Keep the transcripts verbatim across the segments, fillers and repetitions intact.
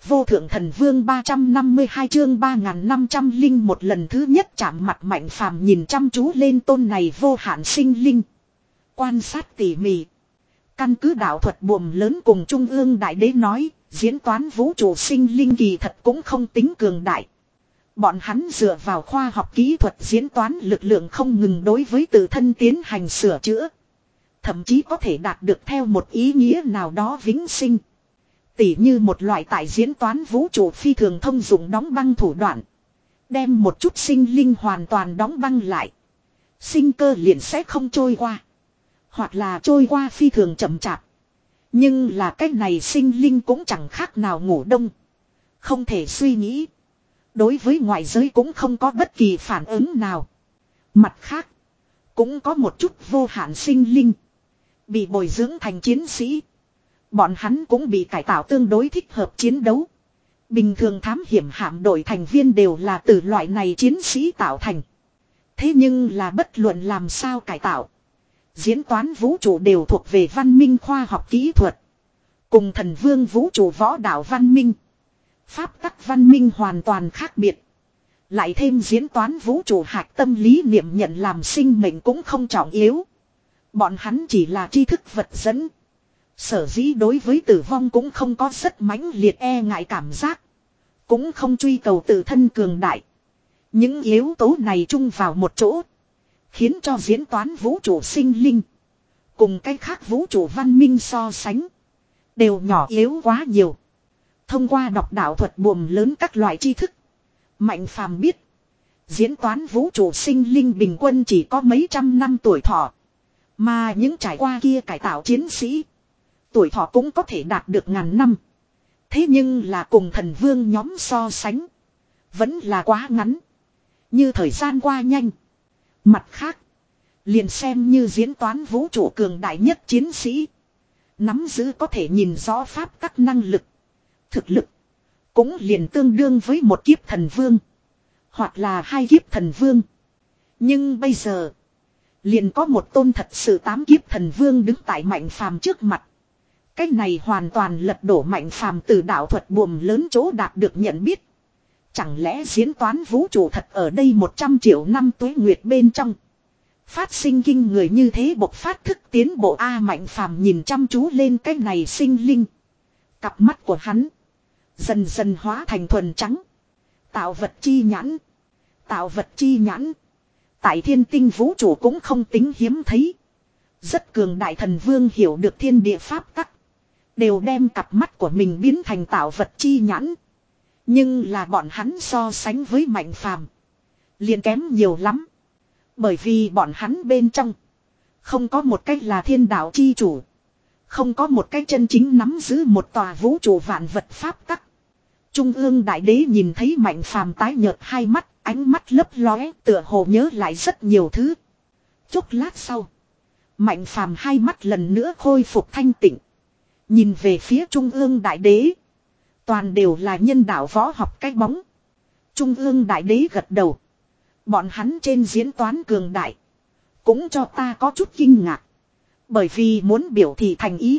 Vô thượng thần vương ba trăm năm mươi hai chương ba nghìn năm trăm linh một lần thứ nhất chạm mặt Mạnh Phàm nhìn chăm chú lên tôn này vô hạn sinh linh. Quan sát tỉ mỉ. Căn cứ đạo thuật buồm lớn cùng Trung ương Đại Đế nói, diễn toán vũ trụ sinh linh kỳ thật cũng không tính cường đại. Bọn hắn dựa vào khoa học kỹ thuật diễn toán lực lượng không ngừng đối với tự thân tiến hành sửa chữa. Thậm chí có thể đạt được theo một ý nghĩa nào đó vĩnh sinh. Tỉ như một loại tại diễn toán vũ trụ phi thường thông dụng đóng băng thủ đoạn. Đem một chút sinh linh hoàn toàn đóng băng lại. Sinh cơ liền sẽ không trôi qua. Hoặc là trôi qua phi thường chậm chạp. Nhưng là cái này sinh linh cũng chẳng khác nào ngủ đông. Không thể suy nghĩ. Đối với ngoại giới cũng không có bất kỳ phản ứng nào. Mặt khác. Cũng có một chút vô hạn sinh linh. Bị bồi dưỡng thành chiến sĩ. Bọn hắn cũng bị cải tạo tương đối thích hợp chiến đấu. Bình thường thám hiểm hạm đội thành viên đều là từ loại này chiến sĩ tạo thành. Thế nhưng là bất luận làm sao cải tạo. Diễn toán vũ trụ đều thuộc về văn minh khoa học kỹ thuật. Cùng thần vương vũ trụ võ đạo văn minh. Pháp tắc văn minh hoàn toàn khác biệt. Lại thêm diễn toán vũ trụ hạch tâm lý niệm nhận làm sinh mệnh cũng không trọng yếu. Bọn hắn chỉ là tri thức vật dẫn. Sở dĩ đối với tử vong cũng không có rất mãnh liệt e ngại cảm giác. Cũng không truy cầu tự thân cường đại. Những yếu tố này chung vào một chỗ. Khiến cho diễn toán vũ trụ sinh linh. Cùng cái khác vũ trụ văn minh so sánh. Đều nhỏ yếu quá nhiều. Thông qua đọc đạo thuật buồm lớn các loại tri thức. Mạnh Phàm biết. Diễn toán vũ trụ sinh linh bình quân chỉ có mấy trăm năm tuổi thọ. Mà những trải qua kia cải tạo chiến sĩ. Tuổi thọ cũng có thể đạt được ngàn năm. Thế nhưng là cùng thần vương nhóm so sánh. Vẫn là quá ngắn. Như thời gian qua nhanh. Mặt khác. Liền xem như diễn toán vũ trụ cường đại nhất chiến sĩ. Nắm giữ có thể nhìn rõ pháp các năng lực. Thực lực. Cũng liền tương đương với một kiếp thần vương. Hoặc là hai kiếp thần vương. Nhưng bây giờ. Liền có một tôn thật sự tám kiếp thần vương đứng tại Mạnh Phàm trước mặt. Cái này hoàn toàn lật đổ Mạnh Phàm từ đạo thuật buồm lớn chỗ đạt được nhận biết. Chẳng lẽ diễn toán vũ trụ thật ở đây một trăm triệu năm tuế nguyệt bên trong. Phát sinh kinh người như thế bộc phát thức tiến bộ A Mạnh Phàm nhìn chăm chú lên cái này sinh linh. Cặp mắt của hắn. Dần dần hóa thành thuần trắng. Tạo vật chi nhãn. Tạo vật chi nhãn. Tại thiên tinh vũ trụ cũng không tính hiếm thấy. Rất cường đại thần vương hiểu được thiên địa pháp tắc. Đều đem cặp mắt của mình biến thành tạo vật chi nhãn. Nhưng là bọn hắn so sánh với Mạnh Phàm liền kém nhiều lắm. Bởi vì bọn hắn bên trong. Không có một cách là thiên đạo chi chủ. Không có một cách chân chính nắm giữ một tòa vũ trụ vạn vật pháp tắc. Trung ương Đại Đế nhìn thấy Mạnh Phàm tái nhợt hai mắt. Ánh mắt lấp lóe tựa hồ nhớ lại rất nhiều thứ. Chốc lát sau. Mạnh Phàm hai mắt lần nữa khôi phục thanh tịnh. Nhìn về phía Trung ương Đại Đế. Toàn đều là nhân đạo võ học cái bóng. Trung ương Đại Đế gật đầu. Bọn hắn trên diễn toán cường đại. Cũng cho ta có chút kinh ngạc. Bởi vì muốn biểu thị thành ý.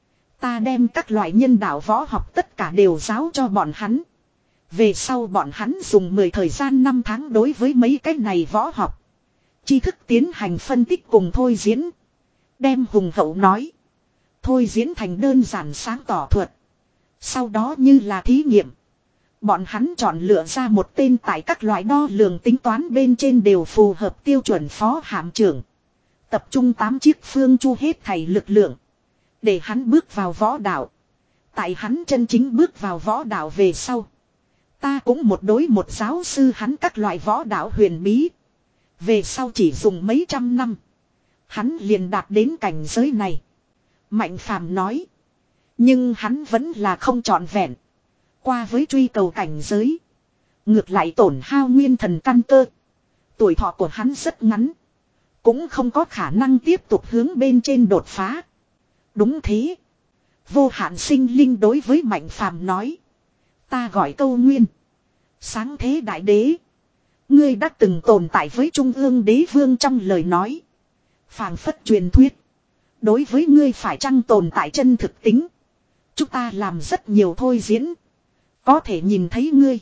Ta đem các loại nhân đạo võ học tất cả đều giáo cho bọn hắn. Về sau bọn hắn dùng mười thời gian năm tháng đối với mấy cái này võ học. Tri thức tiến hành phân tích cùng thôi diễn. Đem hùng hậu nói. Thôi diễn thành đơn giản sáng tỏ thuật. Sau đó như là thí nghiệm. Bọn hắn chọn lựa ra một tên tại các loại đo lường tính toán bên trên đều phù hợp tiêu chuẩn phó hạm trưởng. Tập trung tám chiếc phương chu hết thảy lực lượng. Để hắn bước vào võ đạo. Tại hắn chân chính bước vào võ đạo về sau. Ta cũng một đối một giáo sư hắn các loại võ đạo huyền bí. Về sau chỉ dùng mấy trăm năm. Hắn liền đạt đến cảnh giới này. Mạnh Phàm nói. Nhưng hắn vẫn là không trọn vẹn. Qua với truy cầu cảnh giới. Ngược lại tổn hao nguyên thần căn cơ. Tuổi thọ của hắn rất ngắn. Cũng không có khả năng tiếp tục hướng bên trên đột phá. Đúng thế. Vô hạn sinh linh đối với Mạnh Phàm nói. Ta gọi Câu Nguyên. Sáng thế đại đế. Ngươi đã từng tồn tại với Trung ương đế vương trong lời nói. Phảng phất truyền thuyết. Đối với ngươi phải chăng tồn tại chân thực tính. Chúng ta làm rất nhiều thôi diễn. Có thể nhìn thấy ngươi.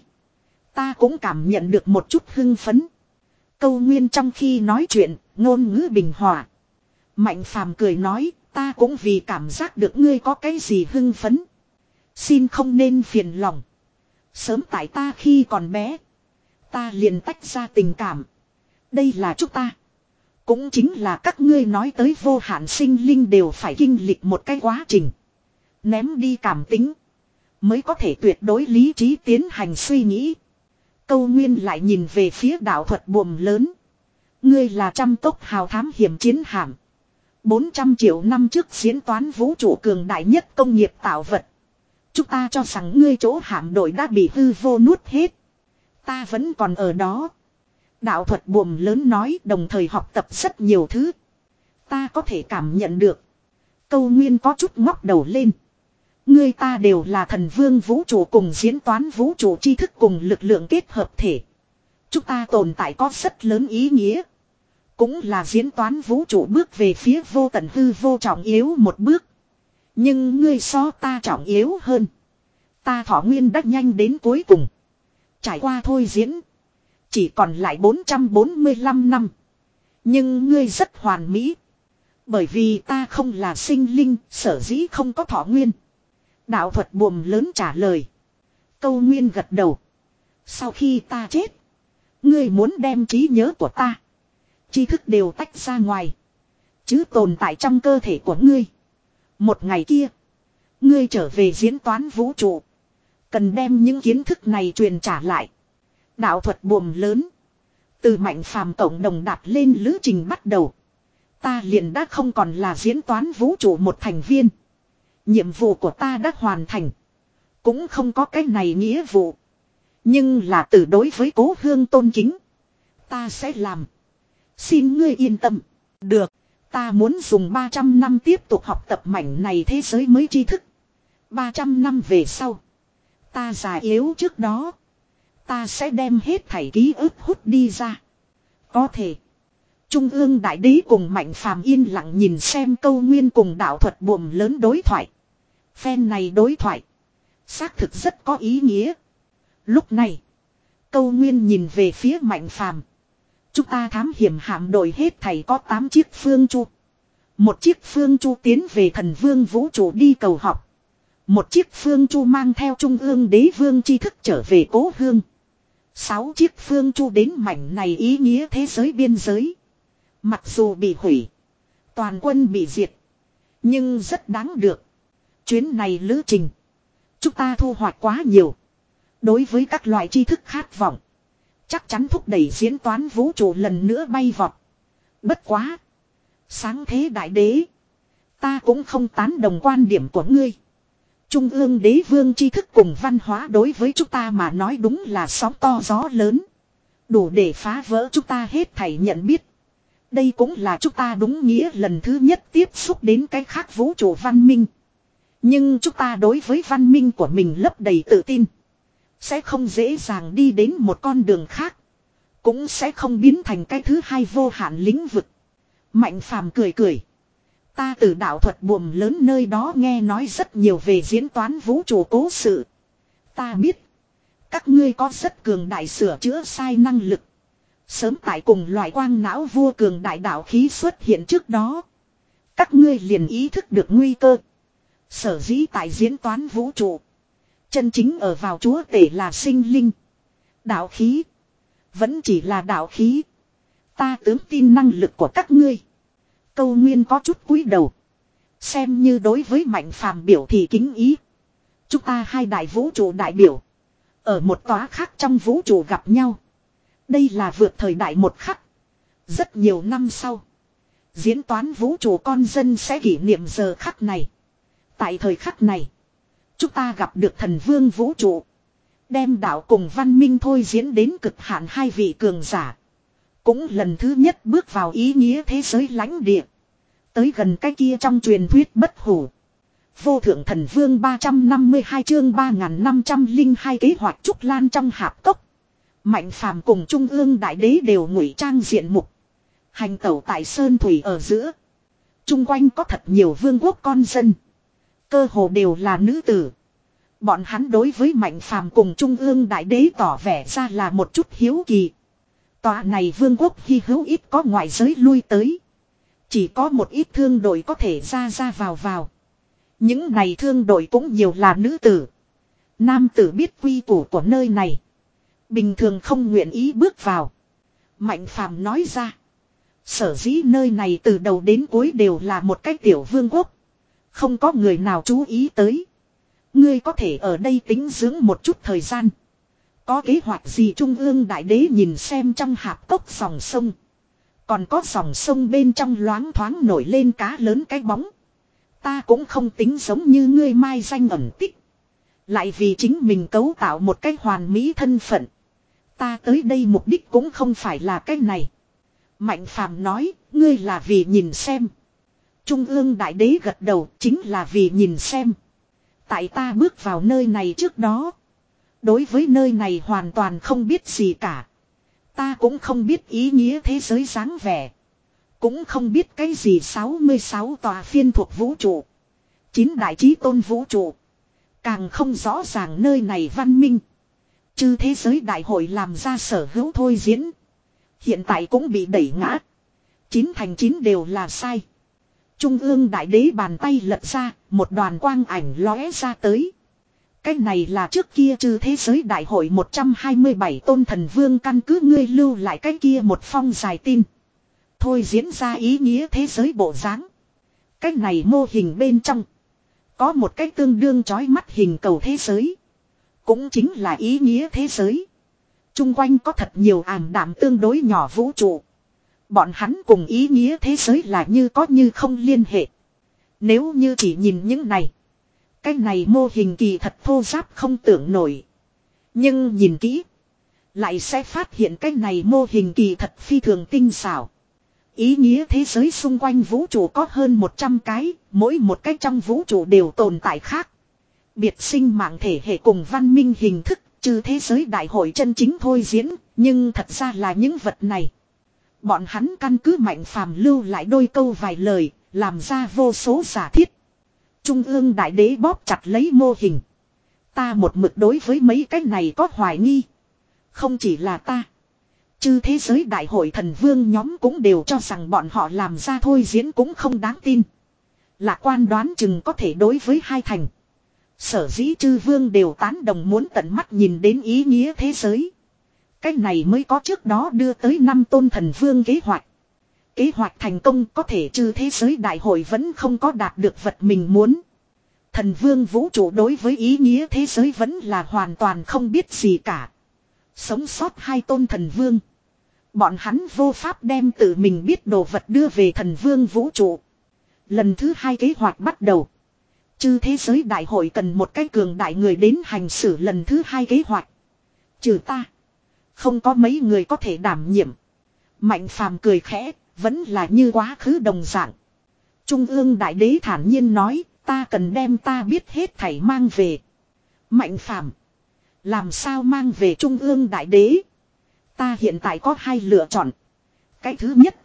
Ta cũng cảm nhận được một chút hưng phấn. Câu Nguyên trong khi nói chuyện, ngôn ngữ bình hòa. Mạnh Phàm cười nói, ta cũng vì cảm giác được ngươi có cái gì hưng phấn. Xin không nên phiền lòng. Sớm tại ta khi còn bé, ta liền tách ra tình cảm. Đây là chúng ta. Cũng chính là các ngươi nói tới vô hạn sinh linh đều phải kinh lịch một cái quá trình. Ném đi cảm tính, mới có thể tuyệt đối lý trí tiến hành suy nghĩ. Câu Nguyên lại nhìn về phía đạo thuật buồm lớn. Ngươi là trăm tốc hào thám hiểm chiến hạm. bốn trăm triệu năm trước diễn toán vũ trụ cường đại nhất công nghiệp tạo vật. Chúng ta cho rằng ngươi chỗ hạm đội đã bị hư vô nuốt hết. Ta vẫn còn ở đó. Đạo thuật buồm lớn nói, đồng thời học tập rất nhiều thứ. Ta có thể cảm nhận được. Câu Nguyên có chút ngóc đầu lên. Ngươi ta đều là thần vương vũ trụ cùng diễn toán vũ trụ tri thức cùng lực lượng kết hợp thể. Chúng ta tồn tại có rất lớn ý nghĩa. Cũng là diễn toán vũ trụ bước về phía vô tận hư vô trọng yếu một bước. Nhưng ngươi so ta trọng yếu hơn. Ta thọ nguyên đã nhanh đến cuối cùng. Trải qua thôi diễn. Chỉ còn lại bốn trăm bốn mươi lăm năm. Nhưng ngươi rất hoàn mỹ. Bởi vì ta không là sinh linh, sở dĩ không có thọ nguyên. Đạo thuật buồm lớn trả lời. Câu Nguyên gật đầu. Sau khi ta chết, ngươi muốn đem trí nhớ của ta, tri thức đều tách ra ngoài, chứ tồn tại trong cơ thể của ngươi. Một ngày kia, ngươi trở về diễn toán vũ trụ, cần đem những kiến thức này truyền trả lại. Đạo thuật buồm lớn. Từ Mạnh Phàm cộng đồng đạp lên lữ trình bắt đầu, ta liền đã không còn là diễn toán vũ trụ một thành viên. Nhiệm vụ của ta đã hoàn thành. Cũng không có cái này nghĩa vụ. Nhưng là từ đối với Cố Hương tôn kính, ta sẽ làm. Xin ngươi yên tâm. Được. Ta muốn dùng ba trăm năm tiếp tục học tập mảnh này thế giới mới tri thức. ba trăm năm về sau, ta già yếu trước đó, ta sẽ đem hết thảy ký ức hút đi ra. Có thể. Trung ương đại đế cùng Mạnh Phàm yên lặng nhìn xem Câu Nguyên cùng đạo thuật buồm lớn đối thoại. Phen này đối thoại xác thực rất có ý nghĩa. Lúc này, Câu Nguyên nhìn về phía Mạnh Phàm. Chúng ta thám hiểm hạm đội hết thảy có tám chiếc phương chu. Một chiếc phương chu tiến về thần vương vũ trụ đi cầu học. Một chiếc phương chu mang theo trung ương đế vương tri thức trở về Cố Hương. Sáu chiếc phương chu đến mảnh này ý nghĩa thế giới biên giới. Mặc dù bị hủy, toàn quân bị diệt, nhưng rất đáng được. Chuyến này lữ trình, chúng ta thu hoạch quá nhiều. Đối với các loại tri thức khát vọng, chắc chắn thúc đẩy diễn toán vũ trụ lần nữa bay vọt. Bất quá, sáng thế đại đế, ta cũng không tán đồng quan điểm của ngươi. Trung ương đế vương tri thức cùng văn hóa đối với chúng ta mà nói đúng là sóng to gió lớn. Đủ để phá vỡ chúng ta hết thảy nhận biết. Đây cũng là chúng ta đúng nghĩa lần thứ nhất tiếp xúc đến cái khác vũ trụ văn minh. Nhưng chúng ta đối với văn minh của mình lấp đầy tự tin. Sẽ không dễ dàng đi đến một con đường khác. Cũng sẽ không biến thành cái thứ hai vô hạn lĩnh vực. Mạnh Phàm cười cười. Ta từ đạo thuật buồm lớn nơi đó nghe nói rất nhiều về diễn toán vũ trụ cố sự. Ta biết. Các ngươi có rất cường đại sửa chữa sai năng lực. Sớm tại cùng loại quang não vua cường đại đạo khí xuất hiện trước đó, các ngươi liền ý thức được nguy cơ. Sở dĩ tại diễn toán vũ trụ, chân chính ở vào chúa tể là sinh linh. Đạo khí vẫn chỉ là đạo khí. Ta tướng tin năng lực của các ngươi. Câu Nguyên có chút cúi đầu, xem như đối với Mạnh Phàm biểu thị kính ý. Chúng ta hai đại vũ trụ đại biểu, ở một tòa khác trong vũ trụ gặp nhau. Đây là vượt thời đại một khắc. Rất nhiều năm sau, diễn toán vũ trụ con dân sẽ kỷ niệm giờ khắc này. Tại thời khắc này, chúng ta gặp được thần vương vũ trụ, đem đạo cùng văn minh thôi diễn đến cực hạn hai vị cường giả. Cũng lần thứ nhất bước vào ý nghĩa thế giới lãnh địa. Tới gần cái kia trong truyền thuyết bất hủ. Vô thượng thần vương ba trăm năm mươi hai chương ba nghìn năm trăm lẻ hai kế hoạch trúc lan trong hạp cốc. Mạnh Phàm cùng Trung ương đại đế đều ngụy trang diện mục. Hành tẩu tại sơn thủy ở giữa. Trung quanh có thật nhiều vương quốc con dân. Cơ hồ đều là nữ tử. Bọn hắn đối với Mạnh Phàm cùng Trung ương Đại Đế tỏ vẻ ra là một chút hiếu kỳ. Tòa này vương quốc hy hữu ít có ngoại giới lui tới. Chỉ có một ít thương đội có thể ra ra vào vào. Những này thương đội cũng nhiều là nữ tử. Nam tử biết quy củ của nơi này. Bình thường không nguyện ý bước vào. Mạnh Phàm nói ra. Sở dĩ nơi này từ đầu đến cuối đều là một cái tiểu vương quốc. Không có người nào chú ý tới. Ngươi có thể ở đây tính dưỡng một chút thời gian. Có kế hoạch gì Trung ương Đại Đế nhìn xem trong hạp cốc dòng sông. Còn có dòng sông bên trong loáng thoáng nổi lên cá lớn cái bóng. Ta cũng không tính giống như ngươi mai danh ẩn tích. Lại vì chính mình cấu tạo một cái hoàn mỹ thân phận. Ta tới đây mục đích cũng không phải là cái này. Mạnh Phàm nói, ngươi là vì nhìn xem. Trung ương Đại Đế gật đầu, chính là vì nhìn xem. Tại ta bước vào nơi này trước đó. Đối với nơi này hoàn toàn không biết gì cả. Ta cũng không biết ý nghĩa thế giới dáng vẻ. Cũng không biết cái gì sáu mươi sáu tòa phiên thuộc vũ trụ. Chín đại chí tôn vũ trụ. Càng không rõ ràng nơi này văn minh. Chư thế giới đại hội làm ra sở hữu thôi diễn. Hiện tại cũng bị đẩy ngã. Chín thành chín đều là sai. Trung ương Đại Đế bàn tay lật ra, một đoàn quang ảnh lóe ra tới. Cái này là trước kia chư thế giới đại hội một trăm hai mươi bảy tôn thần vương căn cứ ngươi lưu lại cái kia một phong dài tin. Thôi diễn ra ý nghĩa thế giới bộ dáng. Cái này mô hình bên trong. Có một cái tương đương chói mắt hình cầu thế giới. Cũng chính là ý nghĩa thế giới. Trung quanh có thật nhiều ảm đạm tương đối nhỏ vũ trụ. Bọn hắn cùng ý nghĩa thế giới là như có như không liên hệ. Nếu như chỉ nhìn những này. Cái này mô hình kỳ thật thô ráp không tưởng nổi. Nhưng nhìn kỹ. Lại sẽ phát hiện cái này mô hình kỳ thật phi thường tinh xảo. Ý nghĩa thế giới xung quanh vũ trụ có hơn một trăm cái. Mỗi một cái trong vũ trụ đều tồn tại khác. Biệt sinh mạng thể hệ cùng văn minh hình thức. Trừ thế giới đại hội chân chính thôi diễn. Nhưng thật ra là những vật này. Bọn hắn căn cứ Mạnh Phàm lưu lại đôi câu vài lời. Làm ra vô số giả thiết. Trung ương Đại Đế bóp chặt lấy mô hình. Ta một mực đối với mấy cái này có hoài nghi. Không chỉ là ta. Chư thế giới đại hội thần vương nhóm cũng đều cho rằng bọn họ làm ra thôi diễn cũng không đáng tin. Lạc quan đoán chừng có thể đối với hai thành. Sở dĩ chư vương đều tán đồng muốn tận mắt nhìn đến ý nghĩa thế giới. Cái này mới có trước đó đưa tới năm tôn thần vương kế hoạch. Kế hoạch thành công có thể chư thế giới đại hội vẫn không có đạt được vật mình muốn. Thần vương vũ trụ đối với ý nghĩa thế giới vẫn là hoàn toàn không biết gì cả. Sống sót hai tôn thần vương. Bọn hắn vô pháp đem tự mình biết đồ vật đưa về thần vương vũ trụ. Lần thứ hai kế hoạch bắt đầu. Chư thế giới đại hội cần một cái cường đại người đến hành xử lần thứ hai kế hoạch. Trừ ta. Không có mấy người có thể đảm nhiệm. Mạnh Phàm cười khẽ. Vẫn là như quá khứ đồng dạng. Trung ương Đại Đế thản nhiên nói. Ta cần đem ta biết hết thảy mang về. Mạnh Phàm làm sao mang về Trung ương Đại Đế? Ta hiện tại có hai lựa chọn. Cái thứ nhất.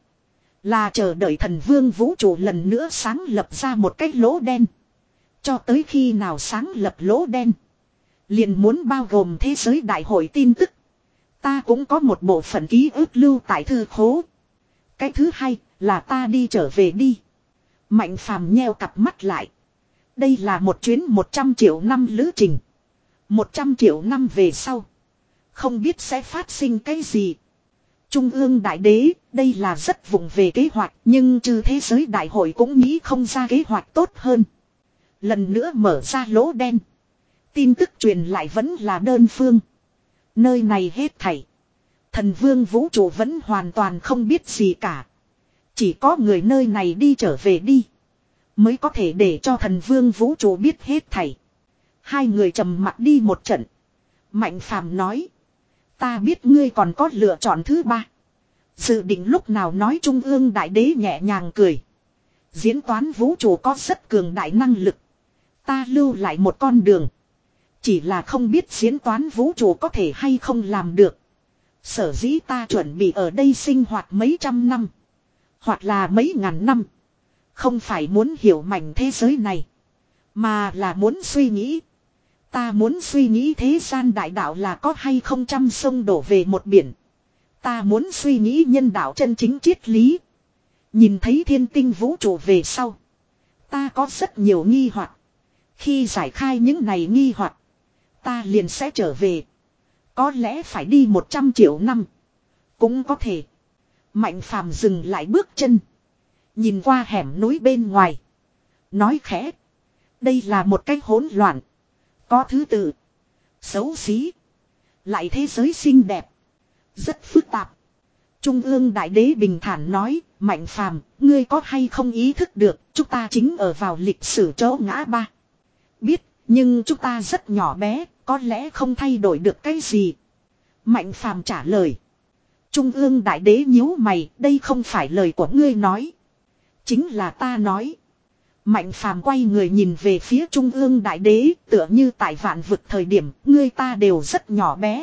Là chờ đợi thần vương vũ trụ lần nữa sáng lập ra một cái lỗ đen. Cho tới khi nào sáng lập lỗ đen. Liền muốn bao gồm thế giới đại hội tin tức. Ta cũng có một bộ phận ký ức lưu tại thư khố. Cái thứ hai là ta đi trở về đi. Mạnh Phàm nheo cặp mắt lại. Đây là một chuyến một trăm triệu năm lữ trình. một trăm triệu năm về sau. Không biết sẽ phát sinh cái gì. Trung ương Đại Đế, đây là rất vụng về kế hoạch. Nhưng trừ thế giới đại hội cũng nghĩ không ra kế hoạch tốt hơn. Lần nữa mở ra lỗ đen. Tin tức truyền lại vẫn là đơn phương. Nơi này hết thảy. Thần vương vũ trụ vẫn hoàn toàn không biết gì cả. Chỉ có người nơi này đi trở về đi. Mới có thể để cho thần vương vũ trụ biết hết thảy. Hai người trầm mặc đi một trận. Mạnh Phàm nói. Ta biết ngươi còn có lựa chọn thứ ba. Dự định lúc nào nói Trung ương Đại Đế nhẹ nhàng cười. Diễn toán vũ trụ có rất cường đại năng lực. Ta lưu lại một con đường. Chỉ là không biết diễn toán vũ trụ có thể hay không làm được. Sở dĩ ta chuẩn bị ở đây sinh hoạt mấy trăm năm. Hoặc là mấy ngàn năm. Không phải muốn hiểu mảnh thế giới này. Mà là muốn suy nghĩ. Ta muốn suy nghĩ thế gian đại đạo là có hay không trăm sông đổ về một biển. Ta muốn suy nghĩ nhân đạo chân chính triết lý. Nhìn thấy thiên tinh vũ trụ về sau. Ta có rất nhiều nghi hoặc. Khi giải khai những này nghi hoặc. Ta liền sẽ trở về. Có lẽ phải đi một trăm triệu năm. Cũng có thể. Mạnh phàm dừng lại bước chân. Nhìn qua hẻm núi bên ngoài. Nói khẽ. Đây là một cái hỗn loạn. Có thứ tự. Xấu xí. Lại thế giới xinh đẹp. Rất phức tạp. Trung ương đại đế bình thản nói. Mạnh phàm, ngươi có hay không ý thức được. Chúng ta chính ở vào lịch sử chỗ ngã ba. Biết, nhưng chúng ta rất nhỏ bé. Có lẽ không thay đổi được cái gì. Mạnh phàm trả lời. Trung ương đại đế nhíu mày. Đây không phải lời của ngươi nói. Chính là ta nói. Mạnh phàm quay người nhìn về phía trung ương đại đế, tựa như tại vạn vực thời điểm, ngươi ta đều rất nhỏ bé.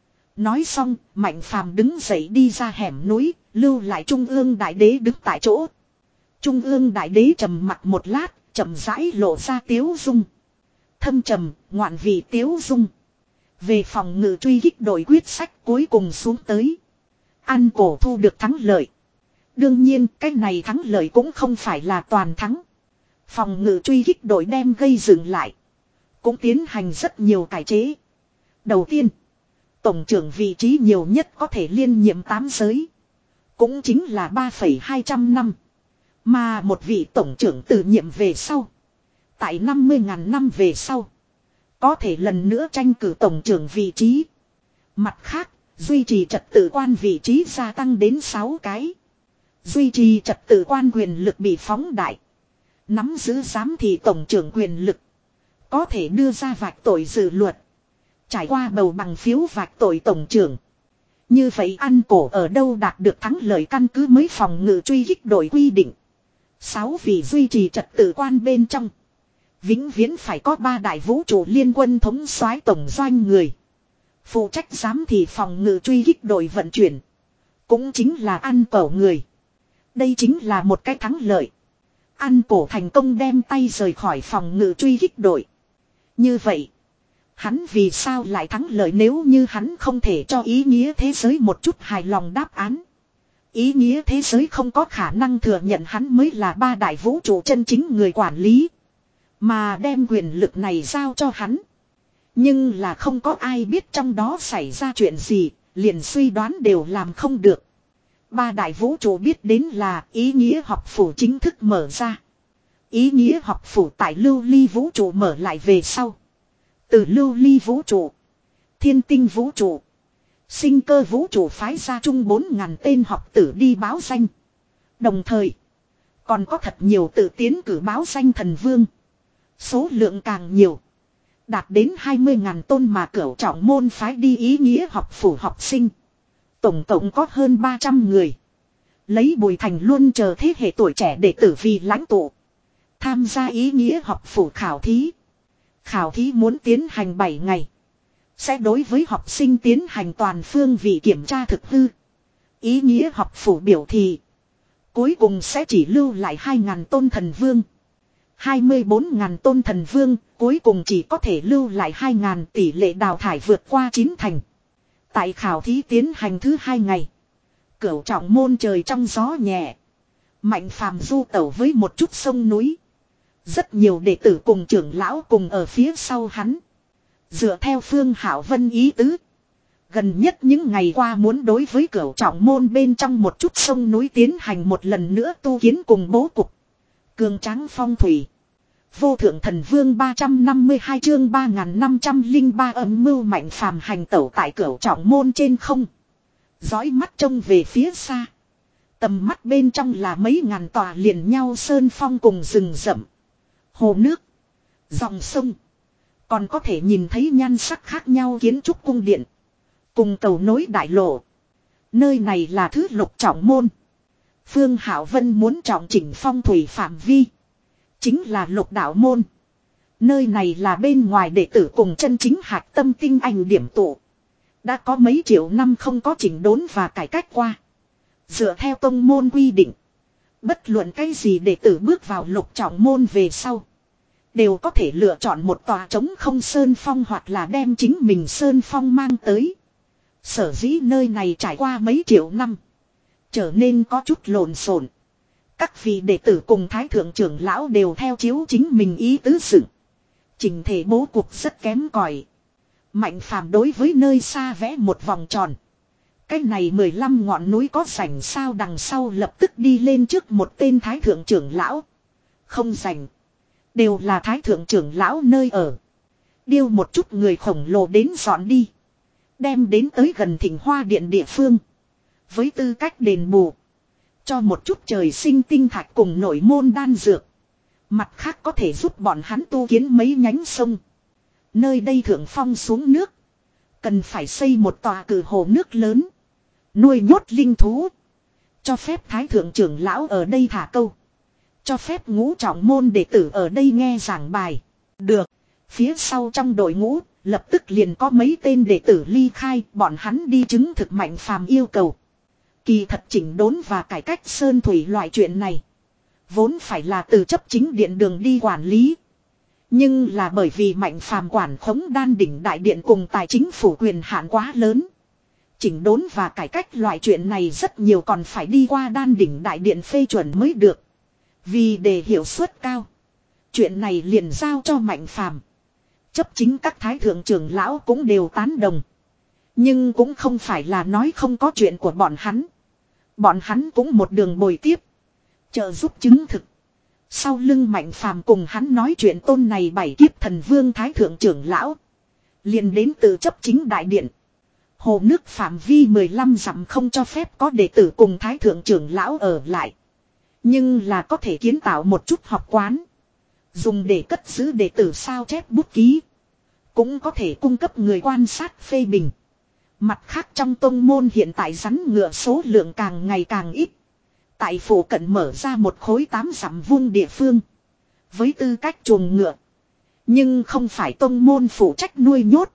Nói xong, mạnh phàm đứng dậy đi ra hẻm núi, lưu lại trung ương đại đế đứng tại chỗ. Trung ương đại đế trầm mặt một lát, chậm rãi lộ ra tiếu dung. Thâm trầm, ngoạn vị tiếu dung. Về phòng ngự truy kích đội quyết sách cuối cùng xuống tới. Ăn cổ thu được thắng lợi. Đương nhiên, cái này thắng lợi cũng không phải là toàn thắng. Phòng ngự truy kích đội đem gây dựng lại. Cũng tiến hành rất nhiều cải chế. Đầu tiên, tổng trưởng vị trí nhiều nhất có thể liên nhiệm tám giới. Cũng chính là ba phẩy hai trăm năm. Mà một vị tổng trưởng từ nhiệm về sau. Tại năm mươi ngàn năm về sau. Có thể lần nữa tranh cử tổng trưởng vị trí. Mặt khác, duy trì trật tự quan vị trí gia tăng đến sáu cái. Duy trì trật tự quan quyền lực bị phóng đại. Nắm giữ giám thị tổng trưởng quyền lực. Có thể đưa ra vạch tội dự luật. Trải qua bầu bằng phiếu vạch tội tổng trưởng. Như vậy ăn cổ ở đâu đạt được thắng lợi căn cứ mới phòng ngự truy kích đội quy định. Sáu vị duy trì trật tự quan bên trong. Vĩnh viễn phải có ba đại vũ trụ liên quân thống soái tổng doanh người. Phụ trách giám thị phòng ngự truy kích đội vận chuyển. Cũng chính là ăn cổ người. Đây chính là một cái thắng lợi. Ăn cổ thành công đem tay rời khỏi phòng ngự truy kích đội. Như vậy, hắn vì sao lại thắng lợi nếu như hắn không thể cho ý nghĩa thế giới một chút hài lòng đáp án. Ý nghĩa thế giới không có khả năng thừa nhận hắn mới là ba đại vũ trụ chân chính người quản lý. Mà đem quyền lực này giao cho hắn. Nhưng là không có ai biết trong đó xảy ra chuyện gì, liền suy đoán đều làm không được. Ba đại vũ trụ biết đến là ý nghĩa học phủ chính thức mở ra. Ý nghĩa học phủ tại lưu ly vũ trụ mở lại về sau. Từ lưu ly vũ trụ, thiên tinh vũ trụ, sinh cơ vũ trụ phái ra chung bốn ngàn tên học tử đi báo danh. Đồng thời, còn có thật nhiều tự tiến cử báo danh thần vương. Số lượng càng nhiều. Đạt đến hai mươi ngàn tôn mà cửu trọng môn phái đi ý nghĩa học phủ học sinh. Tổng cộng có hơn ba trăm người. Lấy Bùi Thành luôn chờ thế hệ tuổi trẻ để tử vì lãnh tụ. Tham gia ý nghĩa học phủ khảo thí. Khảo thí muốn tiến hành bảy ngày. Sẽ đối với học sinh tiến hành toàn phương vị kiểm tra thực hư. Ý nghĩa học phủ biểu thị. Cuối cùng sẽ chỉ lưu lại hai ngàn tôn thần vương. hai mươi bốn ngàn tôn thần vương cuối cùng chỉ có thể lưu lại hai ngàn tỷ lệ đào thải vượt qua chín thành. Tại khảo thí tiến hành thứ hai ngày. Cửu trọng môn trời trong gió nhẹ. Mạnh phàm du tẩu với một chút sông núi. Rất nhiều đệ tử cùng trưởng lão cùng ở phía sau hắn. Dựa theo Phương Hảo Vân ý tứ. Gần nhất những ngày qua muốn đối với cửu trọng môn bên trong một chút sông núi tiến hành một lần nữa tu kiến cùng bố cục. Cường tráng phong thủy. Vô thượng thần vương ba trăm năm mươi hai chương ba nghìn năm trăm lẻ ba âm mưu mạnh phàm hành tẩu tại cửu trọng môn trên không. Dõi mắt trông về phía xa. Tầm mắt bên trong là mấy ngàn tòa liền nhau sơn phong cùng rừng rậm. Hồ nước. Dòng sông. Còn có thể nhìn thấy nhan sắc khác nhau kiến trúc cung điện. Cùng cầu nối đại lộ. Nơi này là thứ lục trọng môn. Phương Hảo Vân muốn trọng chỉnh phong thủy phạm vi. Chính là lục đạo môn. Nơi này là bên ngoài đệ tử cùng chân chính hạt tâm tinh anh điểm tụ. Đã có mấy triệu năm không có chỉnh đốn và cải cách qua. Dựa theo tông môn quy định. Bất luận cái gì đệ tử bước vào lục trọng môn về sau. đều có thể lựa chọn một tòa trống không sơn phong hoặc là đem chính mình sơn phong mang tới. Sở dĩ nơi này trải qua mấy triệu năm, trở nên có chút lộn xộn. Các vị đệ tử cùng thái thượng trưởng lão đều theo chiếu chính mình ý tứ dựng. Chỉnh thể bố cục rất kém cỏi. Mạnh phàm đối với nơi xa vẽ một vòng tròn. Cái này mười lăm ngọn núi có rảnh sao, đằng sau lập tức đi lên trước một tên thái thượng trưởng lão. Không rảnh. Đều là thái thượng trưởng lão nơi ở. Điêu một chút người khổng lồ đến dọn đi. Đem đến tới gần Thịnh Hoa Điện địa phương. Với tư cách đền bù. Cho một chút trời sinh tinh thạch cùng nội môn đan dược. Mặt khác có thể giúp bọn hắn tu kiến mấy nhánh sông. Nơi đây thượng phong xuống nước. Cần phải xây một tòa cử hồ nước lớn. Nuôi nhốt linh thú. Cho phép thái thượng trưởng lão ở đây thả câu. Cho phép ngũ trọng môn đệ tử ở đây nghe giảng bài. Được. Phía sau trong đội ngũ, lập tức liền có mấy tên đệ tử ly khai, bọn hắn đi chứng thực Mạnh Phàm yêu cầu. Kỳ thật chỉnh đốn và cải cách sơn thủy loại chuyện này. Vốn phải là từ chấp chính điện đường đi quản lý. Nhưng là bởi vì Mạnh Phàm quản khống đan đỉnh đại điện cùng tài chính phủ quyền hạn quá lớn. Chỉnh đốn và cải cách loại chuyện này rất nhiều còn phải đi qua đan đỉnh đại điện phê chuẩn mới được. Vì để hiệu suất cao. Chuyện này liền giao cho Mạnh Phàm. Chấp chính các thái thượng trưởng lão cũng đều tán đồng. Nhưng cũng không phải là nói không có chuyện của bọn hắn. Bọn hắn cũng một đường bồi tiếp. Trợ giúp chứng thực. Sau lưng Mạnh Phàm cùng hắn nói chuyện tôn này bảy kiếp thần vương thái thượng trưởng lão. Liền đến từ chấp chính đại điện. Hồ nước phạm vi mười lăm dặm không cho phép có đệ tử cùng thái thượng trưởng lão ở lại. Nhưng là có thể kiến tạo một chút học quán. Dùng để cất giữ đệ tử sao chép bút ký. Cũng có thể cung cấp người quan sát phê bình. Mặt khác trong tông môn hiện tại rắn ngựa số lượng càng ngày càng ít. Tại phủ cận mở ra một khối tám dặm vuông địa phương. Với tư cách chuồng ngựa. Nhưng không phải tông môn phụ trách nuôi nhốt.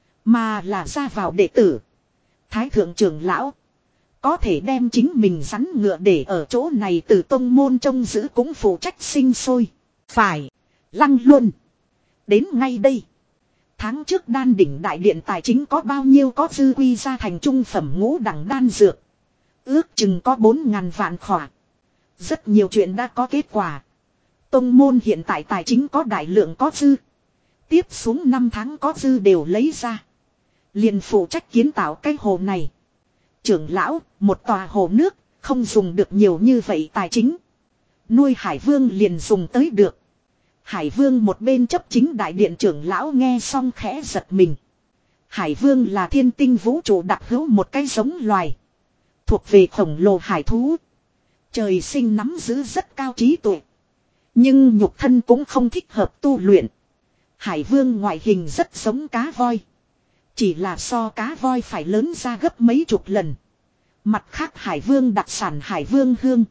Mà là ra vào đệ tử. Thái thượng trưởng lão. Có thể đem chính mình rắn ngựa để ở chỗ này từ tông môn trông giữ cũng phụ trách sinh sôi. Phải. Lăng luôn. Đến ngay đây. Tháng trước đan đỉnh đại điện tài chính có bao nhiêu có dư quy ra thành trung phẩm ngũ đẳng đan dược. Ước chừng có bốn ngàn vạn khỏa. Rất nhiều chuyện đã có kết quả. Tông môn hiện tại tài chính có đại lượng có dư. Tiếp xuống năm tháng có dư đều lấy ra. Liền phụ trách kiến tạo cái hồ này. Trưởng lão, một tòa hồ nước, không dùng được nhiều như vậy tài chính. Nuôi Hải Vương liền dùng tới được. Hải Vương một bên chấp chính đại điện trưởng lão nghe xong khẽ giật mình. Hải Vương là thiên tinh vũ trụ đặc hữu một cái giống loài. Thuộc về khổng lồ hải thú. Trời sinh nắm giữ rất cao trí tuệ. Nhưng nhục thân cũng không thích hợp tu luyện. Hải Vương ngoại hình rất giống cá voi. Chỉ là so cá voi phải lớn ra gấp mấy chục lần. Mặt khác Hải Vương đặc sản Hải Vương hương.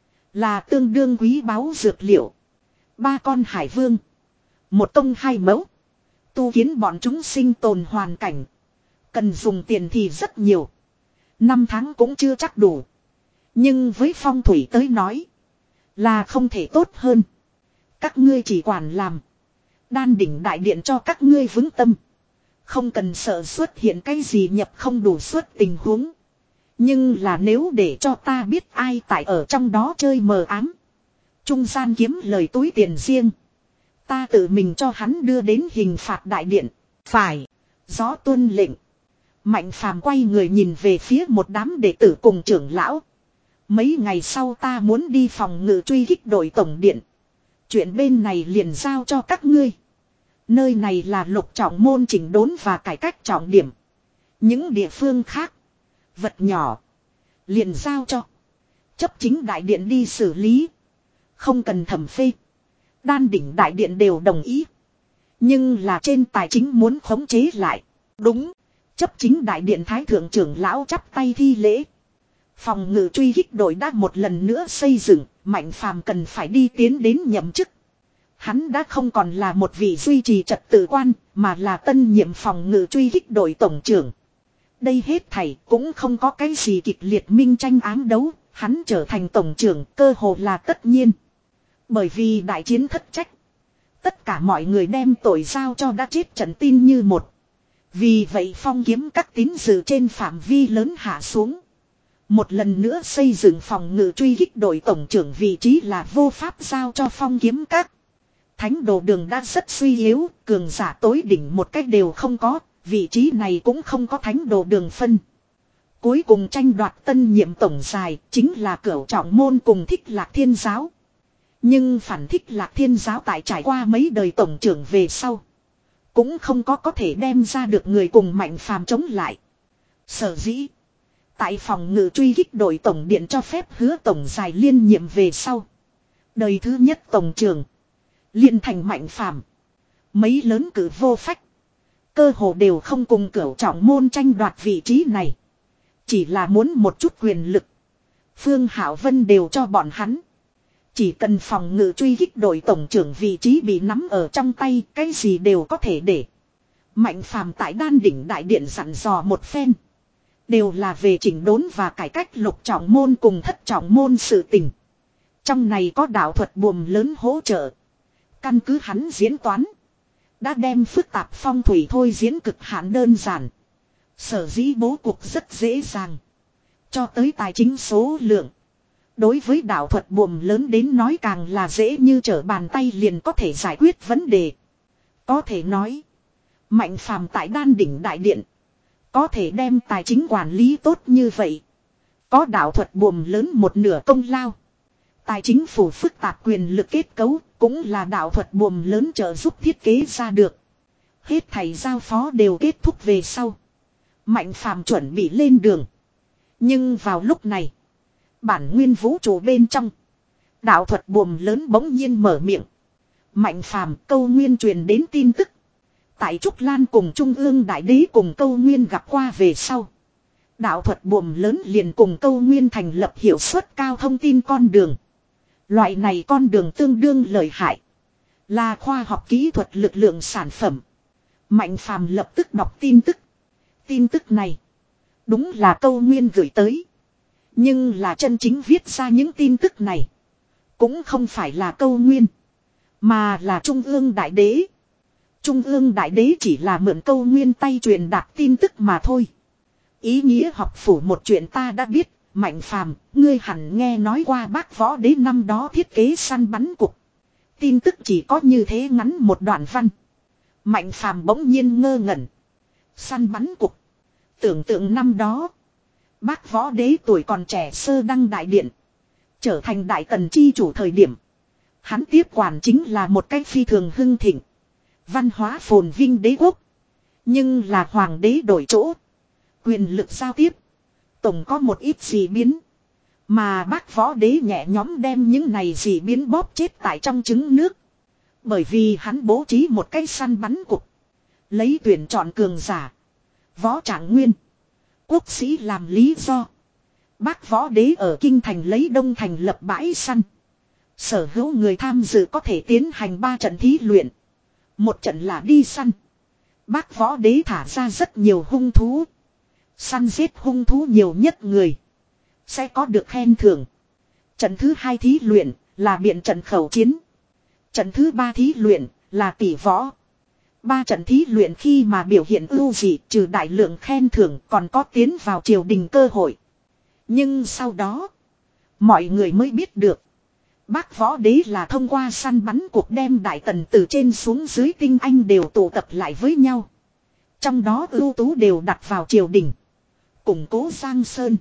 Là tương đương quý báu dược liệu. Ba con Hải Vương. Một tông hai mẫu. Tu kiến bọn chúng sinh tồn hoàn cảnh. Cần dùng tiền thì rất nhiều. Năm tháng cũng chưa chắc đủ. Nhưng với phong thủy tới nói. Là không thể tốt hơn. Các ngươi chỉ quản làm. Đan đỉnh đại điện cho các ngươi vững tâm. Không cần sợ xuất hiện cái gì nhập không đủ suất tình huống. Nhưng là nếu để cho ta biết ai tại ở trong đó chơi mờ ám. Trung gian kiếm lời túi tiền riêng. Ta tự mình cho hắn đưa đến hình phạt đại điện. Phải. Gió tuân lệnh. Mạnh Phàm quay người nhìn về phía một đám đệ tử cùng trưởng lão. Mấy ngày sau ta muốn đi phòng ngự truy kích đội tổng điện. Chuyện bên này liền giao cho các ngươi. Nơi này là lục trọng môn chỉnh đốn và cải cách trọng điểm. Những địa phương khác. Vật nhỏ. Liền giao cho. Chấp chính đại điện đi xử lý. Không cần thẩm phê. Đan đỉnh đại điện đều đồng ý. Nhưng là trên tài chính muốn khống chế lại. Đúng. Chấp chính đại điện thái thượng trưởng lão chắp tay thi lễ. Phòng ngự truy kích đội đã một lần nữa xây dựng. Mạnh Phàm cần phải đi tiến đến nhậm chức. Hắn đã không còn là một vị duy trì trật tự quan. Mà là tân nhiệm phòng ngự truy kích đội tổng trưởng. Đây hết thảy cũng không có cái gì kịch liệt minh tranh ám đấu. Hắn trở thành tổng trưởng cơ hồ là tất nhiên. Bởi vì đại chiến thất trách. Tất cả mọi người đem tội giao cho đã chết trận tin như một. Vì vậy phong kiếm các tín dự trên phạm vi lớn hạ xuống. Một lần nữa xây dựng phòng ngự truy kích đội tổng trưởng vị trí là vô pháp giao cho phong kiếm các. Thánh đồ đường đã rất suy yếu, cường giả tối đỉnh một cách đều không có, vị trí này cũng không có thánh đồ đường phân. Cuối cùng tranh đoạt tân nhiệm tổng裁chính là Cửu Trọng Môn cùng Thích Lạc Thiên Giáo. Nhưng phản Thích Lạc Thiên Giáo tại trải qua mấy đời tổng trưởng về sau. Cũng không có có thể đem ra được người cùng Mạnh Phàm chống lại. Sở dĩ. Tại phòng ngự truy kích đội tổng điện cho phép hứa tổng giải liên nhiệm về sau. Đời thứ nhất tổng trưởng. Liên thành Mạnh Phàm. Mấy lớn cử vô phách. Cơ hồ đều không cùng Cửu Trọng Môn tranh đoạt vị trí này. Chỉ là muốn một chút quyền lực. Phương Hạo Vân đều cho bọn hắn. Chỉ cần phòng ngự truy kích đội tổng trưởng vị trí bị nắm ở trong tay, cái gì đều có thể để. Mạnh Phàm tại Đan Đỉnh Đại Điện dặn dò một phen. Đều là về chỉnh đốn và cải cách lục trọng môn cùng thất trọng môn sự tình. Trong này có đạo thuật buồm lớn hỗ trợ. Căn cứ hắn diễn toán. Đã đem phức tạp phong thủy thôi diễn cực hạn đơn giản. Sở dĩ bố cục rất dễ dàng. Cho tới tài chính số lượng. Đối với đạo thuật buồm lớn đến nói càng là dễ như trở bàn tay liền có thể giải quyết vấn đề. Có thể nói. Mạnh Phàm tại Đan Đỉnh Đại Điện. Có thể đem tài chính quản lý tốt như vậy. Có đạo thuật buồm lớn một nửa công lao. Tài chính phủ phức tạp quyền lực kết cấu cũng là đạo thuật buồm lớn trợ giúp thiết kế ra được. Hết thầy giao phó đều kết thúc về sau. Mạnh Phàm chuẩn bị lên đường. Nhưng vào lúc này. Bản nguyên vũ trụ bên trong. Đạo thuật buồm lớn bỗng nhiên mở miệng. Mạnh Phàm câu nguyên truyền đến tin tức. Tại Trúc Lan cùng Trung ương Đại Đế cùng câu nguyên gặp qua về sau. Đạo thuật buồm lớn liền cùng câu nguyên thành lập hiệu suất cao thông tin con đường. Loại này con đường tương đương lợi hại. Là khoa học kỹ thuật lực lượng sản phẩm. Mạnh Phàm lập tức đọc tin tức. Tin tức này. Đúng là câu nguyên gửi tới. Nhưng là chân chính viết ra những tin tức này. Cũng không phải là câu nguyên. Mà là Trung ương Đại Đế. Trung ương Đại Đế chỉ là mượn câu nguyên tay truyền đạt tin tức mà thôi. Ý nghĩa học phủ một chuyện ta đã biết. Mạnh Phàm, ngươi hẳn nghe nói qua Bác Võ Đế năm đó thiết kế săn bắn cục. Tin tức chỉ có như thế ngắn một đoạn văn. Mạnh Phàm bỗng nhiên ngơ ngẩn. Săn bắn cục. Tưởng tượng năm đó. Bác Võ Đế tuổi còn trẻ sơ đăng đại điện. Trở thành đại tần chi chủ thời điểm. Hắn tiếp quản chính là một cách phi thường hưng thịnh. Văn hóa phồn vinh đế quốc. Nhưng là hoàng đế đổi chỗ. Quyền lực giao tiếp. Tổng có một ít dị biến. Mà Bác Võ Đế nhẹ nhóm đem những này dị biến bóp chết tại trong trứng nước. Bởi vì hắn bố trí một cái săn bắn cục. Lấy tuyển chọn cường giả. Võ Trạng Nguyên. Quốc sĩ làm lý do. Bác Võ Đế ở Kinh Thành lấy Đông Thành lập bãi săn. Sở hữu người tham dự có thể tiến hành ba trận thí luyện. Một trận là đi săn. Bác Võ Đế thả ra rất nhiều hung thú. Săn giết hung thú nhiều nhất người. Sẽ có được khen thưởng. Trận thứ hai thí luyện là biện trận khẩu chiến. Trận thứ ba thí luyện là tỷ võ. Ba trận thí luyện khi mà biểu hiện ưu dị trừ đại lượng khen thưởng còn có tiến vào triều đình cơ hội. Nhưng sau đó. Mọi người mới biết được. Bác Võ Đế là thông qua săn bắn cuộc đem đại tần từ trên xuống dưới tinh anh đều tụ tập lại với nhau. Trong đó ưu tú đều đặt vào triều đình. Củng cố Giang Sơn.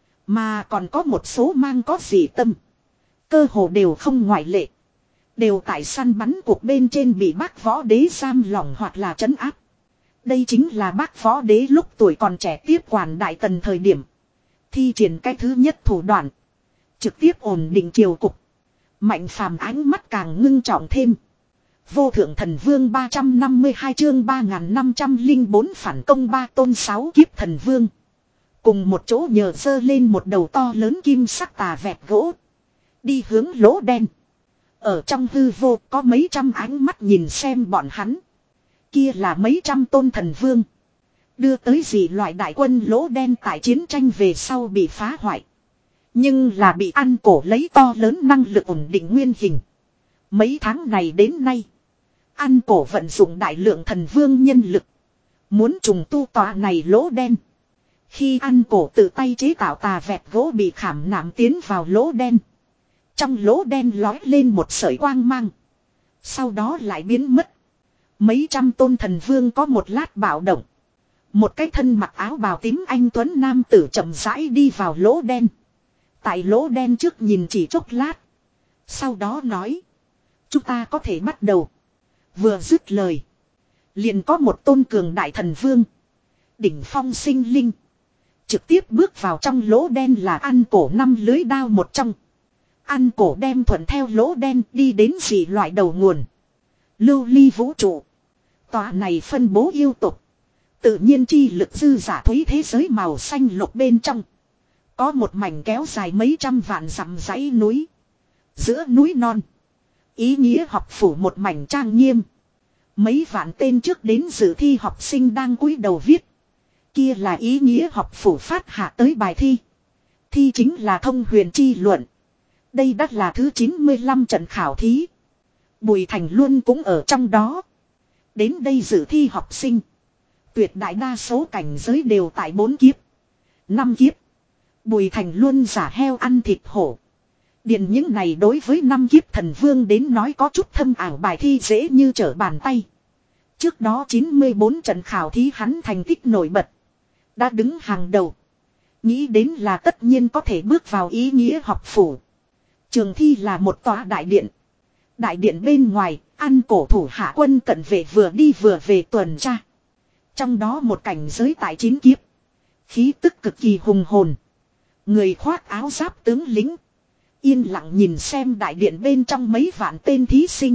Mà còn có một số mang có dị tâm. Cơ hồ đều không ngoại lệ. Đều tại săn bắn cuộc bên trên bị Bác Võ Đế giam lỏng hoặc là trấn áp. Đây chính là Bác Võ Đế lúc tuổi còn trẻ tiếp quản đại tần thời điểm. Thi triển cái thứ nhất thủ đoạn. Trực tiếp ổn định triều cục. Mạnh Phàm ánh mắt càng ngưng trọng thêm. Vô thượng thần vương ba trăm năm mươi hai chương ba nghìn năm trăm lẻ bốn phản công ba tôn sáu kiếp thần vương. Cùng một chỗ nhờ dơ lên một đầu to lớn kim sắc tà vẹt gỗ. Đi hướng lỗ đen. Ở trong hư vô có mấy trăm ánh mắt nhìn xem bọn hắn. Kia là mấy trăm tôn thần vương. Đưa tới gì loại đại quân lỗ đen tại chiến tranh về sau bị phá hoại. Nhưng là bị ăn cổ lấy to lớn năng lực ổn định nguyên hình. Mấy tháng này đến nay. Ăn cổ vận dụng đại lượng thần vương nhân lực. Muốn trùng tu tòa này lỗ đen. Khi ăn cổ tự tay chế tạo tà vẹt gỗ bị khảm nạm tiến vào lỗ đen. Trong lỗ đen lói lên một sợi quang mang. Sau đó lại biến mất. Mấy trăm tôn thần vương có một lát bạo động. Một cái thân mặc áo bào tím anh tuấn nam tử chậm rãi đi vào lỗ đen. Tại lỗ đen trước nhìn chỉ chốc lát. Sau đó nói. Chúng ta có thể bắt đầu. Vừa dứt lời. Liền có một tôn cường đại thần vương. Đỉnh phong sinh linh. Trực tiếp bước vào trong lỗ đen là ăn cổ năm lưới đao một trong. Ăn cổ đem thuận theo lỗ đen đi đến dị loại đầu nguồn. Lưu ly vũ trụ. Tòa này phân bố yêu tục. Tự nhiên chi lực dư giả thúy thế giới màu xanh lục bên trong. Có một mảnh kéo dài mấy trăm vạn dặm dãy núi. Giữa núi non. Ý nghĩa học phủ một mảnh trang nghiêm. Mấy vạn tên trước đến dự thi học sinh đang cúi đầu viết. Kia là ý nghĩa học phủ phát hạ tới bài thi. Thi chính là thông huyền chi luận. Đây đã là thứ chín mươi lăm trận khảo thí. Bùi Thành Luân cũng ở trong đó. Đến đây dự thi học sinh. Tuyệt đại đa số cảnh giới đều tại bốn kiếp. Năm kiếp. Bùi Thành Luân giả heo ăn thịt hổ. Điền những này đối với năm kiếp thần vương đến nói có chút thâm ảo bài thi dễ như trở bàn tay. Trước đó chín mươi bốn trận khảo thí hắn thành tích nổi bật. Đã đứng hàng đầu. Nghĩ đến là tất nhiên có thể bước vào ý nghĩa học phủ. Trường thi là một tòa đại điện. Đại điện bên ngoài, ăn cổ thủ hạ quân cận vệ vừa đi vừa về tuần tra. Trong đó một cảnh giới tại chín kiếp. Khí tức cực kỳ hùng hồn. Người khoác áo giáp tướng lính. Yên lặng nhìn xem đại điện bên trong mấy vạn tên thí sinh.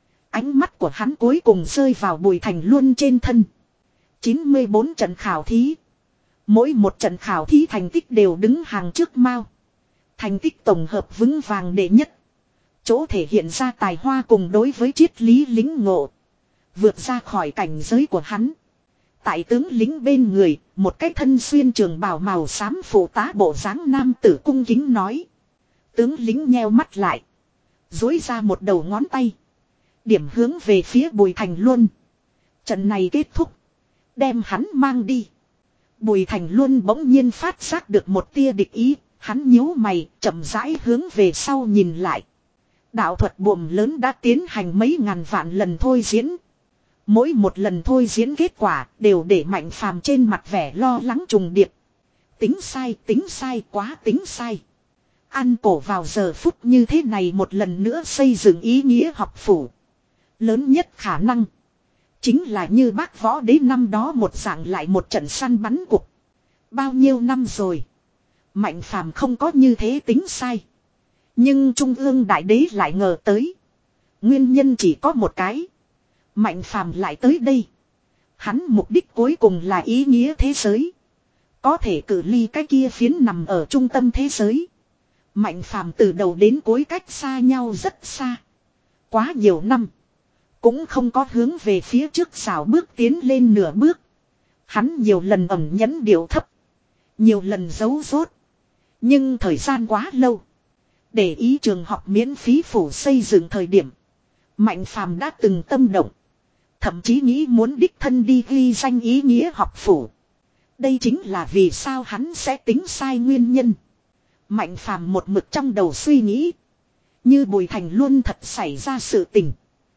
Ánh mắt của hắn cuối cùng rơi vào Bùi Thành Luân trên thân. chín mươi bốn trận khảo thí. Mỗi một trận khảo thí thành tích đều đứng hàng trước mao. Thành tích tổng hợp vững vàng đệ nhất. Chỗ thể hiện ra tài hoa cùng đối với triết lý lính ngộ. Vượt ra khỏi cảnh giới của hắn. Tại tướng lính bên người, một cái thân xuyên trường bào màu xám phụ tá bộ dáng nam tử cung kính nói. Tướng lính nheo mắt lại. Dối ra một đầu ngón tay. Điểm hướng về phía Bùi Thành Luân. Trận này kết thúc. Đem hắn mang đi. Bùi Thành Luân bỗng nhiên phát giác được một tia địch ý. Hắn nhíu mày, chậm rãi hướng về sau nhìn lại. Đạo thuật buồm lớn đã tiến hành mấy ngàn vạn lần thôi diễn. Mỗi một lần thôi diễn kết quả đều để Mạnh Phàm trên mặt vẻ lo lắng trùng điệp. Tính sai, tính sai, quá tính sai. Ăn cổ vào giờ phút như thế này một lần nữa xây dựng ý nghĩa học phủ. Lớn nhất khả năng. Chính là như bác võ đế năm đó một dạng lại một trận săn bắn cục. Bao nhiêu năm rồi. Mạnh Phàm không có như thế tính sai. Nhưng Trung ương Đại Đế lại ngờ tới. Nguyên nhân chỉ có một cái. Mạnh Phàm lại tới đây. Hắn mục đích cuối cùng là ý nghĩa thế giới. Có thể cự ly cái kia phiến nằm ở trung tâm thế giới. Mạnh Phàm từ đầu đến cuối cách xa nhau rất xa. Quá nhiều năm. Cũng không có hướng về phía trước xảo bước tiến lên nửa bước. Hắn nhiều lần ẩn nhẫn điệu thấp. Nhiều lần giấu rốt. Nhưng thời gian quá lâu. Để ý trường học miễn phí phủ xây dựng thời điểm. Mạnh Phàm đã từng tâm động. Thậm chí nghĩ muốn đích thân đi ghi danh ý nghĩa học phủ. Đây chính là vì sao hắn sẽ tính sai nguyên nhân. Mạnh Phàm một mực trong đầu suy nghĩ. Như Bùi Thành Luân thật xảy ra sự tình.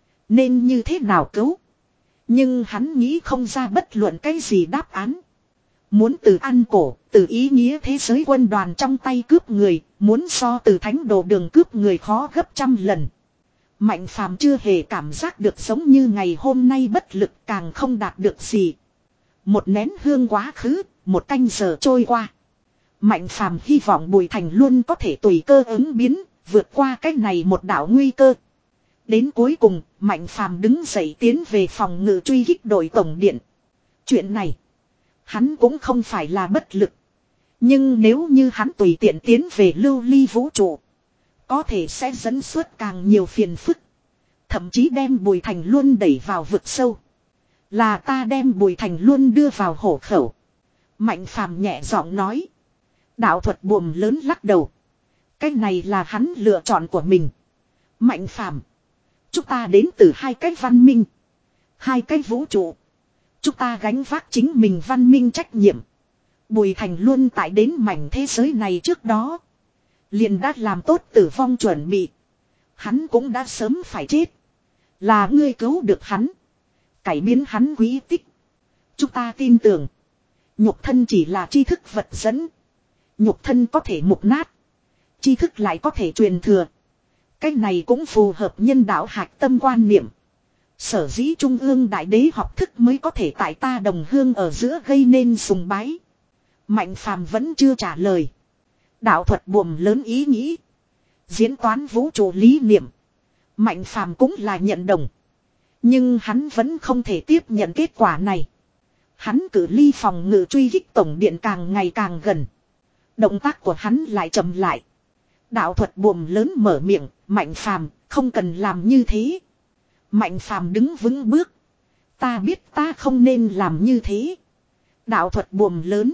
Nên như thế nào cứu. Nhưng hắn nghĩ không ra bất luận cái gì đáp án. Muốn từ ăn cổ, từ ý nghĩa thế giới quân đoàn trong tay cướp người, muốn so từ thánh đồ đường cướp người khó gấp trăm lần. Mạnh Phàm chưa hề cảm giác được giống như ngày hôm nay bất lực càng không đạt được gì. Một nén hương quá khứ, một canh giờ trôi qua. Mạnh Phàm hy vọng Bùi Thành Luân có thể tùy cơ ứng biến, vượt qua cái này một đảo nguy cơ. Đến cuối cùng, Mạnh Phàm đứng dậy tiến về phòng ngự truy kích đội tổng điện. Chuyện này, hắn cũng không phải là bất lực. Nhưng nếu như hắn tùy tiện tiến về lưu ly vũ trụ, có thể sẽ dẫn xuất càng nhiều phiền phức. Thậm chí đem Bùi Thành Luân đẩy vào vực sâu. Là ta đem Bùi Thành Luân đưa vào hổ khẩu. Mạnh Phàm nhẹ giọng nói. Đạo thuật buồm lớn lắc đầu. Cái này là hắn lựa chọn của mình. Mạnh Phàm, Chúng ta đến từ hai cái văn minh. Hai cái vũ trụ. Chúng ta gánh vác chính mình văn minh trách nhiệm. Bùi Thành luôn tại đến mảnh thế giới này trước đó. Liền đã làm tốt tử vong chuẩn bị. Hắn cũng đã sớm phải chết. Là ngươi cứu được hắn. Cải biến hắn quý tích. Chúng ta tin tưởng. Nhục thân chỉ là tri thức vật dẫn. Nhục thân có thể mục nát. Tri thức lại có thể truyền thừa. Cái này cũng phù hợp nhân đạo hạch tâm quan niệm. Sở dĩ trung ương đại đế học thức mới có thể tại ta đồng hương ở giữa gây nên sùng bái. Mạnh phàm vẫn chưa trả lời. Đạo thuật buồm lớn ý nghĩ. Diễn toán vũ trụ lý niệm. Mạnh phàm cũng là nhận đồng. Nhưng hắn vẫn không thể tiếp nhận kết quả này. Hắn cử ly phòng ngự truy kích tổng điện càng ngày càng gần. Động tác của hắn lại chậm lại. Đạo thuật buồm lớn mở miệng. Mạnh phàm không cần làm như thế. Mạnh phàm đứng vững bước. Ta biết ta không nên làm như thế. Đạo thuật buồm lớn.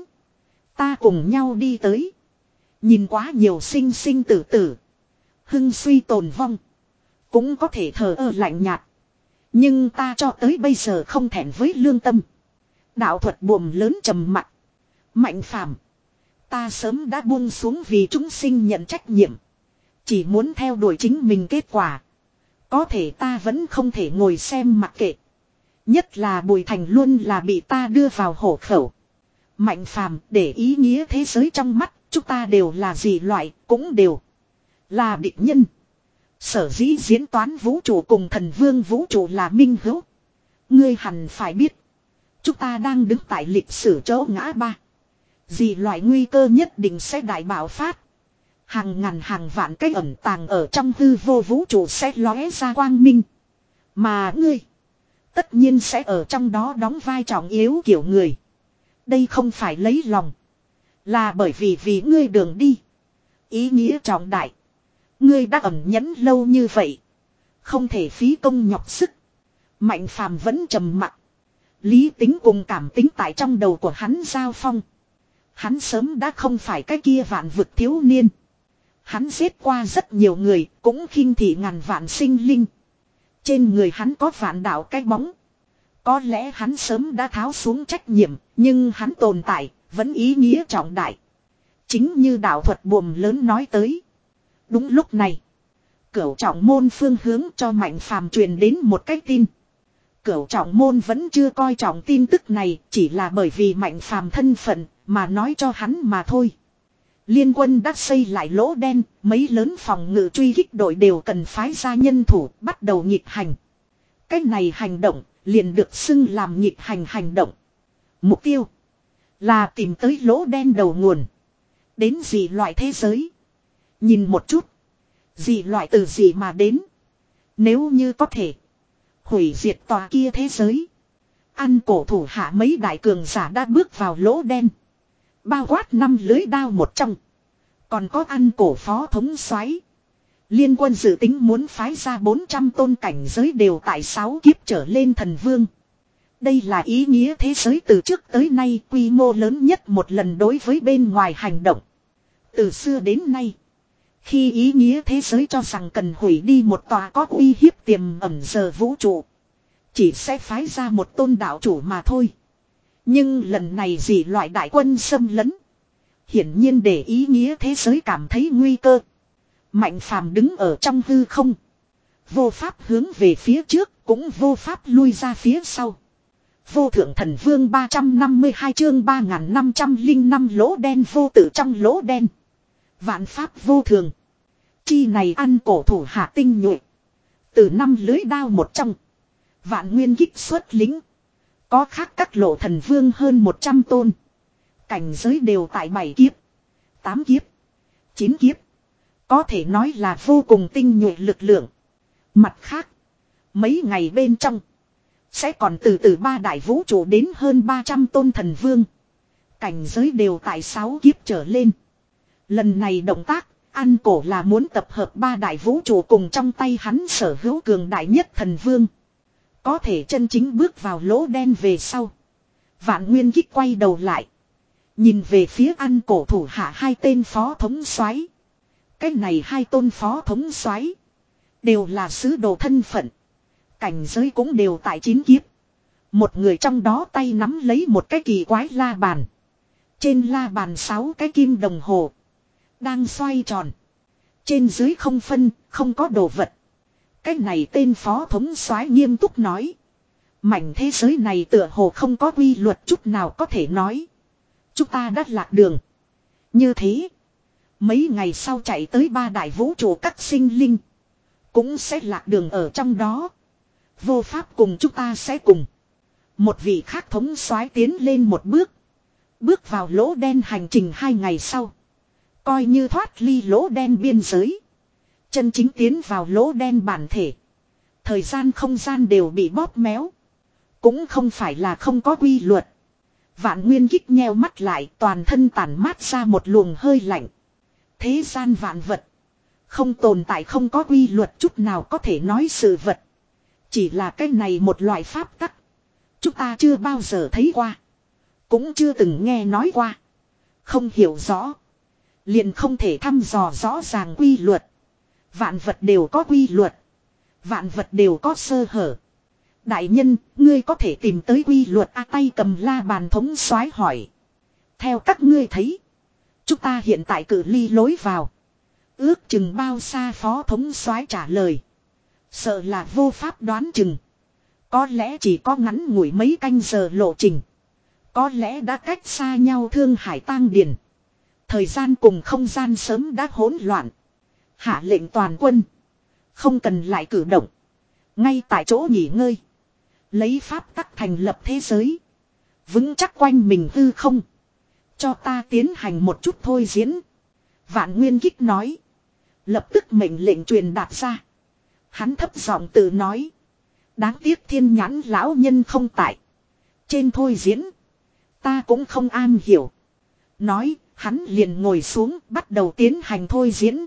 Ta cùng nhau đi tới. Nhìn quá nhiều sinh sinh tử tử. Hưng suy tồn vong. Cũng có thể thờ ơ lạnh nhạt. Nhưng ta cho tới bây giờ không thẹn với lương tâm. Đạo thuật buồm lớn trầm mặc. Mạnh phàm. Ta sớm đã buông xuống vì chúng sinh nhận trách nhiệm. Chỉ muốn theo đuổi chính mình kết quả. Có thể ta vẫn không thể ngồi xem mặc kệ. Nhất là Bùi Thành luôn là bị ta đưa vào hổ khẩu. Mạnh phàm để ý nghĩa thế giới trong mắt. Chúng ta đều là gì loại cũng đều là địch nhân. Sở dĩ diễn toán vũ trụ cùng thần vương vũ trụ là minh hữu. Ngươi hẳn phải biết. Chúng ta đang đứng tại lịch sử chỗ ngã ba. Gì loại nguy cơ nhất định sẽ đại bạo phát. Hàng ngàn hàng vạn cái ẩn tàng ở trong hư vô vũ trụ sẽ lóe ra quang minh. Mà ngươi. Tất nhiên sẽ ở trong đó đóng vai trọng yếu kiểu người. Đây không phải lấy lòng. Là bởi vì vì ngươi đường đi. Ý nghĩa trọng đại. Ngươi đã ẩn nhẫn lâu như vậy. Không thể phí công nhọc sức. Mạnh phàm vẫn trầm mặc. Lý tính cùng cảm tính tại trong đầu của hắn giao phong. Hắn sớm đã không phải cái kia vạn vực thiếu niên. Hắn giết qua rất nhiều người, cũng khinh thị ngàn vạn sinh linh. Trên người hắn có vạn đạo cái bóng. Có lẽ hắn sớm đã tháo xuống trách nhiệm, nhưng hắn tồn tại, vẫn ý nghĩa trọng đại. Chính như đạo thuật buồm lớn nói tới. Đúng lúc này, Cửu Trọng Môn phương hướng cho Mạnh Phàm truyền đến một cái tin. Cửu Trọng Môn vẫn chưa coi trọng tin tức này, chỉ là bởi vì Mạnh Phàm thân phận mà nói cho hắn mà thôi. Liên quân đã xây lại lỗ đen, mấy lớn phòng ngự truy kích đội đều cần phái ra nhân thủ, bắt đầu nhịp hành. Cái này hành động liền được xưng làm nhịp hành hành động. Mục tiêu là tìm tới lỗ đen đầu nguồn. Đến gì loại thế giới. Nhìn một chút. Gì loại từ gì mà đến. Nếu như có thể. Hủy diệt tòa kia thế giới. Ăn cổ thủ hạ mấy đại cường giả đã bước vào lỗ đen. Bao quát năm lưới đao một trong. Còn có ăn cổ phó thống soái. Liên quân dự tính muốn phái ra bốn trăm tôn cảnh giới đều tại sáu kiếp trở lên thần vương. Đây là ý nghĩa thế giới từ trước tới nay quy mô lớn nhất một lần đối với bên ngoài hành động. Từ xưa đến nay. Khi ý nghĩa thế giới cho rằng cần hủy đi một tòa có uy hiếp tiềm ẩn giờ vũ trụ. Chỉ sẽ phái ra một tôn đạo chủ mà thôi. Nhưng lần này gì loại đại quân xâm lấn. Hiển nhiên để ý nghĩa thế giới cảm thấy nguy cơ. Mạnh phàm đứng ở trong hư không. Vô pháp hướng về phía trước cũng vô pháp lui ra phía sau. Vô thượng thần vương ba trăm năm mươi hai chương ba nghìn năm trăm lẻ năm lỗ đen vô tử trong lỗ đen. Vạn pháp vô thường. Chi này ăn cổ thủ hạ tinh nhuệ. Từ năm lưới đao một trong. Vạn nguyên kích xuất lính. Có khác các lộ thần vương hơn một trăm tôn. Cảnh giới đều tại bảy kiếp. tám kiếp. chín kiếp. Có thể nói là vô cùng tinh nhuệ lực lượng. Mặt khác. Mấy ngày bên trong. Sẽ còn từ từ ba đại vũ trụ đến hơn ba trăm tôn thần vương. Cảnh giới đều tại sáu kiếp trở lên. Lần này động tác, ăn cổ là muốn tập hợp ba đại vũ trụ cùng trong tay hắn sở hữu cường đại nhất thần vương. Có thể chân chính bước vào lỗ đen về sau. Vạn Nguyên Kích quay đầu lại. Nhìn về phía ăn cổ thủ hạ hai tên phó thống soái. Cái này hai tôn phó thống soái Đều là sứ đồ thân phận. Cảnh giới cũng đều tại chín kiếp. Một người trong đó tay nắm lấy một cái kỳ quái la bàn. Trên la bàn sáu cái kim đồng hồ. Đang xoay tròn. Trên dưới không phân, không có đồ vật. Cái này tên phó thống soái nghiêm túc nói. Mảnh thế giới này tựa hồ không có quy luật chút nào có thể nói. Chúng ta đã lạc đường. Như thế. Mấy ngày sau chạy tới ba đại vũ trụ các sinh linh. Cũng sẽ lạc đường ở trong đó. Vô pháp cùng chúng ta sẽ cùng. Một vị khác thống soái tiến lên một bước. Bước vào lỗ đen hành trình hai ngày sau. Coi như thoát ly lỗ đen biên giới. Chân chính tiến vào lỗ đen bản thể. Thời gian không gian đều bị bóp méo. Cũng không phải là không có quy luật. Vạn Nguyên Kích nheo mắt lại, toàn thân tản mát ra một luồng hơi lạnh. Thế gian vạn vật. Không tồn tại không có quy luật chút nào có thể nói sự vật. Chỉ là cái này một loại pháp tắc. Chúng ta chưa bao giờ thấy qua. Cũng chưa từng nghe nói qua. Không hiểu rõ. Liền không thể thăm dò rõ ràng quy luật. Vạn vật đều có quy luật. Vạn vật đều có sơ hở. Đại nhân, ngươi có thể tìm tới quy luật a tay cầm la bàn thống soái hỏi. Theo các ngươi thấy. Chúng ta hiện tại cự ly lối vào. Ước chừng bao xa phó thống soái trả lời. Sợ là vô pháp đoán chừng. Có lẽ chỉ có ngắn ngủi mấy canh giờ lộ trình. Có lẽ đã cách xa nhau Thương Hải Tang Điền. Thời gian cùng không gian sớm đã hỗn loạn. Hạ lệnh toàn quân. Không cần lại cử động. Ngay tại chỗ nghỉ ngơi. Lấy pháp tắc thành lập thế giới. Vững chắc quanh mình hư không. Cho ta tiến hành một chút thôi diễn. Vạn Nguyên Kích nói. Lập tức mệnh lệnh truyền đạt ra. Hắn thấp giọng tự nói. Đáng tiếc thiên nhãn lão nhân không tại. Trên thôi diễn. Ta cũng không an hiểu. Nói, hắn liền ngồi xuống bắt đầu tiến hành thôi diễn.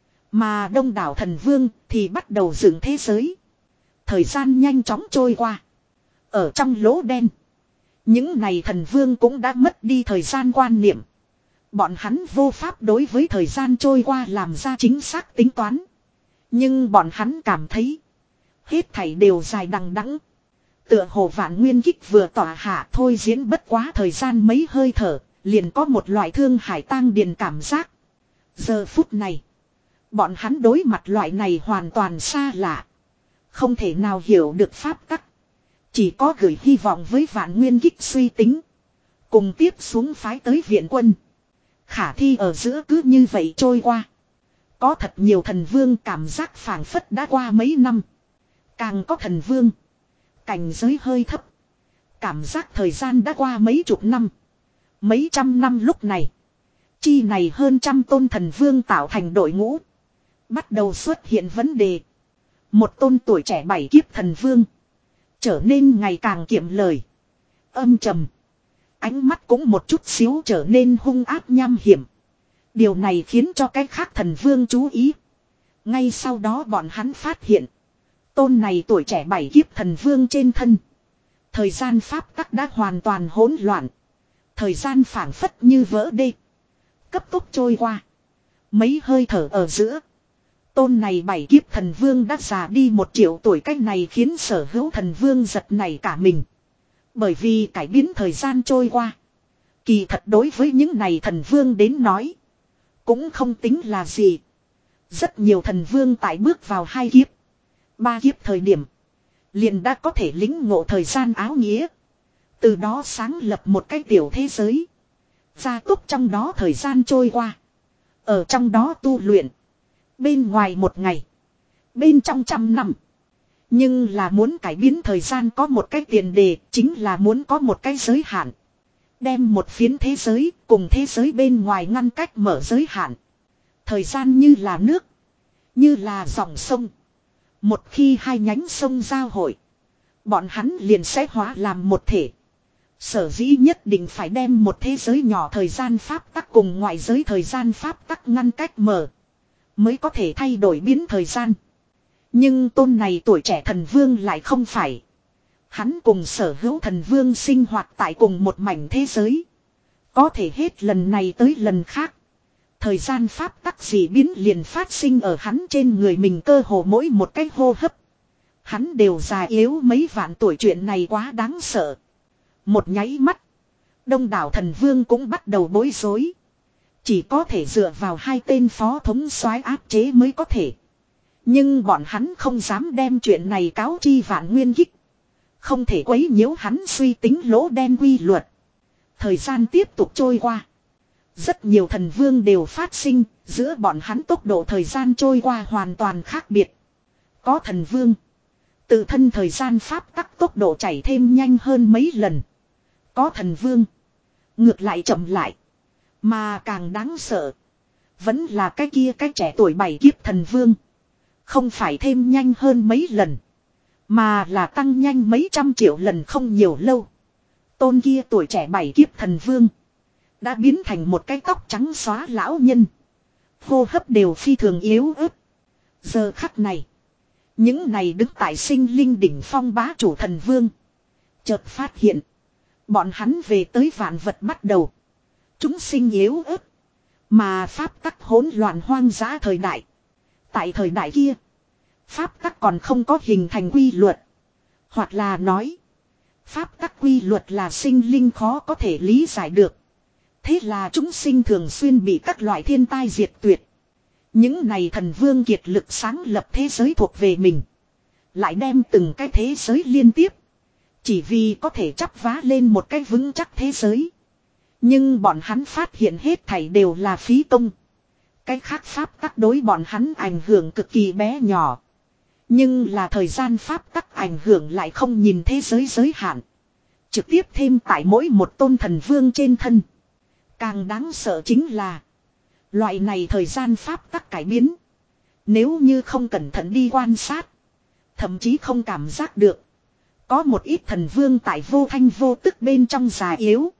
Mà đông đảo thần vương thì bắt đầu dựng thế giới. Thời gian nhanh chóng trôi qua. Ở trong lỗ đen. Những này thần vương cũng đã mất đi thời gian quan niệm. Bọn hắn vô pháp đối với thời gian trôi qua làm ra chính xác tính toán. Nhưng bọn hắn cảm thấy. Hết thảy đều dài đằng đẵng. Tựa hồ Vạn Nguyên Kích vừa tỏa hạ thôi diễn bất quá thời gian mấy hơi thở. Liền có một loại Thương Hải Tang Điền cảm giác. Giờ phút này. Bọn hắn đối mặt loại này hoàn toàn xa lạ. Không thể nào hiểu được pháp tắc. Chỉ có gửi hy vọng với Vạn Nguyên Kích suy tính. Cùng tiếp xuống phái tới viện quân. Khả thi ở giữa cứ như vậy trôi qua. Có thật nhiều thần vương cảm giác phảng phất đã qua mấy năm. Càng có thần vương. Cảnh giới hơi thấp. Cảm giác thời gian đã qua mấy chục năm. Mấy trăm năm lúc này. Chi này hơn trăm tôn thần vương tạo thành đội ngũ. Bắt đầu xuất hiện vấn đề. Một tôn tuổi trẻ bảy kiếp thần vương. Trở nên ngày càng kiệm lời. Âm trầm. Ánh mắt cũng một chút xíu trở nên hung ác nham hiểm. Điều này khiến cho cái khác thần vương chú ý. Ngay sau đó bọn hắn phát hiện. Tôn này tuổi trẻ bảy kiếp thần vương trên thân. Thời gian pháp tắc đã hoàn toàn hỗn loạn. Thời gian phảng phất như vỡ đê. Cấp tốc trôi qua. Mấy hơi thở ở giữa. Tôn này bảy kiếp thần vương đã già đi một triệu tuổi, cách này khiến sở hữu thần vương giật nảy cả mình. Bởi vì cải biến thời gian trôi qua. Kỳ thật đối với những này thần vương đến nói. Cũng không tính là gì. Rất nhiều thần vương tại bước vào hai kiếp. Ba kiếp thời điểm. Liền đã có thể lĩnh ngộ thời gian áo nghĩa. Từ đó sáng lập một cái tiểu thế giới. Gia tốc trong đó thời gian trôi qua. Ở trong đó tu luyện. Bên ngoài một ngày. Bên trong trăm năm. Nhưng là muốn cải biến thời gian có một cái tiền đề. Chính là muốn có một cái giới hạn. Đem một phiến thế giới cùng thế giới bên ngoài ngăn cách mở giới hạn. Thời gian như là nước. Như là dòng sông. Một khi hai nhánh sông giao hội. Bọn hắn liền sẽ hóa làm một thể. Sở dĩ nhất định phải đem một thế giới nhỏ thời gian pháp tắc cùng ngoại giới thời gian pháp tắc ngăn cách mở. Mới có thể thay đổi biến thời gian. Nhưng tôn này tuổi trẻ thần vương lại không phải. Hắn cùng sở hữu thần vương sinh hoạt tại cùng một mảnh thế giới. Có thể hết lần này tới lần khác. Thời gian pháp tắc dị biến liền phát sinh ở hắn trên người mình, cơ hồ mỗi một cái hô hấp. Hắn đều già yếu mấy vạn tuổi, chuyện này quá đáng sợ. Một nháy mắt. Đông đảo thần vương cũng bắt đầu bối rối. Chỉ có thể dựa vào hai tên phó thống soái áp chế mới có thể. Nhưng bọn hắn không dám đem chuyện này cáo chi Vạn Nguyên Kích. Không thể quấy nhiễu hắn suy tính lỗ đen quy luật. Thời gian tiếp tục trôi qua. Rất nhiều thần vương đều phát sinh, giữa bọn hắn tốc độ thời gian trôi qua hoàn toàn khác biệt. Có thần vương. Tự thân thời gian pháp tắc tốc độ chảy thêm nhanh hơn mấy lần. Có thần vương. Ngược lại chậm lại. Mà càng đáng sợ. Vẫn là cái kia cái trẻ tuổi bảy kiếp thần vương. Không phải thêm nhanh hơn mấy lần. Mà là tăng nhanh mấy trăm triệu lần, không nhiều lâu. Tôn kia tuổi trẻ bảy kiếp thần vương. Đã biến thành một cái tóc trắng xóa lão nhân. Hô hấp đều phi thường yếu ớt. Giờ khắc này. Những này đứng tại sinh linh đỉnh phong bá chủ thần vương. Chợt phát hiện. Bọn hắn về tới vạn vật bắt đầu. Chúng sinh yếu ớt. Mà pháp tắc hỗn loạn hoang dã thời đại. Tại thời đại kia. Pháp tắc còn không có hình thành quy luật. Hoặc là nói. Pháp tắc quy luật là sinh linh khó có thể lý giải được. Thế là chúng sinh thường xuyên bị các loại thiên tai diệt tuyệt. Những này thần vương kiệt lực sáng lập thế giới thuộc về mình. Lại đem từng cái thế giới liên tiếp. Chỉ vì có thể chắp vá lên một cái vững chắc thế giới. Nhưng bọn hắn phát hiện hết thảy đều là phí công. Cái khác pháp tắc đối bọn hắn ảnh hưởng cực kỳ bé nhỏ. Nhưng là thời gian pháp tắc ảnh hưởng lại không nhìn thế giới giới hạn. Trực tiếp thêm tại mỗi một tôn thần vương trên thân. Càng đáng sợ chính là. Loại này thời gian pháp tắc cải biến. Nếu như không cẩn thận đi quan sát. Thậm chí không cảm giác được. Có một ít thần vương tại vô thanh vô tức bên trong già yếu.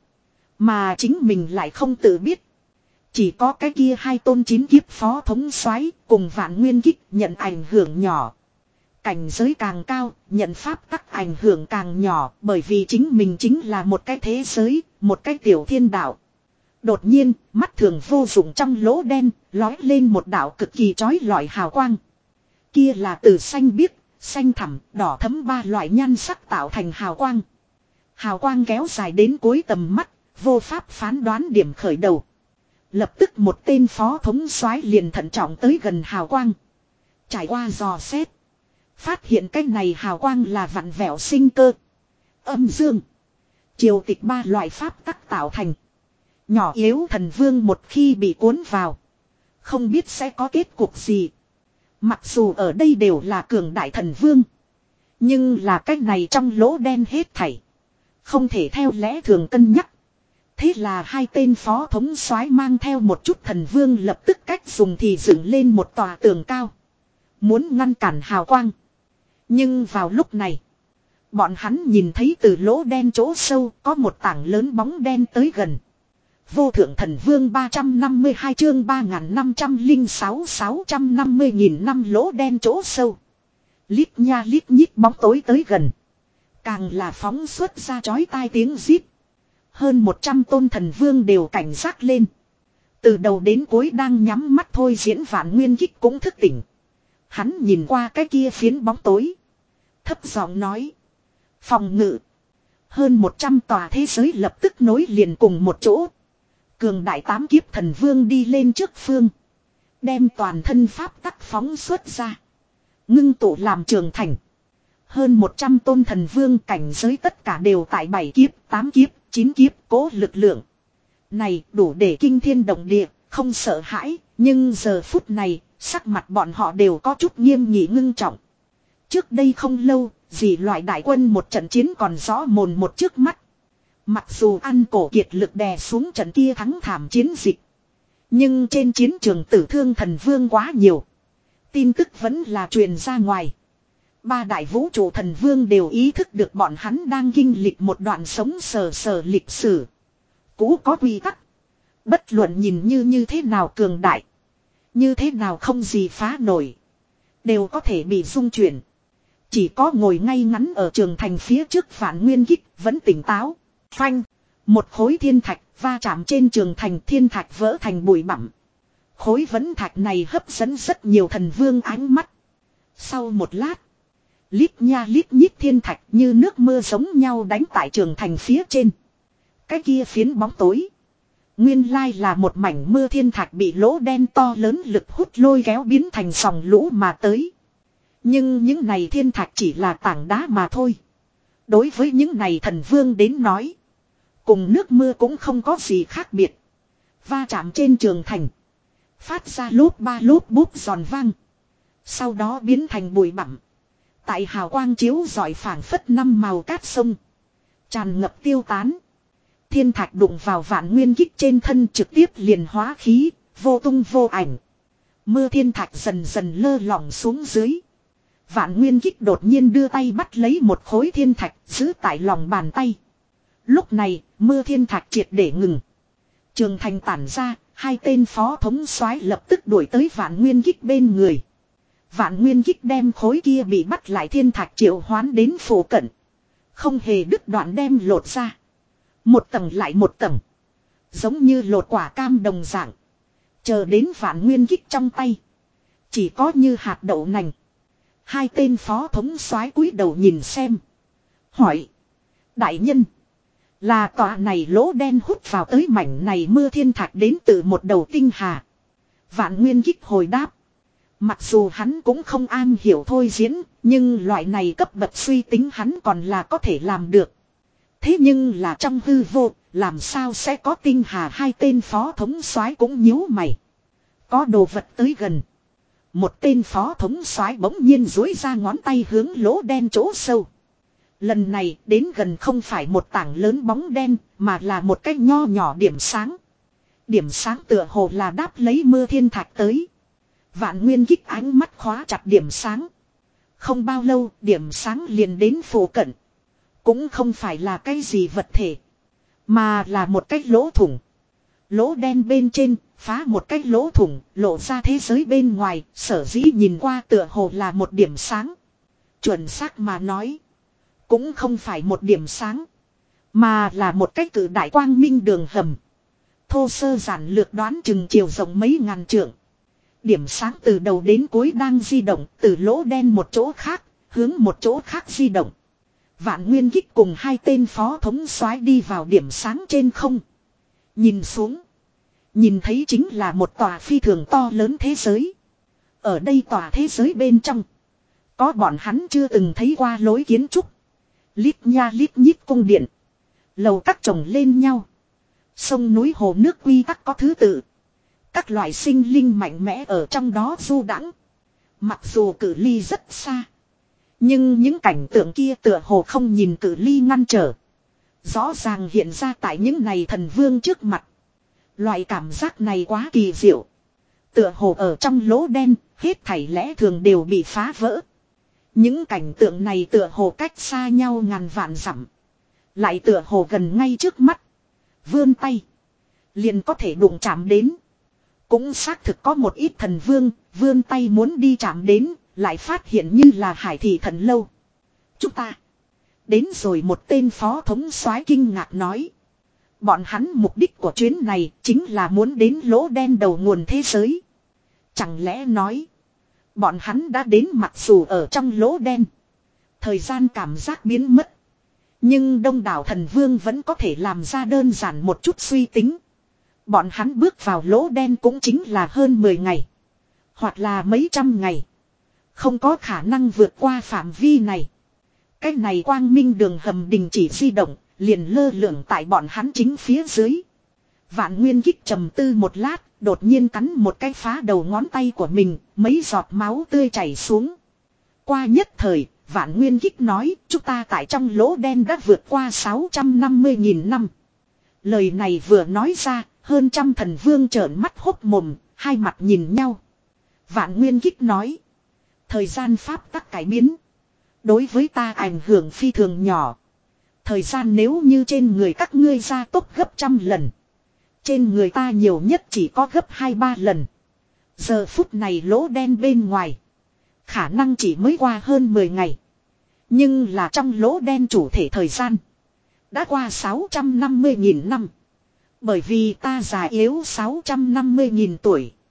Mà chính mình lại không tự biết. Chỉ có cái kia hai tôn chín kiếp phó thống soái cùng Vạn Nguyên Kích nhận ảnh hưởng nhỏ. Cảnh giới càng cao, nhận pháp tắc ảnh hưởng càng nhỏ, bởi vì chính mình chính là một cái thế giới, một cái tiểu thiên đạo. Đột nhiên, mắt thường vô dụng trong lỗ đen, lói lên một đạo cực kỳ chói lọi hào quang. Kia là từ xanh biếc, xanh thẳm, đỏ thẫm ba loại nhan sắc tạo thành hào quang. Hào quang kéo dài đến cuối tầm mắt, vô pháp phán đoán điểm khởi đầu. Lập tức một tên phó thống soái liền thận trọng tới gần hào quang. Trải qua dò xét. Phát hiện cái này hào quang là vặn vẹo sinh cơ. Âm dương. Triều tịch ba loại pháp tắc tạo thành. Nhỏ yếu thần vương một khi bị cuốn vào. Không biết sẽ có kết cục gì. Mặc dù ở đây đều là cường đại thần vương. Nhưng là cái này trong lỗ đen hết thảy. Không thể theo lẽ thường cân nhắc. Thế là hai tên phó thống soái mang theo một chút thần vương lập tức cách dùng thì dựng lên một tòa tường cao. Muốn ngăn cản hào quang. Nhưng vào lúc này. Bọn hắn nhìn thấy từ lỗ đen chỗ sâu có một tảng lớn bóng đen tới gần. Vô thượng thần vương ba trăm năm mươi hai chương ba nghìn năm trăm lẻ sáu sáu trăm năm mươi nghìn năm lỗ đen chỗ sâu. Lít nha lít nhít bóng tối tới gần. Càng là phóng xuất ra chói tai tiếng rít. Hơn một trăm tôn thần vương đều cảnh giác lên. Từ đầu đến cuối đang nhắm mắt thôi diễn Vạn Nguyên Kích cũng thức tỉnh. Hắn nhìn qua cái kia phiến bóng tối. Thấp giọng nói. Phòng ngự. Hơn một trăm tòa thế giới lập tức nối liền cùng một chỗ. Cường đại tám kiếp thần vương đi lên trước phương. Đem toàn thân pháp tắc phóng xuất ra. Ngưng tụ làm trường thành. Hơn một trăm tôn thần vương cảnh giới tất cả đều tại bảy kiếp, tám kiếp, chín kiếp cố lực lượng. Này đủ để kinh thiên động địa, không sợ hãi, nhưng giờ phút này, sắc mặt bọn họ đều có chút nghiêm nghị ngưng trọng. Trước đây không lâu, vì loại đại quân một trận chiến còn rõ mồn một trước mắt. Mặc dù ăn cổ kiệt lực đè xuống trận kia thắng thảm chiến dịch. Nhưng trên chiến trường tử thương thần vương quá nhiều. Tin tức vẫn là truyền ra ngoài. Ba đại vũ trụ thần vương đều ý thức được bọn hắn đang kinh lịch một đoạn sống sờ sờ lịch sử. Cũ có quy tắc. Bất luận nhìn như như thế nào cường đại. Như thế nào không gì phá nổi. Đều có thể bị rung chuyển. Chỉ có ngồi ngay ngắn ở trường thành phía trước Vạn Nguyên Kích vẫn tỉnh táo. Phanh. Một khối thiên thạch va chạm trên trường thành, thiên thạch vỡ thành bụi bặm. Khối vấn thạch này hấp dẫn rất nhiều thần vương ánh mắt. Sau một lát. Lít nha lít nhít thiên thạch như nước mưa giống nhau đánh tại trường thành phía trên. Cái kia phiến bóng tối. Nguyên lai là một mảnh mưa thiên thạch bị lỗ đen to lớn lực hút lôi kéo biến thành dòng lũ mà tới. Nhưng những này thiên thạch chỉ là tảng đá mà thôi. Đối với những này thần vương đến nói. Cùng nước mưa cũng không có gì khác biệt. Va chạm trên trường thành. Phát ra lốp ba lốp búp giòn vang. Sau đó biến thành bụi bặm. Tại hào quang chiếu rọi phảng phất năm màu cát sông. Tràn ngập tiêu tán. Thiên thạch đụng vào vạn nguyên kích trên thân trực tiếp liền hóa khí. Vô tung vô ảnh. Mưa thiên thạch dần dần lơ lỏng xuống dưới. Vạn nguyên kích đột nhiên đưa tay bắt lấy một khối thiên thạch giữ tại lòng bàn tay. Lúc này mưa thiên thạch triệt để ngừng. Trường thành tản ra. Hai tên phó thống soái lập tức đuổi tới vạn nguyên kích bên người. Vạn nguyên kích đem khối kia bị bắt lại thiên thạch triệu hoán đến phủ cận. Không hề đứt đoạn đem lột ra. Một tầng lại một tầng. Giống như lột quả cam đồng dạng. Chờ đến vạn nguyên kích trong tay. Chỉ có như hạt đậu nành. Hai tên phó thống soái cúi đầu nhìn xem. Hỏi. Đại nhân. Là tòa này lỗ đen hút vào tới mảnh này mưa thiên thạch đến từ một đầu tinh hà. Vạn nguyên kích hồi đáp. Mặc dù hắn cũng không an hiểu thôi diễn. Nhưng loại này cấp bậc suy tính hắn còn là có thể làm được. Thế nhưng là trong hư vô. Làm sao sẽ có tinh hà hai tên phó thống soái cũng nhíu mày. Có đồ vật tới gần. Một tên phó thống soái bỗng nhiên duỗi ra ngón tay hướng lỗ đen chỗ sâu. Lần này đến gần không phải một tảng lớn bóng đen mà là một cái nho nhỏ điểm sáng. Điểm sáng tựa hồ là đáp lấy mưa thiên thạch tới. Vạn nguyên kích ánh mắt khóa chặt điểm sáng. Không bao lâu điểm sáng liền đến phủ cận. Cũng không phải là cái gì vật thể. Mà là một cái lỗ thủng. Lỗ đen bên trên phá một cái lỗ thủng lộ ra thế giới bên ngoài. Sở dĩ nhìn qua tựa hồ là một điểm sáng. Chuẩn xác mà nói. Cũng không phải một điểm sáng. Mà là một cái cử đại quang minh đường hầm. Thô sơ giản lược đoán chừng chiều rộng mấy ngàn trượng. Điểm sáng từ đầu đến cuối đang di động từ lỗ đen một chỗ khác, hướng một chỗ khác di động. Vạn nguyên kích cùng hai tên phó thống soái đi vào điểm sáng trên không. Nhìn xuống. Nhìn thấy chính là một tòa phi thường to lớn thế giới. Ở đây tòa thế giới bên trong. Có bọn hắn chưa từng thấy qua lối kiến trúc. Lít nha lít nhít cung điện. Lầu các chồng lên nhau. Sông núi hồ nước quy tắc có thứ tự. Các loại sinh linh mạnh mẽ ở trong đó du đãng. Mặc dù cự ly rất xa. Nhưng những cảnh tượng kia tựa hồ không nhìn cự ly ngăn trở. Rõ ràng hiện ra tại những này thần vương trước mặt. Loại cảm giác này quá kỳ diệu. Tựa hồ ở trong lỗ đen, hết thảy lẽ thường đều bị phá vỡ. Những cảnh tượng này tựa hồ cách xa nhau ngàn vạn dặm. Lại tựa hồ gần ngay trước mắt. Vươn tay. Liền có thể đụng chạm đến. Cũng xác thực có một ít thần vương, vươn tay muốn đi chạm đến, lại phát hiện như là hải thị thần lâu. Chúng ta. Đến rồi một tên phó thống soái kinh ngạc nói. Bọn hắn mục đích của chuyến này chính là muốn đến lỗ đen đầu nguồn thế giới. Chẳng lẽ nói. Bọn hắn đã đến mặc dù ở trong lỗ đen. Thời gian cảm giác biến mất. Nhưng đông đảo thần vương vẫn có thể làm ra đơn giản một chút suy tính. Bọn hắn bước vào lỗ đen cũng chính là hơn mười ngày. Hoặc là mấy trăm ngày. Không có khả năng vượt qua phạm vi này. Cái này quang minh đường hầm đình chỉ di động. Liền lơ lửng tại bọn hắn chính phía dưới. Vạn nguyên kích trầm tư một lát. Đột nhiên cắn một cái phá đầu ngón tay của mình. Mấy giọt máu tươi chảy xuống. Qua nhất thời. Vạn nguyên kích nói. Chúng ta tại trong lỗ đen đã vượt qua sáu trăm năm mươi nghìn năm. Lời này vừa nói ra. Hơn trăm thần vương trợn mắt hốc mồm. Hai mặt nhìn nhau. Vạn nguyên kích nói. Thời gian pháp tắc cải biến. Đối với ta ảnh hưởng phi thường nhỏ. Thời gian nếu như trên người các ngươi gia tốc gấp trăm lần. Trên người ta nhiều nhất chỉ có gấp hai ba lần. Giờ phút này lỗ đen bên ngoài. Khả năng chỉ mới qua hơn mười ngày. Nhưng là trong lỗ đen chủ thể thời gian. Đã qua sáu trăm năm mươi nghìn năm. Bởi vì ta già yếu sáu trăm năm mươi nghìn tuổi.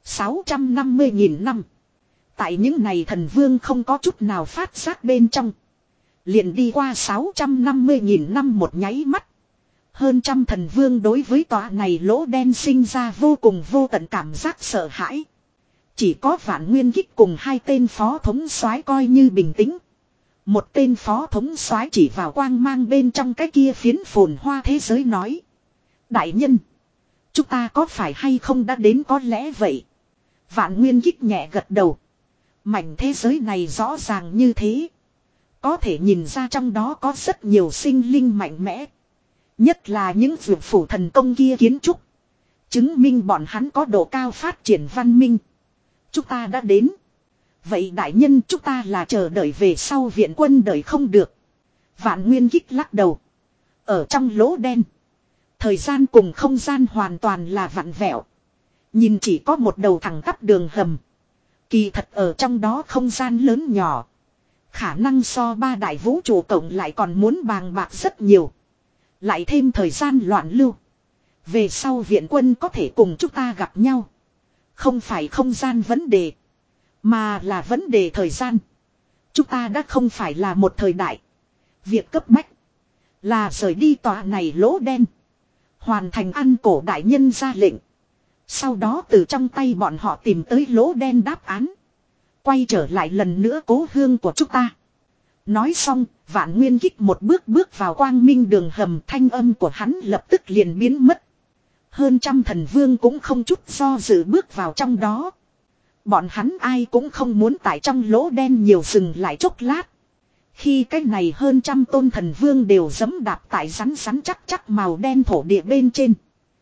sáu trăm năm mươi nghìn năm. Tại những này thần vương không có chút nào phát giác bên trong. Liền đi qua sáu trăm năm mươi nghìn năm một nháy mắt. Hơn trăm thần vương đối với tòa này lỗ đen sinh ra vô cùng vô tận cảm giác sợ hãi. Chỉ có Vạn Nguyên Kích cùng hai tên phó thống soái coi như bình tĩnh. Một tên phó thống soái chỉ vào quang mang bên trong cái kia phiến phồn hoa thế giới nói. Đại nhân, chúng ta có phải hay không đã đến có lẽ vậy? Vạn Nguyên Kích nhẹ gật đầu. Mảnh thế giới này rõ ràng như thế. Có thể nhìn ra trong đó có rất nhiều sinh linh mạnh mẽ. Nhất là những vượt phủ thần công kia kiến trúc. Chứng minh bọn hắn có độ cao phát triển văn minh. Chúng ta đã đến. Vậy đại nhân, chúng ta là chờ đợi về sau viện quân đợi không được. Vạn Nguyên Kích lắc đầu. Ở trong lỗ đen. Thời gian cùng không gian hoàn toàn là vặn vẹo. Nhìn chỉ có một đầu thẳng tắp đường hầm. Kỳ thật ở trong đó không gian lớn nhỏ. Khả năng so ba đại vũ trụ cộng lại còn muốn bàng bạc rất nhiều. Lại thêm thời gian loạn lưu. Về sau viện quân có thể cùng chúng ta gặp nhau. Không phải không gian vấn đề. Mà là vấn đề thời gian. Chúng ta đã không phải là một thời đại. Việc cấp bách. Là rời đi tòa này lỗ đen. Hoàn thành ăn cổ đại nhân ra lệnh. Sau đó từ trong tay bọn họ tìm tới lỗ đen đáp án. Quay trở lại lần nữa cố hương của chúng ta. Nói xong, Vạn Nguyên Kích một bước bước vào quang minh đường hầm, thanh âm của hắn lập tức liền biến mất. Hơn trăm thần vương cũng không chút do dự bước vào trong đó. Bọn hắn ai cũng không muốn tại trong lỗ đen nhiều dừng lại chốc lát. Khi cái này hơn trăm tôn thần vương đều giẫm đạp tại rắn rắn chắc chắc màu đen thổ địa bên trên.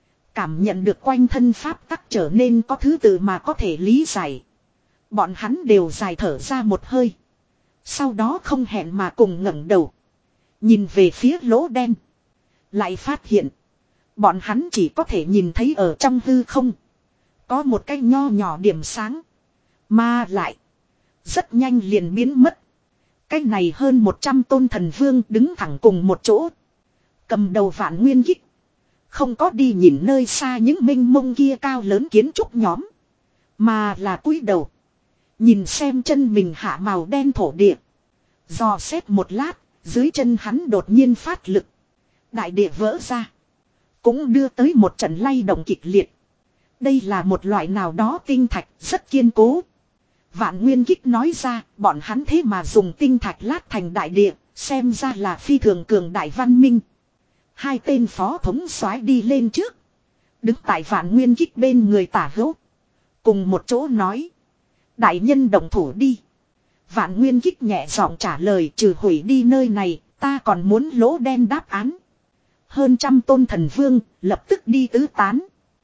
Cảm nhận được quanh thân pháp tắc trở nên có thứ tự mà có thể lý giải. Bọn hắn đều dài thở ra một hơi. Sau đó không hẹn mà cùng ngẩng đầu. Nhìn về phía lỗ đen. Lại phát hiện. Bọn hắn chỉ có thể nhìn thấy ở trong hư không. Có một cái nho nhỏ điểm sáng. Mà lại. Rất nhanh liền biến mất. Cái này hơn một trăm tôn thần vương đứng thẳng cùng một chỗ. Cầm đầu Vạn Nguyên Kích. Không có đi nhìn nơi xa những mênh mông kia cao lớn kiến trúc nhóm. Mà là cúi đầu. Nhìn xem chân mình hạ màu đen thổ địa. Dò xét một lát, dưới chân hắn đột nhiên phát lực. Đại địa vỡ ra. Cũng đưa tới một trận lay động kịch liệt. Đây là một loại nào đó tinh thạch rất kiên cố. Vạn Nguyên Kích nói ra, bọn hắn thế mà dùng tinh thạch lát thành đại địa, xem ra là phi thường cường đại văn minh. Hai tên phó thống soái đi lên trước. Đứng tại Vạn Nguyên Kích bên người tả hữu. Cùng một chỗ nói. Đại nhân đồng thủ đi. Vạn Nguyên Kích nhẹ giọng trả lời, trừ hủy đi nơi này, ta còn muốn lỗ đen đáp án. Hơn trăm tôn thần vương, lập tức đi tứ tán.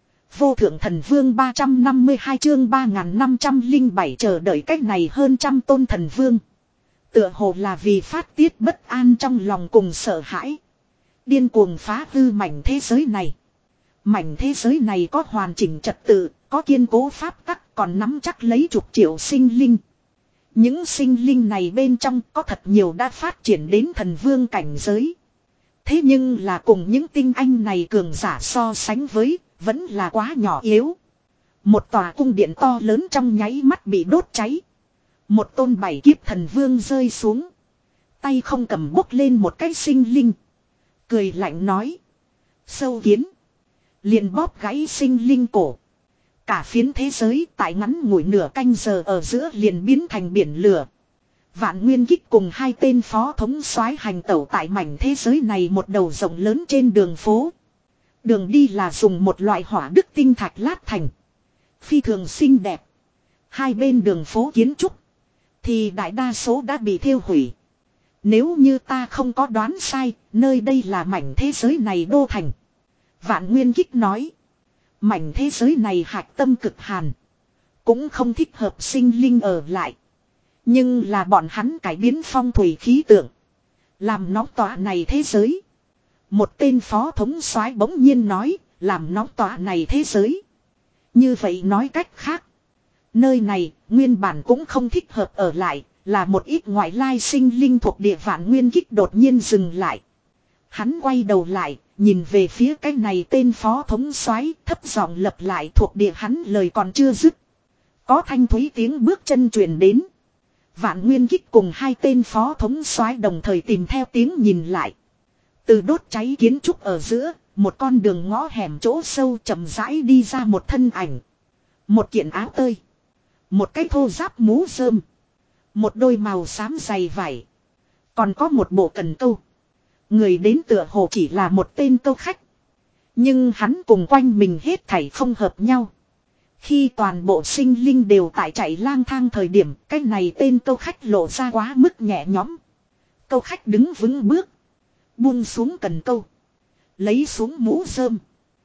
Vô thượng thần vương ba trăm năm mươi hai chương ba nghìn năm trăm lẻ bảy chờ đợi cách này hơn trăm tôn thần vương. Tựa hồ là vì phát tiết bất an trong lòng cùng sợ hãi. Điên cuồng phá hư mảnh thế giới này. Mảnh thế giới này có hoàn chỉnh trật tự, có kiên cố pháp tắc, còn nắm chắc lấy chục triệu sinh linh. Những sinh linh này bên trong có thật nhiều đã phát triển đến thần vương cảnh giới. Thế nhưng là cùng những tinh anh này cường giả so sánh với, vẫn là quá nhỏ yếu. Một tòa cung điện to lớn trong nháy mắt bị đốt cháy. Một tôn bảy kiếp thần vương rơi xuống. Tay không cầm bốc lên một cái sinh linh. Cười lạnh nói. Sâu kiến. Liền bóp gãy sinh linh cổ. Cả phiến thế giới tại ngắn ngủi nửa canh giờ ở giữa liền biến thành biển lửa. Vạn Nguyên Kích cùng hai tên phó thống soái hành tẩu tại mảnh thế giới này một đầu rộng lớn trên đường phố. Đường đi là dùng một loại hỏa đức tinh thạch lát thành. Phi thường xinh đẹp. Hai bên đường phố kiến trúc. Thì đại đa số đã bị thiêu hủy. Nếu như ta không có đoán sai, nơi đây là mảnh thế giới này đô thành. Vạn Nguyên Kích nói. Mảnh thế giới này hạch tâm cực hàn. Cũng không thích hợp sinh linh ở lại. Nhưng là bọn hắn cải biến phong thủy khí tượng. Làm nóng tỏa này thế giới. Một tên phó thống soái bỗng nhiên nói. Làm nóng tỏa này thế giới. Như vậy nói cách khác. Nơi này nguyên bản cũng không thích hợp ở lại. Là một ít ngoại lai sinh linh thuộc địa Vạn Nguyên Kích đột nhiên dừng lại. Hắn quay đầu lại. Nhìn về phía cái này tên phó thống soái thấp giọng lặp lại thuộc địa hắn lời còn chưa dứt. Có thanh thúy tiếng bước chân truyền đến. Vạn Nguyên Kích cùng hai tên phó thống soái đồng thời tìm theo tiếng nhìn lại. Từ đốt cháy kiến trúc ở giữa, một con đường ngõ hẻm chỗ sâu chậm rãi đi ra một thân ảnh. Một kiện áo tơi. Một cái thô giáp mũ rơm. Một đôi màu xám dày vải. Còn có một bộ cần câu. Người đến tựa hồ chỉ là một tên câu khách. Nhưng hắn cùng quanh mình hết thảy không hợp nhau. Khi toàn bộ sinh linh đều tại chạy lang thang thời điểm, cái này tên câu khách lộ ra quá mức nhẹ nhõm. Câu khách đứng vững bước. Buông xuống cần câu. Lấy xuống mũ rơm.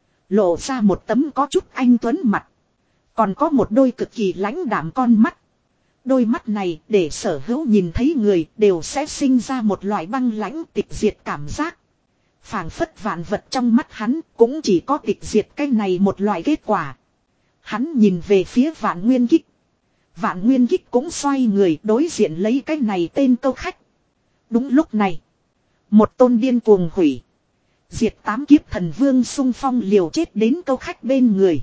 Lộ ra một tấm có chút anh tuấn mặt. Còn có một đôi cực kỳ lãnh đạm con mắt. Đôi mắt này để sở hữu nhìn thấy người đều sẽ sinh ra một loại băng lãnh tịch diệt cảm giác. Phảng phất vạn vật trong mắt hắn cũng chỉ có tịch diệt cái này một loại kết quả. Hắn nhìn về phía Vạn Nguyên Kích. Vạn Nguyên Kích cũng xoay người đối diện lấy cái này tên câu khách. Đúng lúc này. Một tôn điên cuồng hủy. Diệt tám kiếp thần vương xung phong liều chết đến câu khách bên người.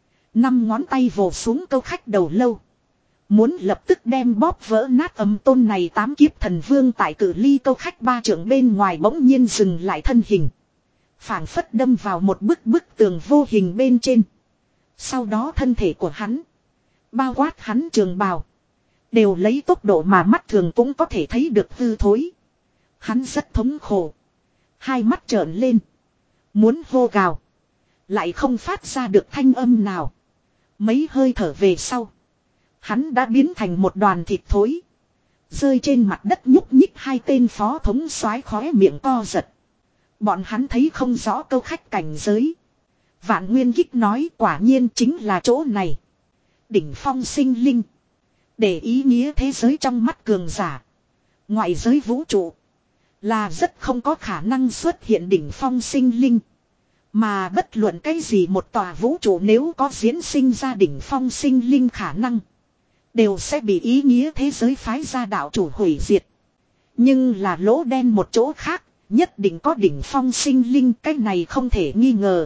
Năm ngón tay vồ xuống câu khách đầu lâu. Muốn lập tức đem bóp vỡ nát âm tôn này tám kiếp thần vương tại cử ly câu khách ba trưởng bên ngoài bỗng nhiên dừng lại thân hình. Phảng phất đâm vào một bức bức tường vô hình bên trên. Sau đó thân thể của hắn. Bao quát hắn trường bào. Đều lấy tốc độ mà mắt thường cũng có thể thấy được hư thối. Hắn rất thống khổ. Hai mắt trợn lên. Muốn hô gào. Lại không phát ra được thanh âm nào. Mấy hơi thở về sau. Hắn đã biến thành một đoàn thịt thối. Rơi trên mặt đất nhúc nhích hai tên phó thống soái khóe miệng co giật. Bọn hắn thấy không rõ câu khách cảnh giới. Vạn Nguyên Kích nói quả nhiên chính là chỗ này. Đỉnh phong sinh linh. Để ý nghĩa thế giới trong mắt cường giả. Ngoại giới vũ trụ. Là rất không có khả năng xuất hiện đỉnh phong sinh linh. Mà bất luận cái gì một tòa vũ trụ nếu có diễn sinh ra đỉnh phong sinh linh khả năng. Đều sẽ bị ý nghĩa thế giới phái ra đạo chủ hủy diệt. Nhưng là lỗ đen một chỗ khác. Nhất định có đỉnh phong sinh linh, cái này không thể nghi ngờ.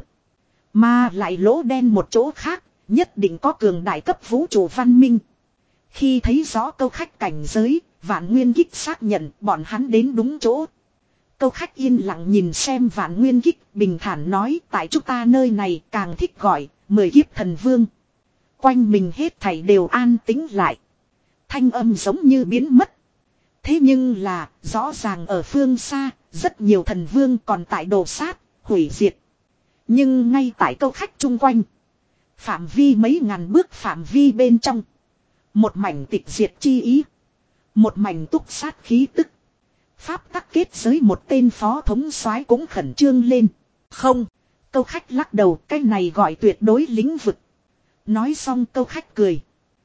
Mà lại lỗ đen một chỗ khác. Nhất định có cường đại cấp vũ trụ văn minh. Khi thấy rõ câu khách cảnh giới, Vạn Nguyên Kích xác nhận bọn hắn đến đúng chỗ. Câu khách yên lặng nhìn xem Vạn Nguyên Kích, bình thản nói tại chúng ta nơi này càng thích gọi mười kiếp thần vương. Quanh mình hết thảy đều an tĩnh lại. Thanh âm giống như biến mất. Thế nhưng là, rõ ràng ở phương xa, rất nhiều thần vương còn tại đồ sát, hủy diệt. Nhưng ngay tại câu khách chung quanh, phạm vi mấy ngàn bước phạm vi bên trong, một mảnh tịch diệt chi ý, một mảnh túc sát khí tức. Pháp tắc kết giới một tên phó thống soái cũng khẩn trương lên. Không, câu khách lắc đầu, cái này gọi tuyệt đối lĩnh vực. Nói xong câu khách cười.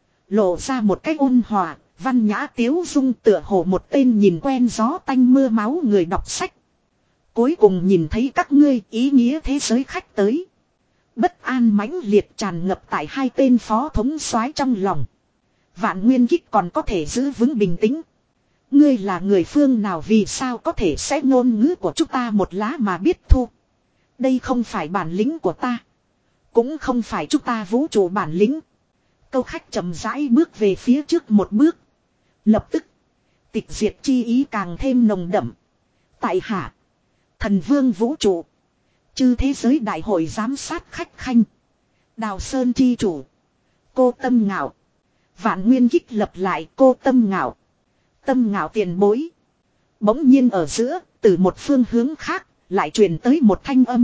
Lộ ra một cái ôn hòa, văn nhã tiếu dung tựa hồ một tên nhìn quen gió tanh mưa máu người đọc sách. Cuối cùng nhìn thấy các ngươi ý nghĩa thế giới khách tới. Bất an mãnh liệt tràn ngập tại hai tên phó thống soái trong lòng. Vạn Nguyên Kích còn có thể giữ vững bình tĩnh. Ngươi là người phương nào vì sao có thể sẽ ngôn ngữ của chúng ta một lá mà biết thu. Đây không phải bản lĩnh của ta. Cũng không phải chúng ta vũ trụ bản lĩnh. Câu khách chậm rãi bước về phía trước một bước. Lập tức. Tịch diệt chi ý càng thêm nồng đậm. Tại hạ. Thần vương vũ trụ. Chư thế giới đại hội giám sát khách khanh. Đào Sơn chi chủ. Cô Tâm Ngạo. Vạn Nguyên Kích lập lại cô Tâm Ngạo. Tâm Ngạo tiền bối. Bỗng nhiên ở giữa, từ một phương hướng khác, lại truyền tới một thanh âm.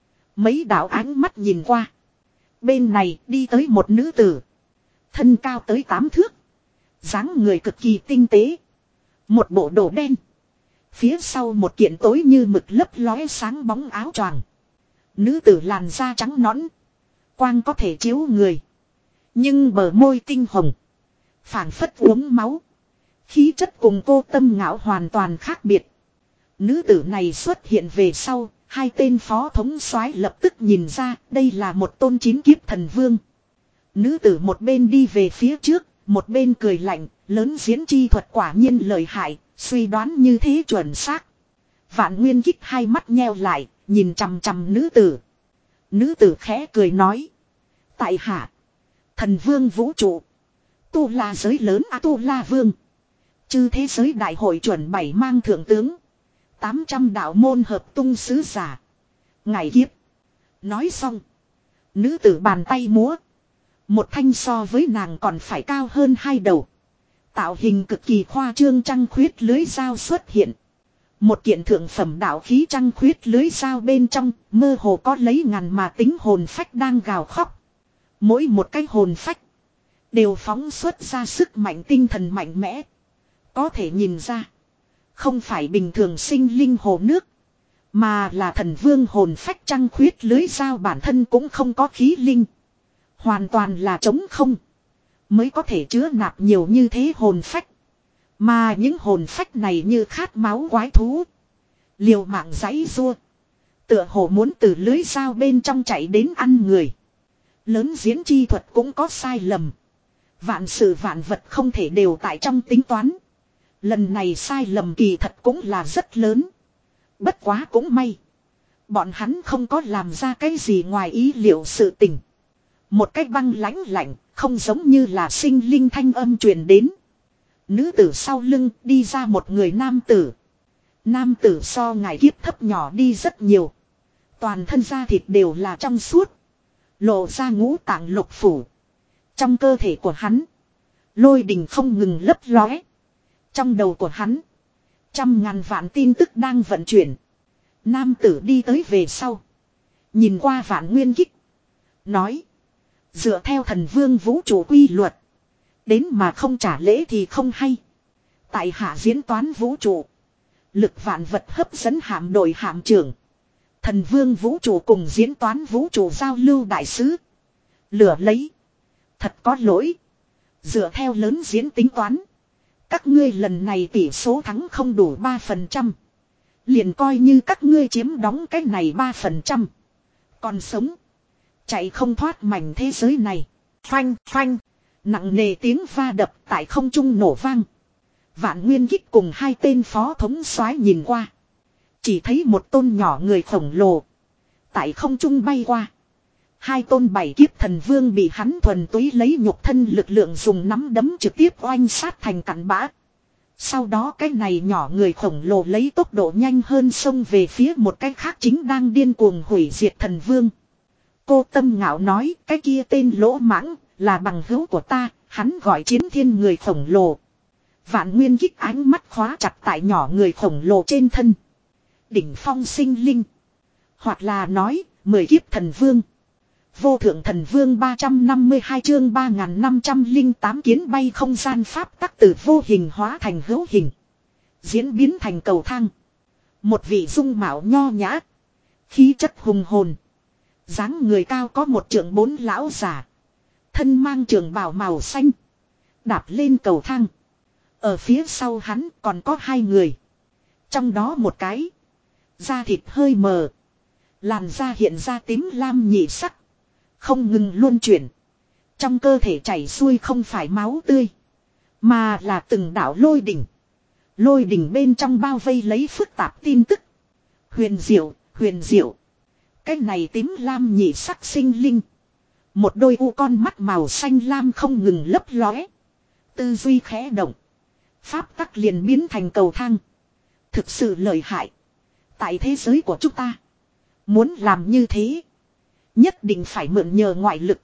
Mấy đạo ánh mắt nhìn qua. Bên này đi tới một nữ tử. Thân cao tới tám thước. Dáng người cực kỳ tinh tế. Một bộ đồ đen. Phía sau một kiện tối như mực lấp lóe sáng bóng áo choàng. Nữ tử làn da trắng nõn. Quang có thể chiếu người. Nhưng bờ môi tinh hồng. Phảng phất uống máu. Khí chất cùng cô Tâm Ngạo hoàn toàn khác biệt. Nữ tử này xuất hiện về sau. Hai tên phó thống soái lập tức nhìn ra đây là một tôn chín kiếp thần vương. Nữ tử một bên đi về phía trước. Một bên cười lạnh. Lớn diễn chi thuật quả nhiên lợi hại. Suy đoán như thế chuẩn xác. Vạn Nguyên Kích hai mắt nheo lại. Nhìn chằm chằm nữ tử. Nữ tử khẽ cười nói. Tại hạ. Thần vương vũ trụ. Tu La giới lớn A Tu La Vương. Chư thế giới đại hội chuẩn bảy mang thượng tướng. Tám trăm đạo môn hợp tung sứ giả. Ngày kiếp. Nói xong. Nữ tử bàn tay múa. Một thanh so với nàng còn phải cao hơn hai đầu. Tạo hình cực kỳ khoa trương trăng khuyết lưới dao xuất hiện. Một kiện thượng phẩm đạo khí trăng khuyết lưới dao bên trong, mơ hồ có lấy ngàn mà tính hồn phách đang gào khóc. Mỗi một cái hồn phách đều phóng xuất ra sức mạnh tinh thần mạnh mẽ. Có thể nhìn ra, không phải bình thường sinh linh hồ nước, mà là thần vương hồn phách trăng khuyết lưới dao bản thân cũng không có khí linh. Hoàn toàn là trống không. Mới có thể chứa nạp nhiều như thế hồn phách. Mà những hồn phách này như khát máu quái thú. Liều mạng giãy giụa. Tựa hồ muốn từ lưới dao bên trong chạy đến ăn người. Lớn diễn chi thuật cũng có sai lầm. Vạn sự vạn vật không thể đều tại trong tính toán. Lần này sai lầm kỳ thật cũng là rất lớn. Bất quá cũng may. Bọn hắn không có làm ra cái gì ngoài ý liệu sự tình. Một cách băng lãnh lạnh, không giống như là sinh linh thanh âm truyền đến. Nữ tử sau lưng đi ra một người nam tử. Nam tử so ngài kiếp thấp nhỏ đi rất nhiều. Toàn thân da thịt đều là trong suốt. Lộ ra ngũ tạng lục phủ. Trong cơ thể của hắn, lôi đình không ngừng lấp lóe. Trong đầu của hắn, trăm ngàn vạn tin tức đang vận chuyển. Nam tử đi tới về sau, nhìn qua Vạn Nguyên Kích, nói: dựa theo thần vương vũ trụ quy luật, đến mà không trả lễ thì không hay. Tại hạ diễn toán vũ trụ, lực vạn vật hấp dẫn hạm đội hạm trưởng, thần vương vũ trụ cùng diễn toán vũ trụ giao lưu đại sứ. Lửa lấy, thật có lỗi. Dựa theo lớn diễn tính toán, các ngươi lần này tỷ số thắng không đủ ba phần trăm. Liền coi như các ngươi chiếm đóng cái này ba phần trăm. Còn sống, chạy không thoát mảnh thế giới này. Phanh phanh, nặng nề tiếng va đập tại không trung nổ vang. Vạn Nguyên Kích cùng hai tên phó thống soái nhìn qua, chỉ thấy một tôn nhỏ người khổng lồ tại không trung bay qua. Hai tôn bảy kiếp thần vương bị hắn thuần túy lấy nhục thân lực lượng dùng nắm đấm trực tiếp oanh sát thành cặn bã. Sau đó cái này nhỏ người khổng lồ lấy tốc độ nhanh hơn xông về phía một cái khác chính đang điên cuồng hủy diệt thần vương. Cô Tâm Ngạo nói, cái kia tên lỗ mãng là bằng hữu của ta, hắn gọi Chiến Thiên người khổng lồ. Vạn Nguyên Kích ánh mắt khóa chặt tại nhỏ người khổng lồ trên thân. Đỉnh phong sinh linh, hoặc là nói mười kiếp thần vương. Vô thượng thần vương ba trăm năm mươi hai chương ba nghìn năm trăm lẻ tám kiến bay không gian pháp tắc từ vô hình hóa thành hữu hình. Diễn biến thành cầu thang. Một vị dung mạo nho nhã, khí chất hùng hồn, dáng người cao có một trượng bốn lão giả, thân mang trường bào màu xanh, đạp lên cầu thang. Ở phía sau hắn còn có hai người. Trong đó một cái, da thịt hơi mờ, làn da hiện ra tím lam nhị sắc, không ngừng luân chuyển. Trong cơ thể chảy xuôi không phải máu tươi, mà là từng đạo lôi đỉnh. Lôi đỉnh bên trong bao vây lấy phức tạp tin tức. Huyền diệu, huyền diệu. Cái này tím lam nhị sắc sinh linh, một đôi u con mắt màu xanh lam không ngừng lấp lóe. Tư duy khẽ động, pháp tắc liền biến thành cầu thang. Thực sự lợi hại. Tại thế giới của chúng ta, muốn làm như thế, nhất định phải mượn nhờ ngoại lực.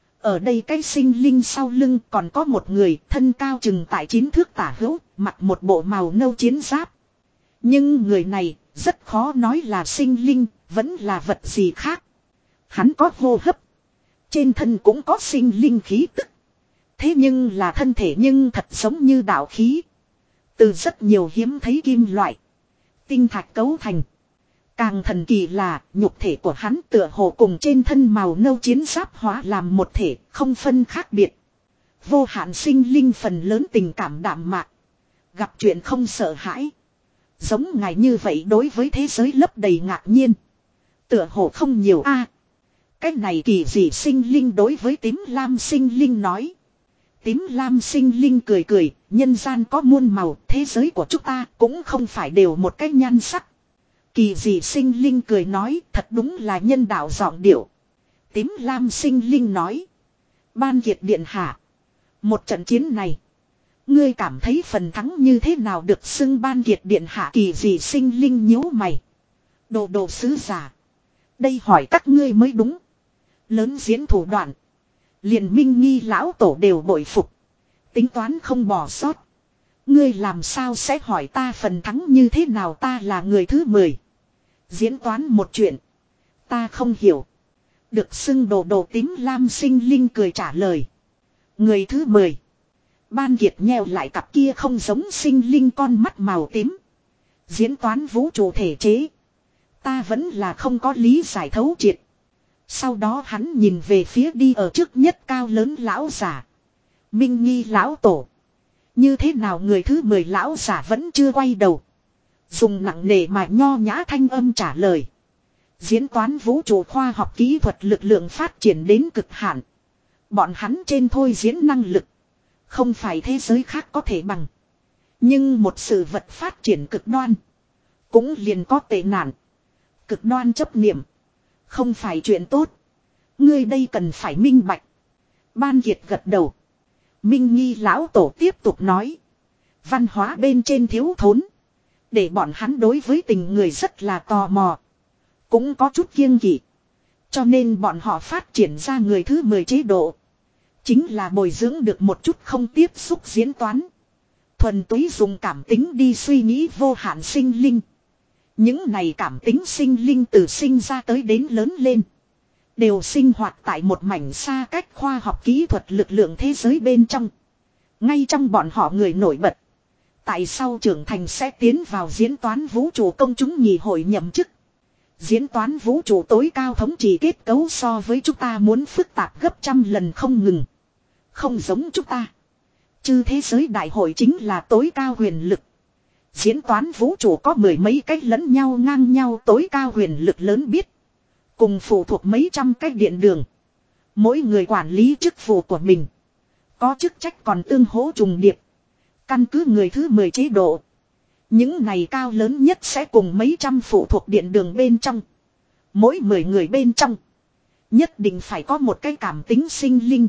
Ở đây cái sinh linh sau lưng còn có một người thân cao chừng tại chín thước tả hữu, mặc một bộ màu nâu chiến giáp. Nhưng người này rất khó nói là sinh linh, vẫn là vật gì khác. Hắn có hô hấp, trên thân cũng có sinh linh khí tức. Thế nhưng là thân thể nhưng thật giống như đạo khí, từ rất nhiều hiếm thấy kim loại, tinh thạch cấu thành. Càng thần kỳ là nhục thể của hắn tựa hồ cùng trên thân màu nâu chiến giáp hóa làm một thể, không phân khác biệt. Vô hạn sinh linh phần lớn tình cảm đạm mạc, gặp chuyện không sợ hãi. Giống ngài như vậy đối với thế giới lấp đầy ngạc nhiên, tựa hồ không nhiều a. Cái này kỳ dị sinh linh đối với tím lam sinh linh nói. Tím lam sinh linh cười cười, nhân gian có muôn màu, thế giới của chúng ta cũng không phải đều một cái nhan sắc. Kỳ dị sinh linh cười nói, thật đúng là nhân đạo giọng điệu. Tím lam sinh linh nói, Ban Kiệt điện hạ, Một trận chiến này. Ngươi cảm thấy phần thắng như thế nào được xưng Ban Kiệt điện hạ kỳ gì sinh linh nhíu mày. Đồ đồ sứ giả. Đây hỏi các ngươi mới đúng. Lớn diễn thủ đoạn. Liền Minh Nghi lão tổ đều bội phục. Tính toán không bỏ sót. Ngươi làm sao sẽ hỏi ta phần thắng như thế nào, ta là người thứ mười. Diễn toán một chuyện. Ta không hiểu. Được xưng đồ đồ tím lam sinh linh cười trả lời. Người thứ mười. Ban Kiệt nheo lại cặp kia không giống sinh linh con mắt màu tím. Diễn toán vũ trụ thể chế. Ta vẫn là không có lý giải thấu triệt. Sau đó hắn nhìn về phía đi ở trước nhất cao lớn lão giả. Minh Nghi lão tổ. Như thế nào người thứ mười lão giả vẫn chưa quay đầu. Dùng nặng nề mà nho nhã thanh âm trả lời. Diễn toán vũ trụ khoa học kỹ thuật lực lượng phát triển đến cực hạn. Bọn hắn trên thôi diễn năng lực. Không phải thế giới khác có thể bằng. Nhưng một sự vật phát triển cực đoan. Cũng liền có tệ nạn. Cực đoan chấp niệm. Không phải chuyện tốt. Ngươi đây cần phải minh bạch. Ban Kiệt gật đầu. Minh Nghi lão tổ tiếp tục nói. Văn hóa bên trên thiếu thốn. Để bọn hắn đối với tình người rất là tò mò. Cũng có chút kiêng kỵ. Cho nên bọn họ phát triển ra người thứ mười chế độ. Chính là bồi dưỡng được một chút không tiếp xúc diễn toán. Thuần túy dùng cảm tính đi suy nghĩ vô hạn sinh linh. Những này cảm tính sinh linh từ sinh ra tới đến lớn lên. Đều sinh hoạt tại một mảnh xa cách khoa học kỹ thuật lực lượng thế giới bên trong. Ngay trong bọn họ người nổi bật. Tại sao trưởng thành sẽ tiến vào diễn toán vũ trụ công chúng nhì hội nhậm chức. Diễn toán vũ trụ tối cao thống trị kết cấu so với chúng ta muốn phức tạp gấp trăm lần không ngừng. Không giống chúng ta. Chư thế giới đại hội chính là tối cao huyền lực. Diễn toán vũ trụ có mười mấy cách lẫn nhau ngang nhau tối cao huyền lực lớn biết. Cùng phụ thuộc mấy trăm cách điện đường. Mỗi người quản lý chức vụ của mình. Có chức trách còn tương hỗ trùng điệp. Căn cứ người thứ mười chế độ. Những này cao lớn nhất sẽ cùng mấy trăm phụ thuộc điện đường bên trong. Mỗi mười người bên trong. Nhất định phải có một cái cảm tính sinh linh.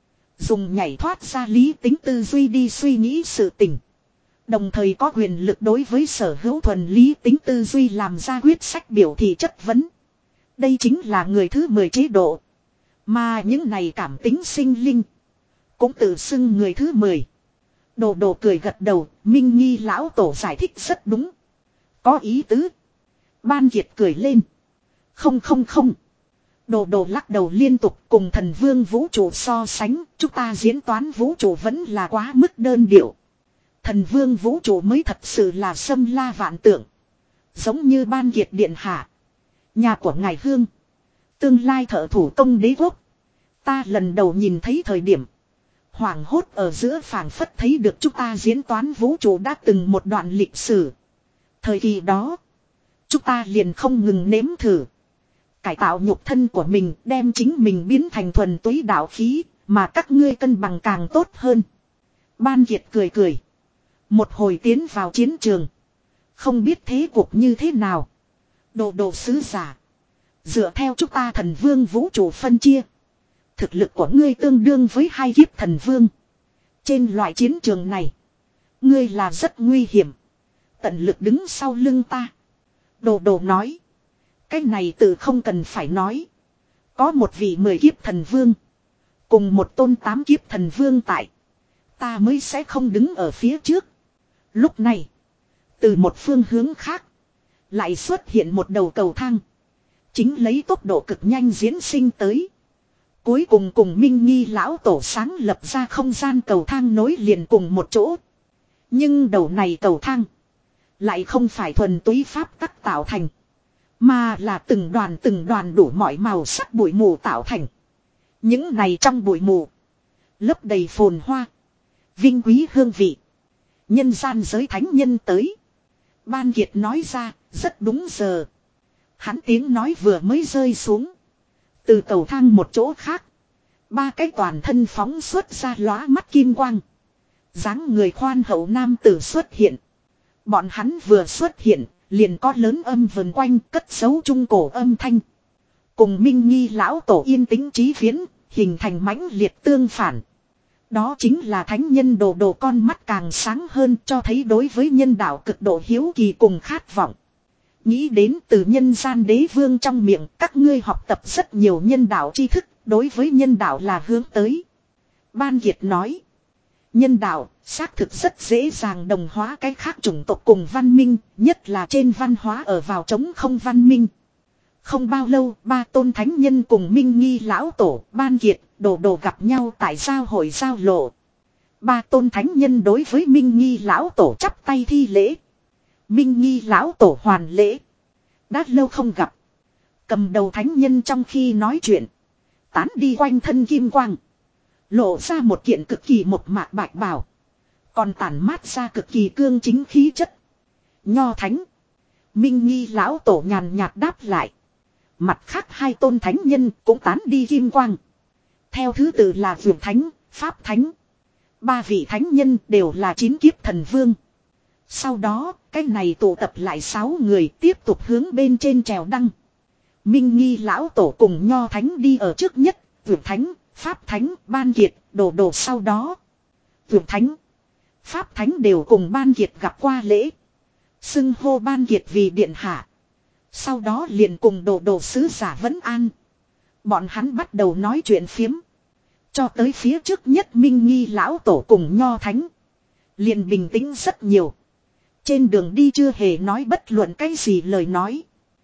Dùng nhảy thoát ra lý tính tư duy đi suy nghĩ sự tình. Đồng thời có quyền lực đối với sở hữu thuần lý tính tư duy làm ra quyết sách biểu thị chất vấn. Đây chính là người thứ mười chế độ. Mà những này cảm tính sinh linh. Cũng tự xưng người thứ mười. Đồ đồ cười gật đầu, Minh Nghi lão tổ giải thích rất đúng. Có ý tứ. Ban Kiệt cười lên. Không không không. Đồ đồ lắc đầu liên tục cùng thần vương vũ trụ so sánh, chúng ta diễn toán vũ trụ vẫn là quá mức đơn điệu. Thần vương vũ trụ mới thật sự là xâm la vạn tượng. Giống như Ban Kiệt điện hạ. Nhà của ngài Hương. Tương lai thợ thủ công đế quốc. Ta lần đầu nhìn thấy thời điểm. Hoảng hốt ở giữa phảng phất thấy được chúng ta diễn toán vũ trụ đã từng một đoạn lịch sử. Thời kỳ đó. Chúng ta liền không ngừng nếm thử. Cải tạo nhục thân của mình đem chính mình biến thành thuần túy đạo khí. Mà các ngươi cân bằng càng tốt hơn. Ban Kiệt cười cười. Một hồi tiến vào chiến trường. Không biết thế cục như thế nào. Đồ đồ sứ giả. Dựa theo chúng ta thần vương vũ trụ phân chia. Thực lực của ngươi tương đương với hai kiếp thần vương. Trên loại chiến trường này. Ngươi là rất nguy hiểm. Tận lực đứng sau lưng ta. Đồ đồ nói. Cái này tự không cần phải nói. Có một vị mười kiếp thần vương. Cùng một tôn tám kiếp thần vương tại. Ta mới sẽ không đứng ở phía trước. Lúc này. Từ một phương hướng khác. Lại xuất hiện một đầu cầu thang. Chính lấy tốc độ cực nhanh diễn sinh tới. Cuối cùng cùng Minh Nghi lão tổ sáng lập ra không gian cầu thang nối liền cùng một chỗ. Nhưng đầu này cầu thang. Lại không phải thuần túy pháp tắc tạo thành. Mà là từng đoàn từng đoàn đủ mọi màu sắc bụi mù tạo thành. Những này trong bụi mù. Lấp đầy phồn hoa. Vinh quý hương vị. Nhân gian giới thánh nhân tới. Ban Kiệt nói ra, rất đúng giờ. Hắn tiếng nói vừa mới rơi xuống. Từ cầu thang một chỗ khác. Ba cái toàn thân phóng xuất ra lóa mắt kim quang. Dáng người khoan hậu nam tử xuất hiện. Bọn hắn vừa xuất hiện, liền có lớn âm vần quanh cất giấu trung cổ âm thanh. Cùng Minh Nghi lão tổ yên tĩnh trí viễn, hình thành mãnh liệt tương phản. Đó chính là thánh nhân đồ đồ con mắt càng sáng hơn, cho thấy đối với nhân đạo cực độ hiếu kỳ cùng khát vọng. Nghĩ đến từ nhân gian đế vương trong miệng, các ngươi học tập rất nhiều nhân đạo tri thức, đối với nhân đạo là hướng tới. Ban Kiệt nói, nhân đạo xác thực rất dễ dàng đồng hóa cái khác chủng tộc cùng văn minh, nhất là trên văn hóa ở vào trống không văn minh. Không bao lâu, ba tôn thánh nhân cùng Minh Nghi lão tổ, Ban Kiệt, Đồ Đồ gặp nhau tại giao hội giao lộ. Ba tôn thánh nhân đối với Minh Nghi lão tổ chắp tay thi lễ. Minh Nghi lão tổ hoàn lễ. Đã lâu không gặp. Cầm đầu thánh nhân trong khi nói chuyện, tán đi quanh thân kim quang, lộ ra một kiện cực kỳ một mạc bạch bào, còn tản mát ra cực kỳ cương chính khí chất. Nho thánh. Minh Nghi lão tổ nhàn nhạt đáp lại. Mặt khác hai tôn thánh nhân cũng tán đi kim quang. Theo thứ tự là Dược Thánh, Pháp Thánh. Ba vị thánh nhân đều là chín kiếp thần vương. Sau đó, cái này tụ tập lại sáu người tiếp tục hướng bên trên trèo đăng. Minh Nghi lão tổ cùng Nho Thánh đi ở trước nhất, Dược Thánh, Pháp Thánh, Ban Kiệt, Đồ Đồ sau đó. Dược Thánh, Pháp Thánh đều cùng Ban Kiệt gặp qua lễ. Xưng hô Ban Kiệt vì điện hạ. Sau đó liền cùng Đồ Đồ sứ giả vấn an. Bọn hắn bắt đầu nói chuyện phiếm. Cho tới phía trước nhất Minh Nghi lão tổ cùng Nho Thánh, liền bình tĩnh rất nhiều. Trên đường đi chưa hề nói bất luận cái gì lời nói.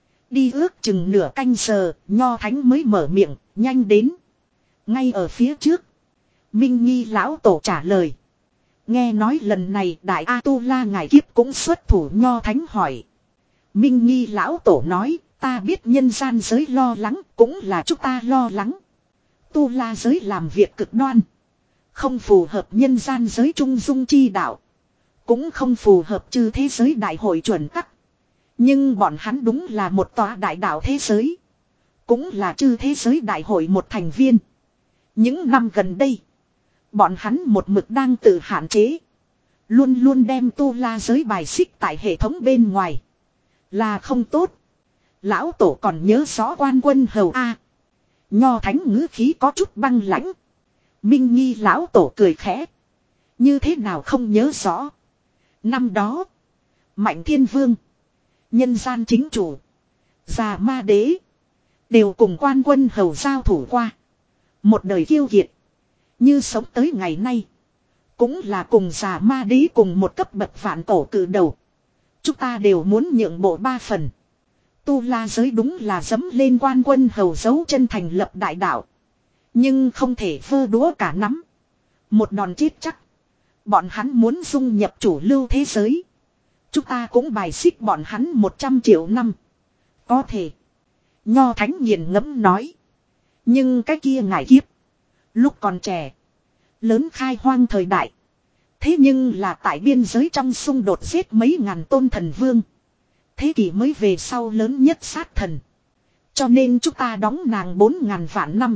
Đi ước chừng nửa canh giờ, Nho Thánh mới mở miệng, nhanh đến. Ngay ở phía trước. Minh Nghi lão tổ trả lời. Nghe nói lần này Đại A-tu-la ngài kiếp cũng xuất thủ. Nho Thánh hỏi. Minh Nghi lão tổ nói, ta biết nhân gian giới lo lắng, cũng là chúng ta lo lắng. Tu la giới làm việc cực đoan, không phù hợp nhân gian giới trung dung chi đạo, cũng không phù hợp chư thế giới đại hội chuẩn tắc. Nhưng bọn hắn đúng là một tòa đại đạo thế giới, cũng là chư thế giới đại hội một thành viên. Những năm gần đây, bọn hắn một mực đang tự hạn chế, luôn luôn đem tu la giới bài xích tại hệ thống bên ngoài, là không tốt. Lão tổ còn nhớ rõ Quan Quân Hầu A. Nho Thánh ngữ khí có chút băng lãnh. Minh Nghi lão tổ cười khẽ. Như thế nào không nhớ rõ. Năm đó, Mạnh Thiên Vương, nhân gian chính chủ, Già Ma Đế, đều cùng Quan Quân Hầu giao thủ qua. Một đời kiêu kiệt, như sống tới ngày nay, cũng là cùng Già Ma Đế cùng một cấp bậc vạn cổ cử đầu. Chúng ta đều muốn nhượng bộ ba phần. Tu la giới đúng là dẫm lên Quan Quân Hầu dấu chân thành lập đại đạo, nhưng không thể vơ đũa cả nắm. Một đòn chết chắc. Bọn hắn muốn dung nhập chủ lưu thế giới, chúng ta cũng bài xích bọn hắn một trăm triệu năm. Có thể. Nho Thánh nghiền ngẫm nói. Nhưng cái kia ngải kiếp, lúc còn trẻ, lớn khai hoang thời đại, thế nhưng là tại biên giới trong xung đột giết mấy ngàn tôn thần vương. Thế kỷ mới về sau lớn nhất sát thần. Cho nên chúng ta đóng nàng bốn ngàn vạn năm.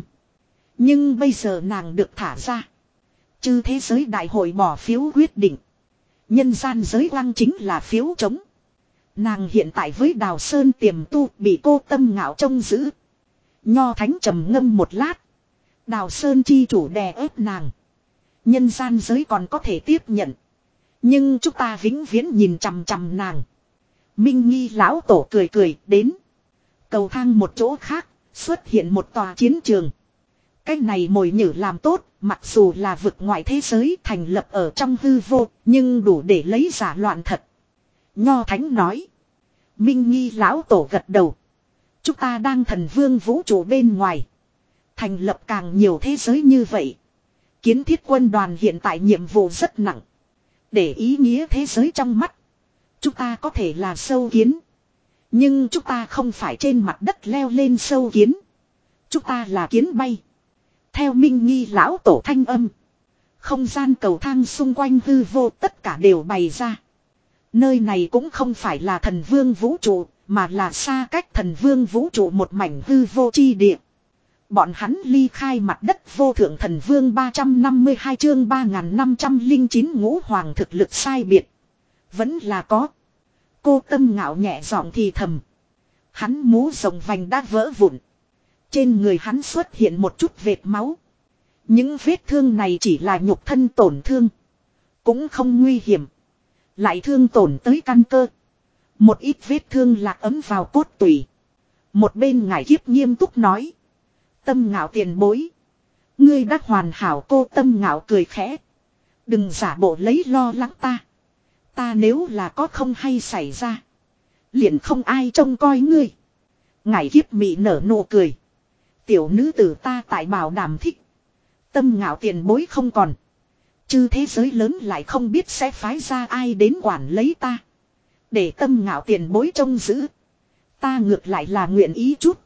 Nhưng bây giờ nàng được thả ra. Chư thế giới đại hội bỏ phiếu quyết định. Nhân gian giới quang chính là phiếu chống. Nàng hiện tại với Đào Sơn tiềm tu bị cô Tâm Ngạo trông giữ. Nho Thánh trầm ngâm một lát. Đào Sơn chi chủ đè ép nàng, nhân gian giới còn có thể tiếp nhận. Nhưng chúng ta vĩnh viễn nhìn chằm chằm nàng. Minh Nghi lão tổ cười cười đến. Cầu thang một chỗ khác, xuất hiện một tòa chiến trường. Cái này mồi nhử làm tốt, mặc dù là vực ngoại thế giới thành lập ở trong hư vô, nhưng đủ để lấy giả loạn thật. Nho Thánh nói. Minh Nghi lão tổ gật đầu. Chúng ta đang thần vương vũ trụ bên ngoài, thành lập càng nhiều thế giới như vậy. Kiến thiết quân đoàn hiện tại nhiệm vụ rất nặng. Để ý nghĩa thế giới trong mắt, chúng ta có thể là sâu kiến, nhưng chúng ta không phải trên mặt đất leo lên sâu kiến. Chúng ta là kiến bay. Theo Minh Nghi lão tổ thanh âm, không gian cầu thang xung quanh hư vô tất cả đều bày ra. Nơi này cũng không phải là thần vương vũ trụ, mà là xa cách thần vương vũ trụ một mảnh hư vô chi địa. Bọn hắn ly khai mặt đất vô thượng thần vương ba trăm năm mươi hai chương ba nghìn năm trăm lẻ chín ngũ hoàng thực lực sai biệt. Vẫn là có. Cô Tâm Ngạo nhẹ giọng thì thầm. Hắn mũ rồng vành đã vỡ vụn. Trên người hắn xuất hiện một chút vệt máu. Những vết thương này chỉ là nhục thân tổn thương. Cũng không nguy hiểm. Lại thương tổn tới căn cơ. Một ít vết thương lạc ấm vào cốt tủy. Một bên ngải kiếp nghiêm túc nói. Tâm Ngạo tiền bối. Ngươi đã hoàn hảo. Cô Tâm Ngạo cười khẽ. Đừng giả bộ lấy lo lắng ta. Ta nếu là có không hay xảy ra. Liền không ai trông coi ngươi. Ngải kiếp mị nở nụ cười. Tiểu nữ tử ta tại bảo đảm thích. Tâm Ngạo tiền bối không còn. Chứ thế giới lớn lại không biết sẽ phái ra ai đến quản lấy ta. Để Tâm Ngạo tiền bối trông giữ. Ta ngược lại là nguyện ý chút.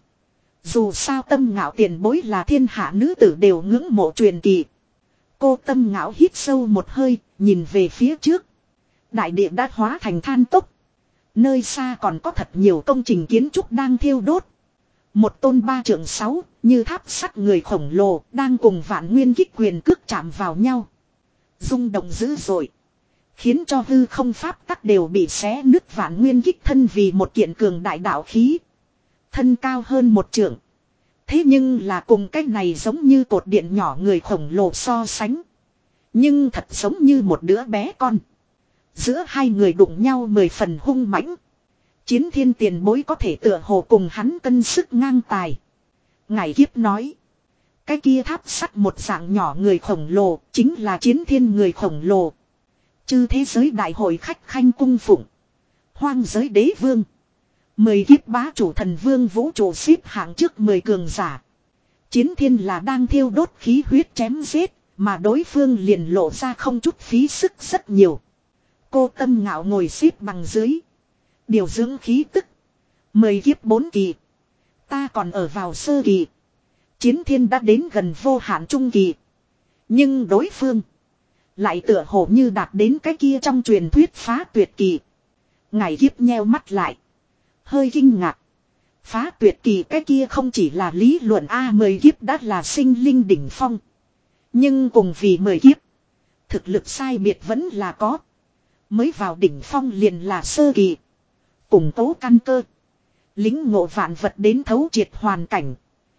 Dù sao Tâm Ngạo tiền bối là thiên hạ nữ tử đều ngưỡng mộ truyền kỳ. Cô Tâm Ngạo hít sâu một hơi, nhìn về phía trước. Đại địa đã hóa thành than tốc. Nơi xa còn có thật nhiều công trình kiến trúc đang thiêu đốt. Một tôn ba trượng sáu, như tháp sắt người khổng lồ, đang cùng Vạn Nguyên Kích quyền cước chạm vào nhau. Rung động dữ dội. Khiến cho hư không pháp tắc đều bị xé nứt. Vạn Nguyên Kích thân vì một kiện cường đại đạo khí. Thân cao hơn một trượng. Thế nhưng là cùng cái này giống như cột điện nhỏ người khổng lồ so sánh. Nhưng thật giống như một đứa bé con. Giữa hai người đụng nhau mười phần hung mãnh. Chiến thiên tiền bối có thể tựa hồ cùng hắn cân sức ngang tài. Ngải kiếp nói. Cái kia tháp sắt một dạng nhỏ người khổng lồ chính là chiến thiên người khổng lồ. Chư thế giới đại hội khách khanh cung phụng. Hoang giới đế vương. Mười kiếp bá chủ thần vương vũ trụ xếp hạng trước mười cường giả. Chiến thiên là đang thiêu đốt khí huyết chém giết. Mà đối phương liền lộ ra không chút phí sức rất nhiều. Cô Tâm Ngạo ngồi xếp bằng dưới. Điều dưỡng khí tức. Mười kiếp bốn kỳ. Ta còn ở vào sơ kỳ. Chiến thiên đã đến gần vô hạn trung kỳ. Nhưng đối phương. Lại tựa hồ như đạt đến cái kia trong truyền thuyết phá tuyệt kỳ. Ngải kiếp nheo mắt lại. Hơi kinh ngạc. Phá tuyệt kỳ cái kia không chỉ là lý luận A mười kiếp đã là sinh linh đỉnh phong. Nhưng cùng vì mười kiếp. Thực lực sai biệt vẫn là có. Mới vào đỉnh phong liền là sơ kỳ. Củng cố căn cơ. Lính ngộ vạn vật đến thấu triệt hoàn cảnh.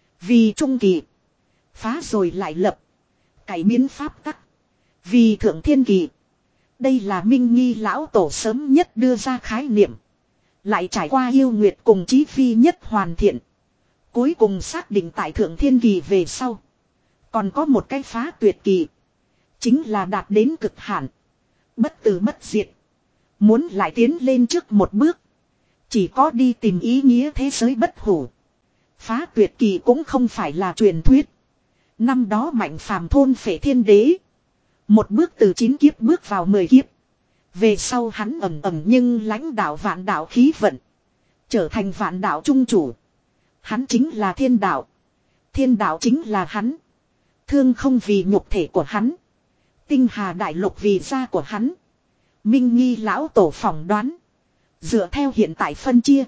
Vì trung kỳ. Phá rồi lại lập. Cải biến pháp tắc. Vì thượng thiên kỳ. Đây là Minh Nghi lão tổ sớm nhất đưa ra khái niệm. Lại trải qua yêu nguyệt cùng chí phi nhất hoàn thiện. Cuối cùng xác định tại thượng thiên kỳ về sau. Còn có một cái phá tuyệt kỳ. Chính là đạt đến cực hạn. Bất tử bất diệt. Muốn lại tiến lên trước một bước. Chỉ có đi tìm ý nghĩa thế giới bất hủ. Phá tuyệt kỳ cũng không phải là truyền thuyết. Năm đó Mạnh Phàm thôn phệ thiên đế. Một bước từ chín kiếp bước vào mười kiếp. Về sau hắn ẩm ẩm nhưng lãnh đạo vạn đạo khí vận. Trở thành vạn đạo trung chủ. Hắn chính là thiên đạo. Thiên đạo chính là hắn. Thương không vì nhục thể của hắn. Tinh hà đại lục vì da của hắn. Minh Nghi lão tổ phỏng đoán. Dựa theo hiện tại phân chia.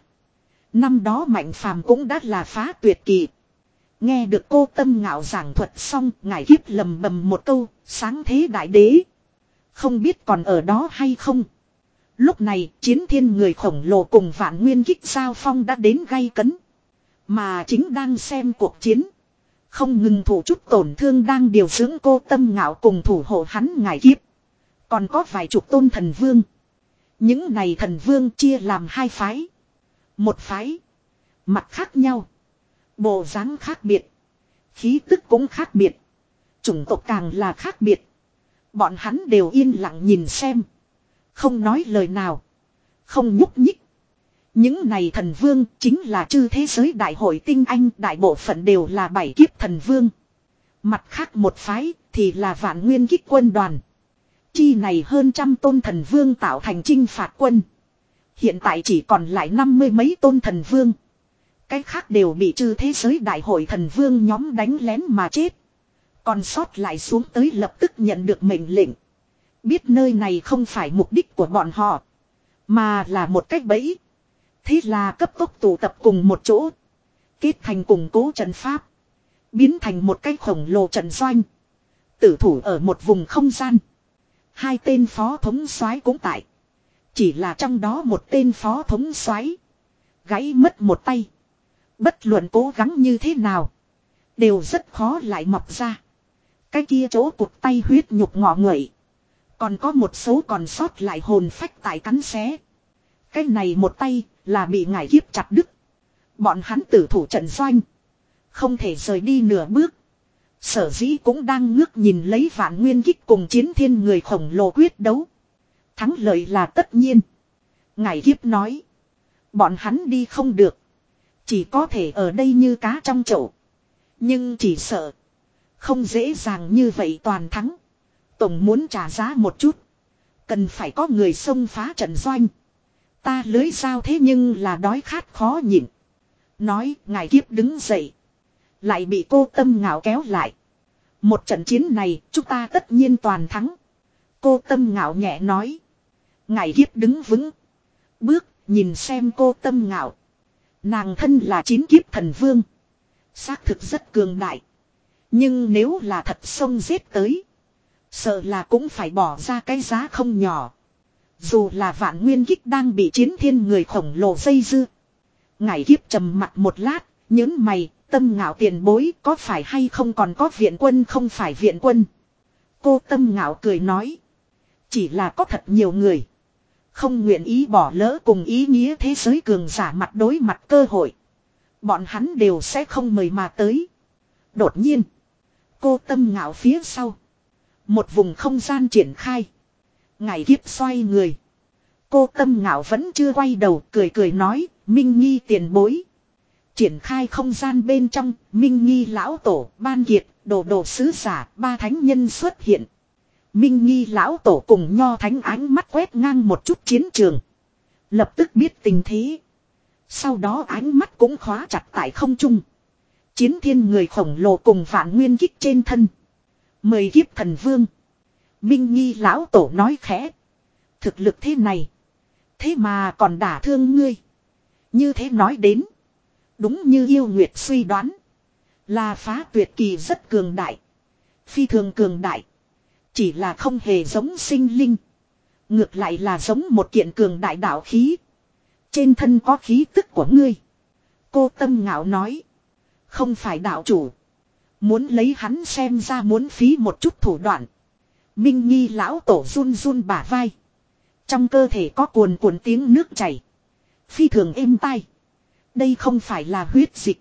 Năm đó Mạnh Phàm cũng đã là phá tuyệt kỳ. Nghe được cô Tâm Ngạo giảng thuật xong. Ngải kiếp lầm bầm một câu. Sáng thế đại đế. Không biết còn ở đó hay không. Lúc này chiến thiên người khổng lồ cùng Vạn Nguyên Kích giao phong đã đến gay cấn. Mà chính đang xem cuộc chiến. Không ngừng thủ chút tổn thương đang điều dưỡng cô Tâm Ngạo cùng thủ hộ hắn ngải kiếp. Còn có vài chục tôn thần vương. Những này thần vương chia làm hai phái. Một phái. Mặt khác nhau. Bộ dáng khác biệt. Khí tức cũng khác biệt. Chủng tộc càng là khác biệt. Bọn hắn đều yên lặng nhìn xem. Không nói lời nào. Không nhúc nhích. Những này thần vương chính là chư thế giới đại hội tinh anh. Đại bộ phận đều là bảy kiếp thần vương. Mặt khác một phái thì là Vạn Nguyên Kích quân đoàn. Chi này hơn trăm tôn thần vương tạo thành chinh phạt quân. Hiện tại chỉ còn lại năm mươi mấy tôn thần vương. Cái khác đều bị chư thế giới đại hội thần vương nhóm đánh lén mà chết. Còn sót lại xuống tới lập tức nhận được mệnh lệnh. Biết nơi này không phải mục đích của bọn họ. Mà là một cách bẫy. Thế là cấp tốc tụ tập cùng một chỗ. Kết thành củng cố trận pháp. Biến thành một cái khổng lồ trận doanh. Tử thủ ở một vùng không gian. Hai tên phó thống soái cũng tại. Chỉ là trong đó một tên phó thống soái gãy mất một tay. Bất luận cố gắng như thế nào. Đều rất khó lại mọc ra. Cái kia chỗ cụt tay huyết nhục ngọ nguậy. Còn có một số còn sót lại hồn phách tại cắn xé. Cái này một tay là bị ngải kiếp chặt đứt. Bọn hắn tử thủ trận doanh. Không thể rời đi nửa bước. Sở dĩ cũng đang ngước nhìn lấy Vạn Nguyên Kích cùng Chiến Thiên người khổng lồ quyết đấu. Thắng lợi là tất nhiên. Ngải kiếp nói. Bọn hắn đi không được. Chỉ có thể ở đây như cá trong chậu. Nhưng chỉ sợ. Không dễ dàng như vậy toàn thắng. Tổng muốn trả giá một chút. Cần phải có người xông phá trận doanh. Ta lưới sao thế nhưng là đói khát khó nhịn. Nói ngài kiếp đứng dậy. Lại bị cô Tâm Ngạo kéo lại. Một trận chiến này chúng ta tất nhiên toàn thắng. Cô Tâm Ngạo nhẹ nói. Ngài kiếp đứng vững. Bước nhìn xem cô Tâm Ngạo. Nàng thân là chín kiếp thần vương. Xác thực rất cường đại. Nhưng nếu là thật xông giết tới. Sợ là cũng phải bỏ ra cái giá không nhỏ. Dù là Vạn Nguyên Kích đang bị Chiến Thiên người khổng lồ dây dưa. Ngải kiếp trầm mặt một lát. Nhớn mày. Tâm Ngạo tiền bối có phải hay không còn có viện quân không phải viện quân. Cô Tâm Ngạo cười nói. Chỉ là có thật nhiều người. Không nguyện ý bỏ lỡ cùng ý nghĩa thế giới cường giả mặt đối mặt cơ hội. Bọn hắn đều sẽ không mời mà tới. Đột nhiên. Cô Tâm Ngạo phía sau. Một vùng không gian triển khai. Ngải kiếp xoay người. Cô Tâm Ngạo vẫn chưa quay đầu cười cười nói. Minh Nghi tiền bối. Triển khai không gian bên trong. Minh Nghi lão tổ, Ban Kiệt, Đồ Đồ sứ giả, ba thánh nhân xuất hiện. Minh Nghi lão tổ cùng Nho Thánh ánh mắt quét ngang một chút chiến trường. Lập tức biết tình thế. Sau đó ánh mắt cũng khóa chặt tại không trung. Chiến Thiên người khổng lồ cùng Vạn Nguyên Kích trên thân. Mời kiếp thần vương. Minh Nghi lão tổ nói khẽ. Thực lực thế này. Thế mà còn đả thương ngươi. Như thế nói đến. Đúng như yêu nguyệt suy đoán. Là phá tuyệt kỳ rất cường đại. Phi thường cường đại. Chỉ là không hề giống sinh linh. Ngược lại là giống một kiện cường đại đạo khí. Trên thân có khí tức của ngươi. Cô Tâm Ngạo nói. Không phải đạo chủ. Muốn lấy hắn xem ra muốn phí một chút thủ đoạn. Minh Nghi lão tổ run run bả vai. Trong cơ thể có cuồn cuộn tiếng nước chảy. Phi thường êm tai. Đây không phải là huyết dịch.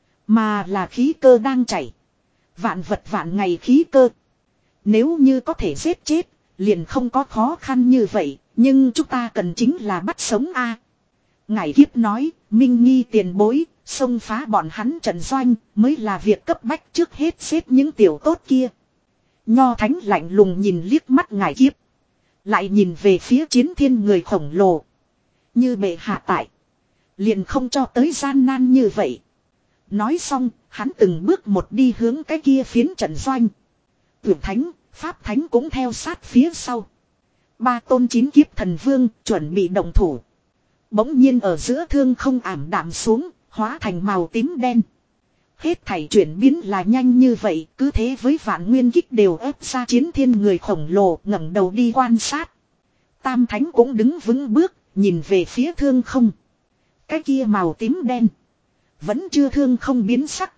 Mà là khí cơ đang chảy. Vạn vật vạn ngày khí cơ. Nếu như có thể giết chết. Liền không có khó khăn như vậy. Nhưng chúng ta cần chính là bắt sống a. Ngải kiếp nói. Minh Nghi tiền bối. Xông phá bọn hắn trận doanh. Mới là việc cấp bách trước hết xếp những tiểu tốt kia. Nho Thánh lạnh lùng nhìn liếc mắt ngải kiếp. Lại nhìn về phía Chiến Thiên người khổng lồ. Như bệ hạ tại. Liền không cho tới gian nan như vậy. Nói xong, hắn từng bước một đi hướng cái kia phiến trận doanh. Tuyển Thánh, Pháp Thánh cũng theo sát phía sau. Ba tôn chín kiếp thần vương chuẩn bị động thủ. Bỗng nhiên ở giữa thương không ảm đạm xuống, hóa thành màu tím đen. Hết thảy chuyển biến là nhanh như vậy, cứ thế với Vạn Nguyên Kích đều ép ra Chiến Thiên người khổng lồ ngẩng đầu đi quan sát. Tam Thánh cũng đứng vững bước, nhìn về phía thương không. Cái kia màu tím đen. Vẫn chưa thương không biến sắc.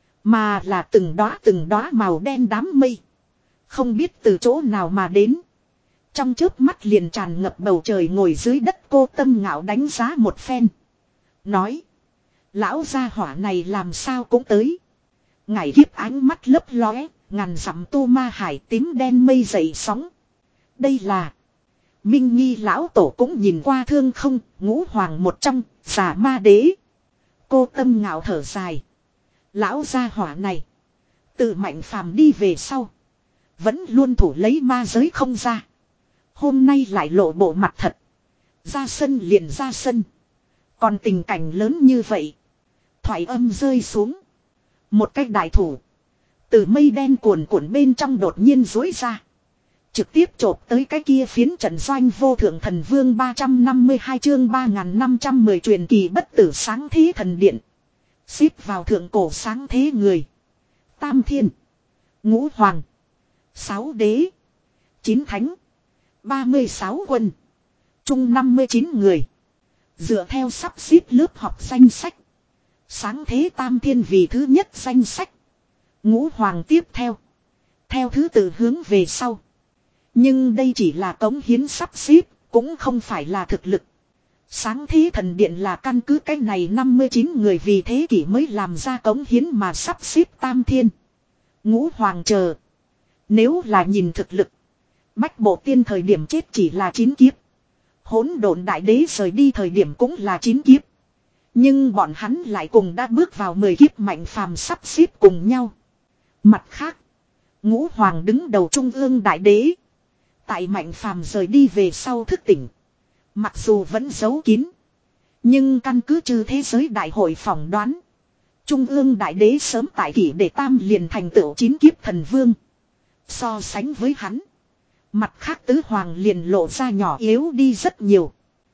Mà là từng đóa từng đóa màu đen đám mây. Không biết từ chỗ nào mà đến. Trong chớp mắt liền tràn ngập bầu trời ngồi dưới đất. Cô Tâm Ngạo đánh giá một phen. Nói. Lão gia hỏa này làm sao cũng tới. Ngải kiếp ánh mắt lấp lóe. Ngàn dặm tu ma hải tím đen mây dậy sóng. Đây là. Minh Nghi lão tổ cũng nhìn qua thương không. Ngũ hoàng một trong. Giả ma đế. Cô Tâm Ngạo thở dài. Lão gia hỏa này. Tự mạnh phàm đi về sau. Vẫn luôn thủ lấy ma giới không ra. Hôm nay lại lộ bộ mặt thật. Ra sân liền ra sân. Còn tình cảnh lớn như vậy. Thoại âm rơi xuống. Một cách đại thủ. Từ mây đen cuồn cuộn bên trong đột nhiên dối ra. Trực tiếp chộp tới cái kia phiến trận doanh vô thượng thần vương ba trăm năm mươi hai chương ba nghìn năm trăm mười truyền kỳ bất tử sáng thế thần điện. Xếp vào thượng cổ sáng thế người. Tam thiên. Ngũ hoàng. Sáu đế. Chín thánh. Ba mươi sáu quân. Trung năm mươi chín người. Dựa theo sắp xếp lớp học danh sách. Sáng thế tam thiên vì thứ nhất danh sách. Ngũ hoàng tiếp theo. Theo thứ tự hướng về sau. Nhưng đây chỉ là cống hiến sắp xếp, cũng không phải là thực lực. Sáng thế thần điện là căn cứ cái này năm mươi chín người vì thế kỷ mới làm ra cống hiến mà sắp xếp tam thiên. Ngũ hoàng chờ. Nếu là nhìn thực lực. Bách bộ tiên thời điểm chết chỉ là chín kiếp. Hỗn độn đại đế rời đi thời điểm cũng là chín kiếp. Nhưng bọn hắn lại cùng đã bước vào mười kiếp mạnh phàm sắp xếp cùng nhau. Mặt khác. Ngũ hoàng đứng đầu trung ương đại đế. Tại mạnh phàm rời đi về sau thức tỉnh. Mặc dù vẫn giấu kín. Nhưng căn cứ trừ thế giới đại hội phỏng đoán. Trung ương đại đế sớm tại kỷ để tam liền thành tựu chín kiếp thần vương. So sánh với hắn. Mặt khác tứ hoàng liền lộ ra nhỏ yếu đi rất nhiều.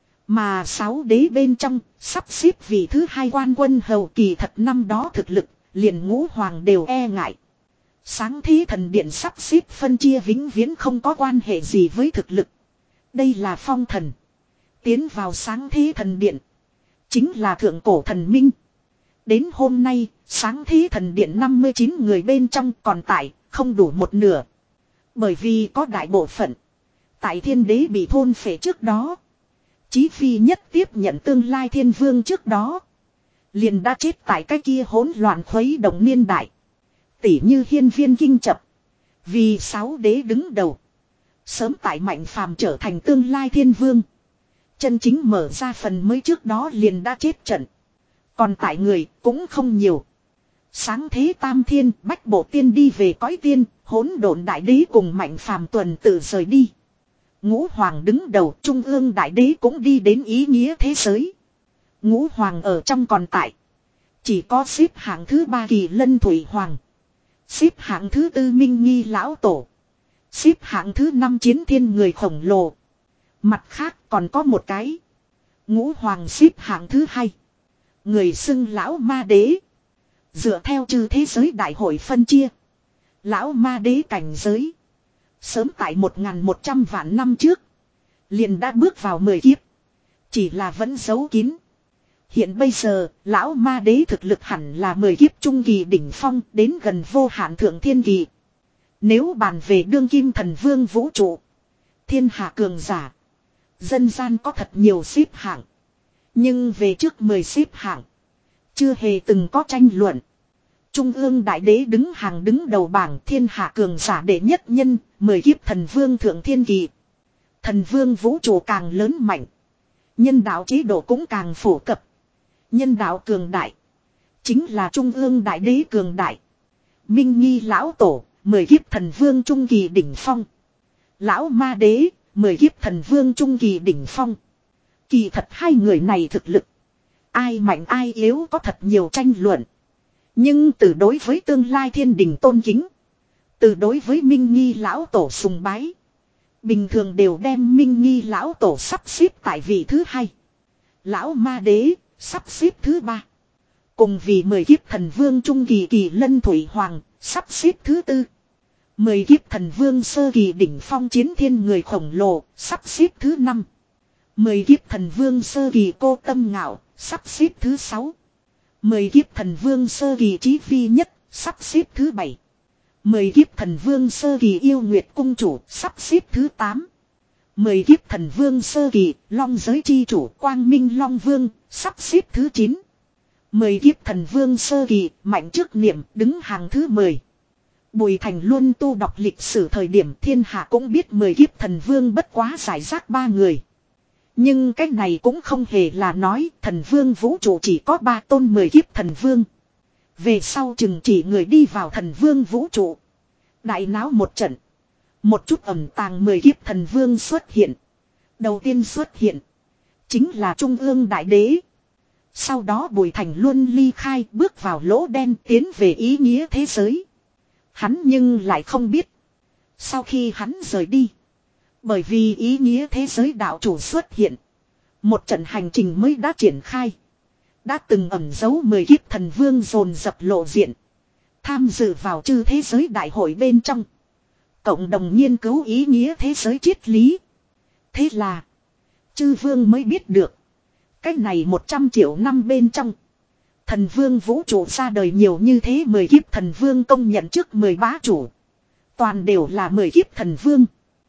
Mà sáu đế bên trong sắp xếp vị thứ hai quan quân hầu kỳ thật năm đó thực lực. Liền ngũ hoàng đều e ngại. Sáng thế thần điện sắp xếp phân chia vĩnh viễn không có quan hệ gì với thực lực. Đây là phong thần. Tiến vào sáng thế thần điện. Chính là thượng cổ thần minh. Đến hôm nay, sáng thế thần điện năm mươi chín người bên trong còn tại, không đủ một nửa. Bởi vì có đại bộ phận. Tại thiên đế bị thôn phệ trước đó. Chí phi nhất tiếp nhận tương lai thiên vương trước đó. Liền đã chết tại cái kia hỗn loạn khuấy động niên đại. Tỉ như hiên viên kinh chập. Vì sáu đế đứng đầu. Sớm tại mạnh phàm trở thành tương lai thiên vương. Chân chính mở ra phần mới trước đó liền đã chết trận. Còn tại người cũng không nhiều. Sáng thế tam thiên bách bộ tiên đi về cõi tiên. Hỗn độn đại đế cùng mạnh phàm tuần tự rời đi. Ngũ hoàng đứng đầu trung ương đại đế cũng đi đến ý nghĩa thế giới. Ngũ hoàng ở trong còn tại. Chỉ có xếp hạng thứ ba kỳ lân thủy hoàng. Xếp hạng thứ tư minh nghi lão tổ. Xếp hạng thứ năm chiến thiên người khổng lồ. Mặt khác còn có một cái. Ngũ hoàng xếp hạng thứ hai. Người xưng lão ma đế. Dựa theo chư thế giới đại hội phân chia. Lão ma đế cảnh giới. Sớm tại một nghìn một trăm vạn năm trước. Liền đã bước vào mười kiếp. Chỉ là vẫn giấu kín. Hiện bây giờ, lão ma đế thực lực hẳn là mười kiếp trung kỳ đỉnh phong đến gần vô hạn thượng thiên kỳ. Nếu bàn về đương kim thần vương vũ trụ. Thiên hạ cường giả. Dân gian có thật nhiều xếp hạng. Nhưng về trước mười xếp hạng. Chưa hề từng có tranh luận. Trung ương đại đế đứng hàng đứng đầu bảng thiên hạ cường giả đệ nhất nhân. Mười kiếp thần vương thượng thiên kỳ. Thần vương vũ trụ càng lớn mạnh. Nhân đạo chế độ cũng càng phổ cập. Nhân đạo cường đại. Chính là trung ương đại đế cường đại. Minh nghi lão tổ. Mười kiếp thần vương trung kỳ đỉnh phong. Lão ma đế. Mười kiếp thần vương trung kỳ đỉnh phong. Kỳ thật hai người này thực lực. Ai mạnh ai yếu có thật nhiều tranh luận. Nhưng từ đối với tương lai thiên đình tôn kính. Từ đối với minh nghi lão tổ sùng bái. Bình thường đều đem minh nghi lão tổ sắp xếp tại vị thứ hai. Lão ma đế sắp xếp thứ ba. Cùng vì mười kiếp thần vương trung kỳ kỳ lân thủy hoàng sắp xếp thứ tư. Mười kiếp thần vương sơ kỳ đỉnh phong chiến thiên người khổng lồ sắp xếp thứ năm. Mười kiếp thần vương sơ kỳ cô tâm ngạo sắp xếp thứ sáu. Mười kiếp thần vương sơ kỳ chí phi nhất sắp xếp thứ bảy. Mười kiếp thần vương sơ kỳ yêu nguyệt cung chủ sắp xếp thứ tám. Mười kiếp thần vương sơ kỳ long giới chi chủ quang minh long vương sắp xếp thứ chín. Mười kiếp thần vương sơ kỳ mạnh trước niệm đứng hàng thứ mười. Bùi Thành Luân tu đọc lịch sử thời điểm thiên hạ cũng biết mười kiếp thần vương bất quá giải rác ba người. Nhưng cái này cũng không hề là nói thần vương vũ trụ chỉ có ba tôn mười kiếp thần vương. Về sau chừng chỉ người đi vào thần vương vũ trụ. Đại náo một trận. Một chút ẩn tàng mười kiếp thần vương xuất hiện. Đầu tiên xuất hiện. Chính là Trung ương Đại Đế. Sau đó Bùi Thành Luân ly khai bước vào lỗ đen tiến về ý nghĩa thế giới. Hắn nhưng lại không biết. Sau khi hắn rời đi. Bởi vì ý nghĩa thế giới đạo chủ xuất hiện. Một trận hành trình mới đã triển khai. Đã từng ẩn giấu mười kiếp thần vương dồn dập lộ diện. Tham dự vào chư thế giới đại hội bên trong. Cộng đồng nghiên cứu ý nghĩa thế giới triết lý. Thế là. Chư vương mới biết được. Cách này một trăm triệu năm bên trong. Thần vương vũ trụ ra đời nhiều như thế mười kiếp thần vương công nhận trước mười bá chủ. Toàn đều là mười kiếp thần vương.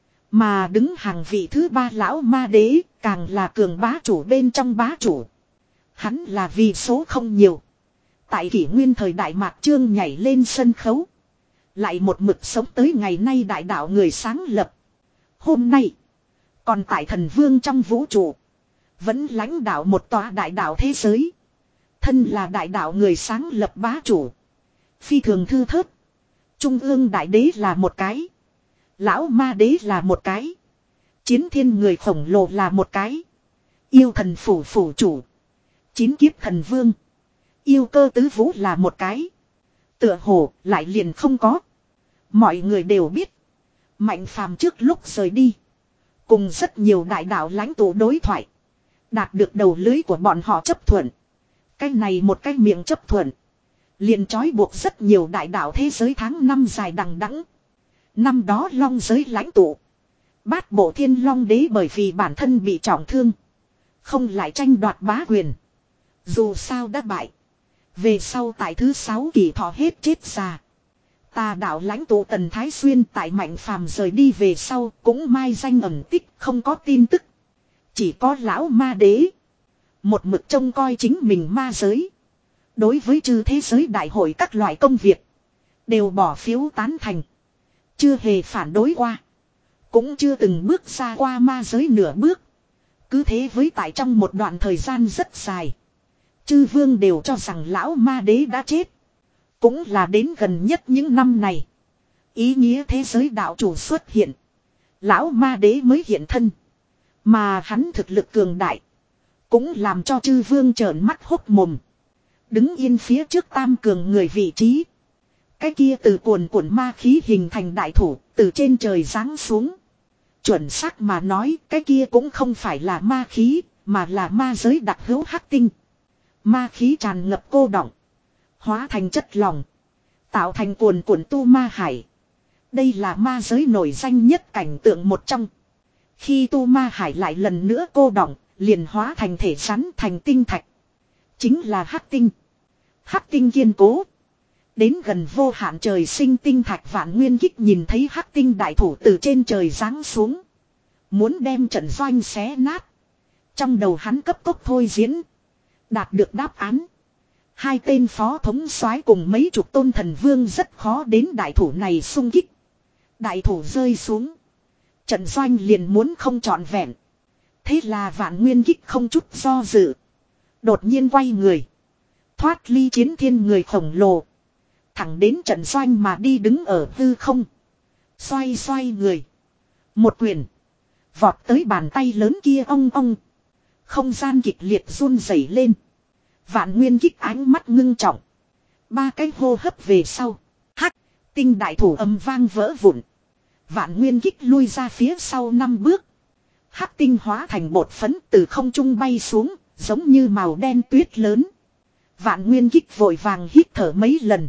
Mà đứng hàng vị thứ ba lão ma đế, càng là cường bá chủ bên trong bá chủ. Hắn là vì số không nhiều. Tại kỷ nguyên thời đại Mạc Trương nhảy lên sân khấu. Lại một mực sống tới ngày nay đại đạo người sáng lập. Hôm nay, còn tại thần vương trong vũ trụ, vẫn lãnh đạo một tòa đại đạo thế giới. Thân là đại đạo người sáng lập bá chủ. Phi thường thư thớt. Trung ương đại đế là một cái. Lão ma đế là một cái. Chiến thiên người khổng lồ là một cái. Yêu thần phủ phủ chủ. Chín kiếp thần vương. Yêu cơ tứ vũ là một cái. Tựa hồ lại liền không có. Mọi người đều biết. Mạnh phàm trước lúc rời đi. Cùng rất nhiều đại đạo lãnh tụ đối thoại. Đạt được đầu lưới của bọn họ chấp thuận. Cái này một cái miệng chấp thuận. Liền trói buộc rất nhiều đại đạo thế giới tháng năm dài đằng đẵng. Năm đó long giới lãnh tụ. Bát bộ thiên long đế bởi vì bản thân bị trọng thương. Không lại tranh đoạt bá quyền. Dù sao đã bại. Về sau tại thứ sáu kỳ thọ hết chết già. Tà đạo lãnh tụ Tần Thái Xuyên tại Mạnh Phàm rời đi về sau cũng mai danh ẩn tích không có tin tức. Chỉ có lão ma đế. Một mực trông coi chính mình ma giới. Đối với chư thế giới đại hội các loại công việc. Đều bỏ phiếu tán thành. Chưa hề phản đối qua. Cũng chưa từng bước ra qua ma giới nửa bước. Cứ thế với tại trong một đoạn thời gian rất dài. Chư vương đều cho rằng lão ma đế đã chết. Cũng là đến gần nhất những năm này. Ý nghĩa thế giới đạo chủ xuất hiện. Lão ma đế mới hiện thân. Mà hắn thực lực cường đại. Cũng làm cho chư vương trợn mắt hốc mồm. Đứng yên phía trước tam cường người vị trí. Cái kia từ cuồn cuộn ma khí hình thành đại thủ. Từ trên trời giáng xuống. Chuẩn xác mà nói cái kia cũng không phải là ma khí. Mà là ma giới đặc hữu hắc tinh. Ma khí tràn ngập cô đọng. Hóa thành chất lỏng. Tạo thành cuồn cuộn tu ma hải. Đây là ma giới nổi danh nhất cảnh tượng một trong. Khi tu ma hải lại lần nữa cô đọng. Liền hóa thành thể rắn thành tinh thạch. Chính là hắc tinh. Hắc tinh kiên cố. Đến gần vô hạn trời sinh tinh thạch Vạn Nguyên Kích nhìn thấy hắc tinh đại thủ từ trên trời giáng xuống. Muốn đem trận doanh xé nát. Trong đầu hắn cấp tốc thôi diễn. Đạt được đáp án. Hai tên phó thống soái cùng mấy chục tôn thần vương rất khó đến đại thủ này xung kích. Đại thủ rơi xuống. Trận doanh liền muốn không trọn vẹn. Thế là Vạn Nguyên Kích không chút do dự. Đột nhiên quay người. Thoát ly chiến thiên người khổng lồ. Thẳng đến trận doanh mà đi đứng ở hư không. Xoay xoay người. Một quyền. Vọt tới bàn tay lớn kia ong ong. Không gian kịch liệt run rẩy lên. Vạn Nguyên Kích ánh mắt ngưng trọng. Ba cái hô hấp về sau. Hắc tinh đại thủ âm vang vỡ vụn. Vạn Nguyên Kích lui ra phía sau năm bước. Hắc tinh hóa thành bột phấn từ không trung bay xuống. Giống như màu đen tuyết lớn. Vạn Nguyên Kích vội vàng hít thở mấy lần.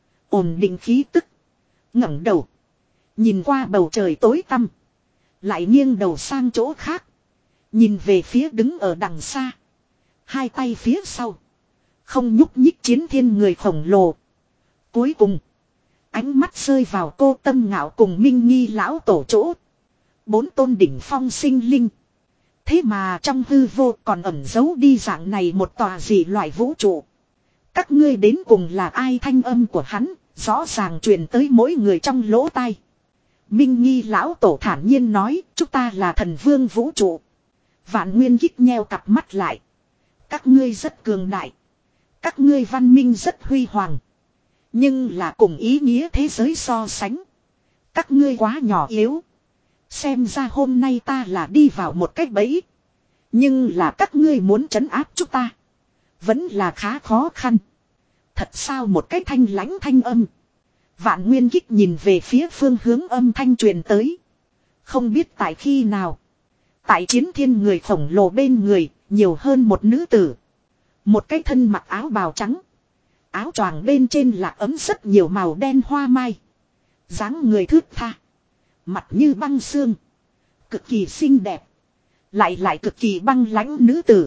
Ổn định khí tức. Ngẩng đầu. Nhìn qua bầu trời tối tăm. Lại nghiêng đầu sang chỗ khác. Nhìn về phía đứng ở đằng xa. Hai tay phía sau. Không nhúc nhích chiến thiên người khổng lồ. Cuối cùng. Ánh mắt rơi vào cô Tâm Ngạo cùng Minh Nghi lão tổ chỗ. Bốn tôn đỉnh phong sinh linh. Thế mà trong hư vô còn ẩn giấu đi dạng này một tòa dị loại vũ trụ. Các ngươi đến cùng là ai? Thanh âm của hắn. Rõ ràng truyền tới mỗi người trong lỗ tai. Minh Nghi lão tổ thản nhiên nói. Chúng ta là thần vương vũ trụ. Vạn Nguyên Kích nheo cặp mắt lại. Các ngươi rất cường đại. Các ngươi văn minh rất huy hoàng. Nhưng là cùng ý nghĩa thế giới so sánh. Các ngươi quá nhỏ yếu. Xem ra hôm nay ta là đi vào một cách bẫy. Nhưng là các ngươi muốn trấn áp chúng ta. Vẫn là khá khó khăn. Thật sao? Một cái thanh lãnh thanh âm. Vạn Nguyên Kích nhìn về phía phương hướng âm thanh truyền tới. Không biết tại khi nào. Tại chiến thiên người khổng lồ bên người. Nhiều hơn một nữ tử. Một cái thân mặc áo bào trắng. Áo choàng bên trên là ấm rất nhiều màu đen hoa mai. Dáng người thướt tha. Mặt như băng xương. Cực kỳ xinh đẹp. Lại lại cực kỳ băng lãnh nữ tử.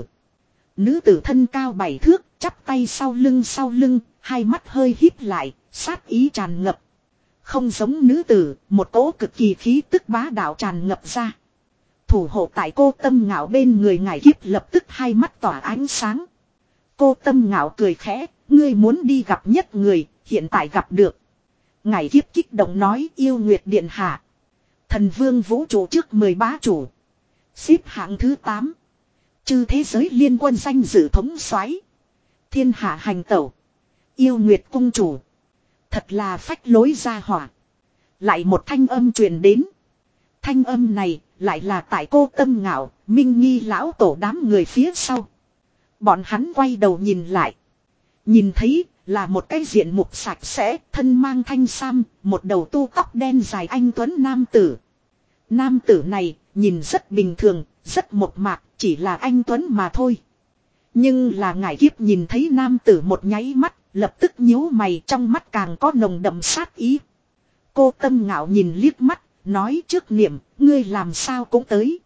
Nữ tử thân cao bảy thước. Chắp tay sau lưng sau lưng. Hai mắt hơi híp lại. Sát ý tràn ngập. Không giống nữ tử, một cỗ cực kỳ khí tức bá đạo tràn ngập ra. Thủ hộ tại cô Tâm Ngạo bên người ngải kiếp lập tức hai mắt tỏa ánh sáng. Cô Tâm Ngạo cười khẽ, ngươi muốn đi gặp nhất người, hiện tại gặp được. Ngải kiếp kích động nói yêu nguyệt điện hạ. Thần vương vũ trụ trước mười bá chủ. Xếp hạng thứ tám. Chư thế giới liên quân danh dự thống soái. Thiên hạ hành tẩu. Yêu nguyệt cung chủ. Thật là phách lối ra hỏa. Lại một thanh âm truyền đến. Thanh âm này lại là tại cô Tâm Ngạo, Minh Nghi lão tổ đám người phía sau. Bọn hắn quay đầu nhìn lại. Nhìn thấy là một cái diện mục sạch sẽ, thân mang thanh sam, một đầu tu tóc đen dài anh tuấn nam tử. Nam tử này nhìn rất bình thường, rất mộc mạc, chỉ là anh tuấn mà thôi. Nhưng là ngải kiếp nhìn thấy nam tử một nháy mắt, lập tức nhíu mày, trong mắt càng có nồng đậm sát ý. Cô Tâm Ngạo nhìn liếc mắt, nói trước niệm, ngươi làm sao cũng tới.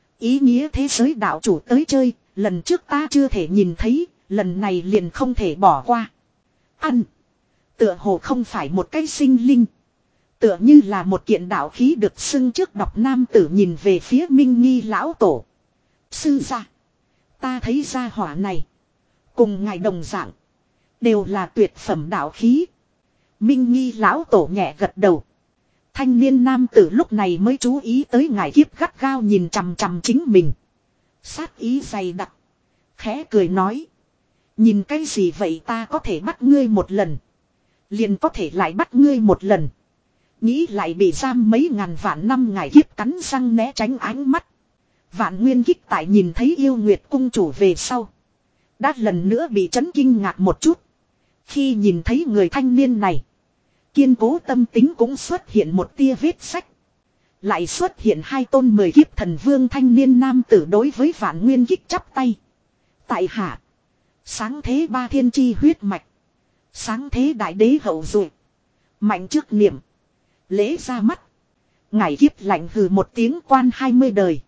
Ý nghĩa thế giới đạo chủ tới chơi, lần trước ta chưa thể nhìn thấy, lần này liền không thể bỏ qua. Ăn. Tựa hồ không phải một cái sinh linh. Tựa như là một kiện đạo khí được xưng trước đọc nam tử nhìn về phía Minh Nghi lão tổ. Sư gia. Ta thấy gia hỏa này. Cùng ngài đồng dạng. Đều là tuyệt phẩm đạo khí. Minh Nghi lão tổ nhẹ gật đầu. Thanh niên nam tử lúc này mới chú ý tới ngải kiếp gắt gao nhìn chằm chằm chính mình. Sát ý dày đặc. Khẽ cười nói. Nhìn cái gì vậy, ta có thể bắt ngươi một lần. Liền có thể lại bắt ngươi một lần. Nghĩ lại bị giam mấy ngàn vạn năm ngải kiếp cắn răng né tránh ánh mắt. Vạn Nguyên Kích tại nhìn thấy yêu nguyệt cung chủ về sau. Đã lần nữa bị chấn kinh ngạc một chút. Khi nhìn thấy người thanh niên này. Kiên cố tâm tính cũng xuất hiện một tia vết sách. Lại xuất hiện hai tôn mười kiếp thần vương thanh niên nam tử đối với Vạn Nguyên Kích chắp tay. Tại hạ. Sáng thế ba thiên chi huyết mạch. Sáng thế đại đế hậu duệ. Mạnh trước niệm. Lễ ra mắt. Ngải kiếp lạnh hừ một tiếng, quan hai mươi đời.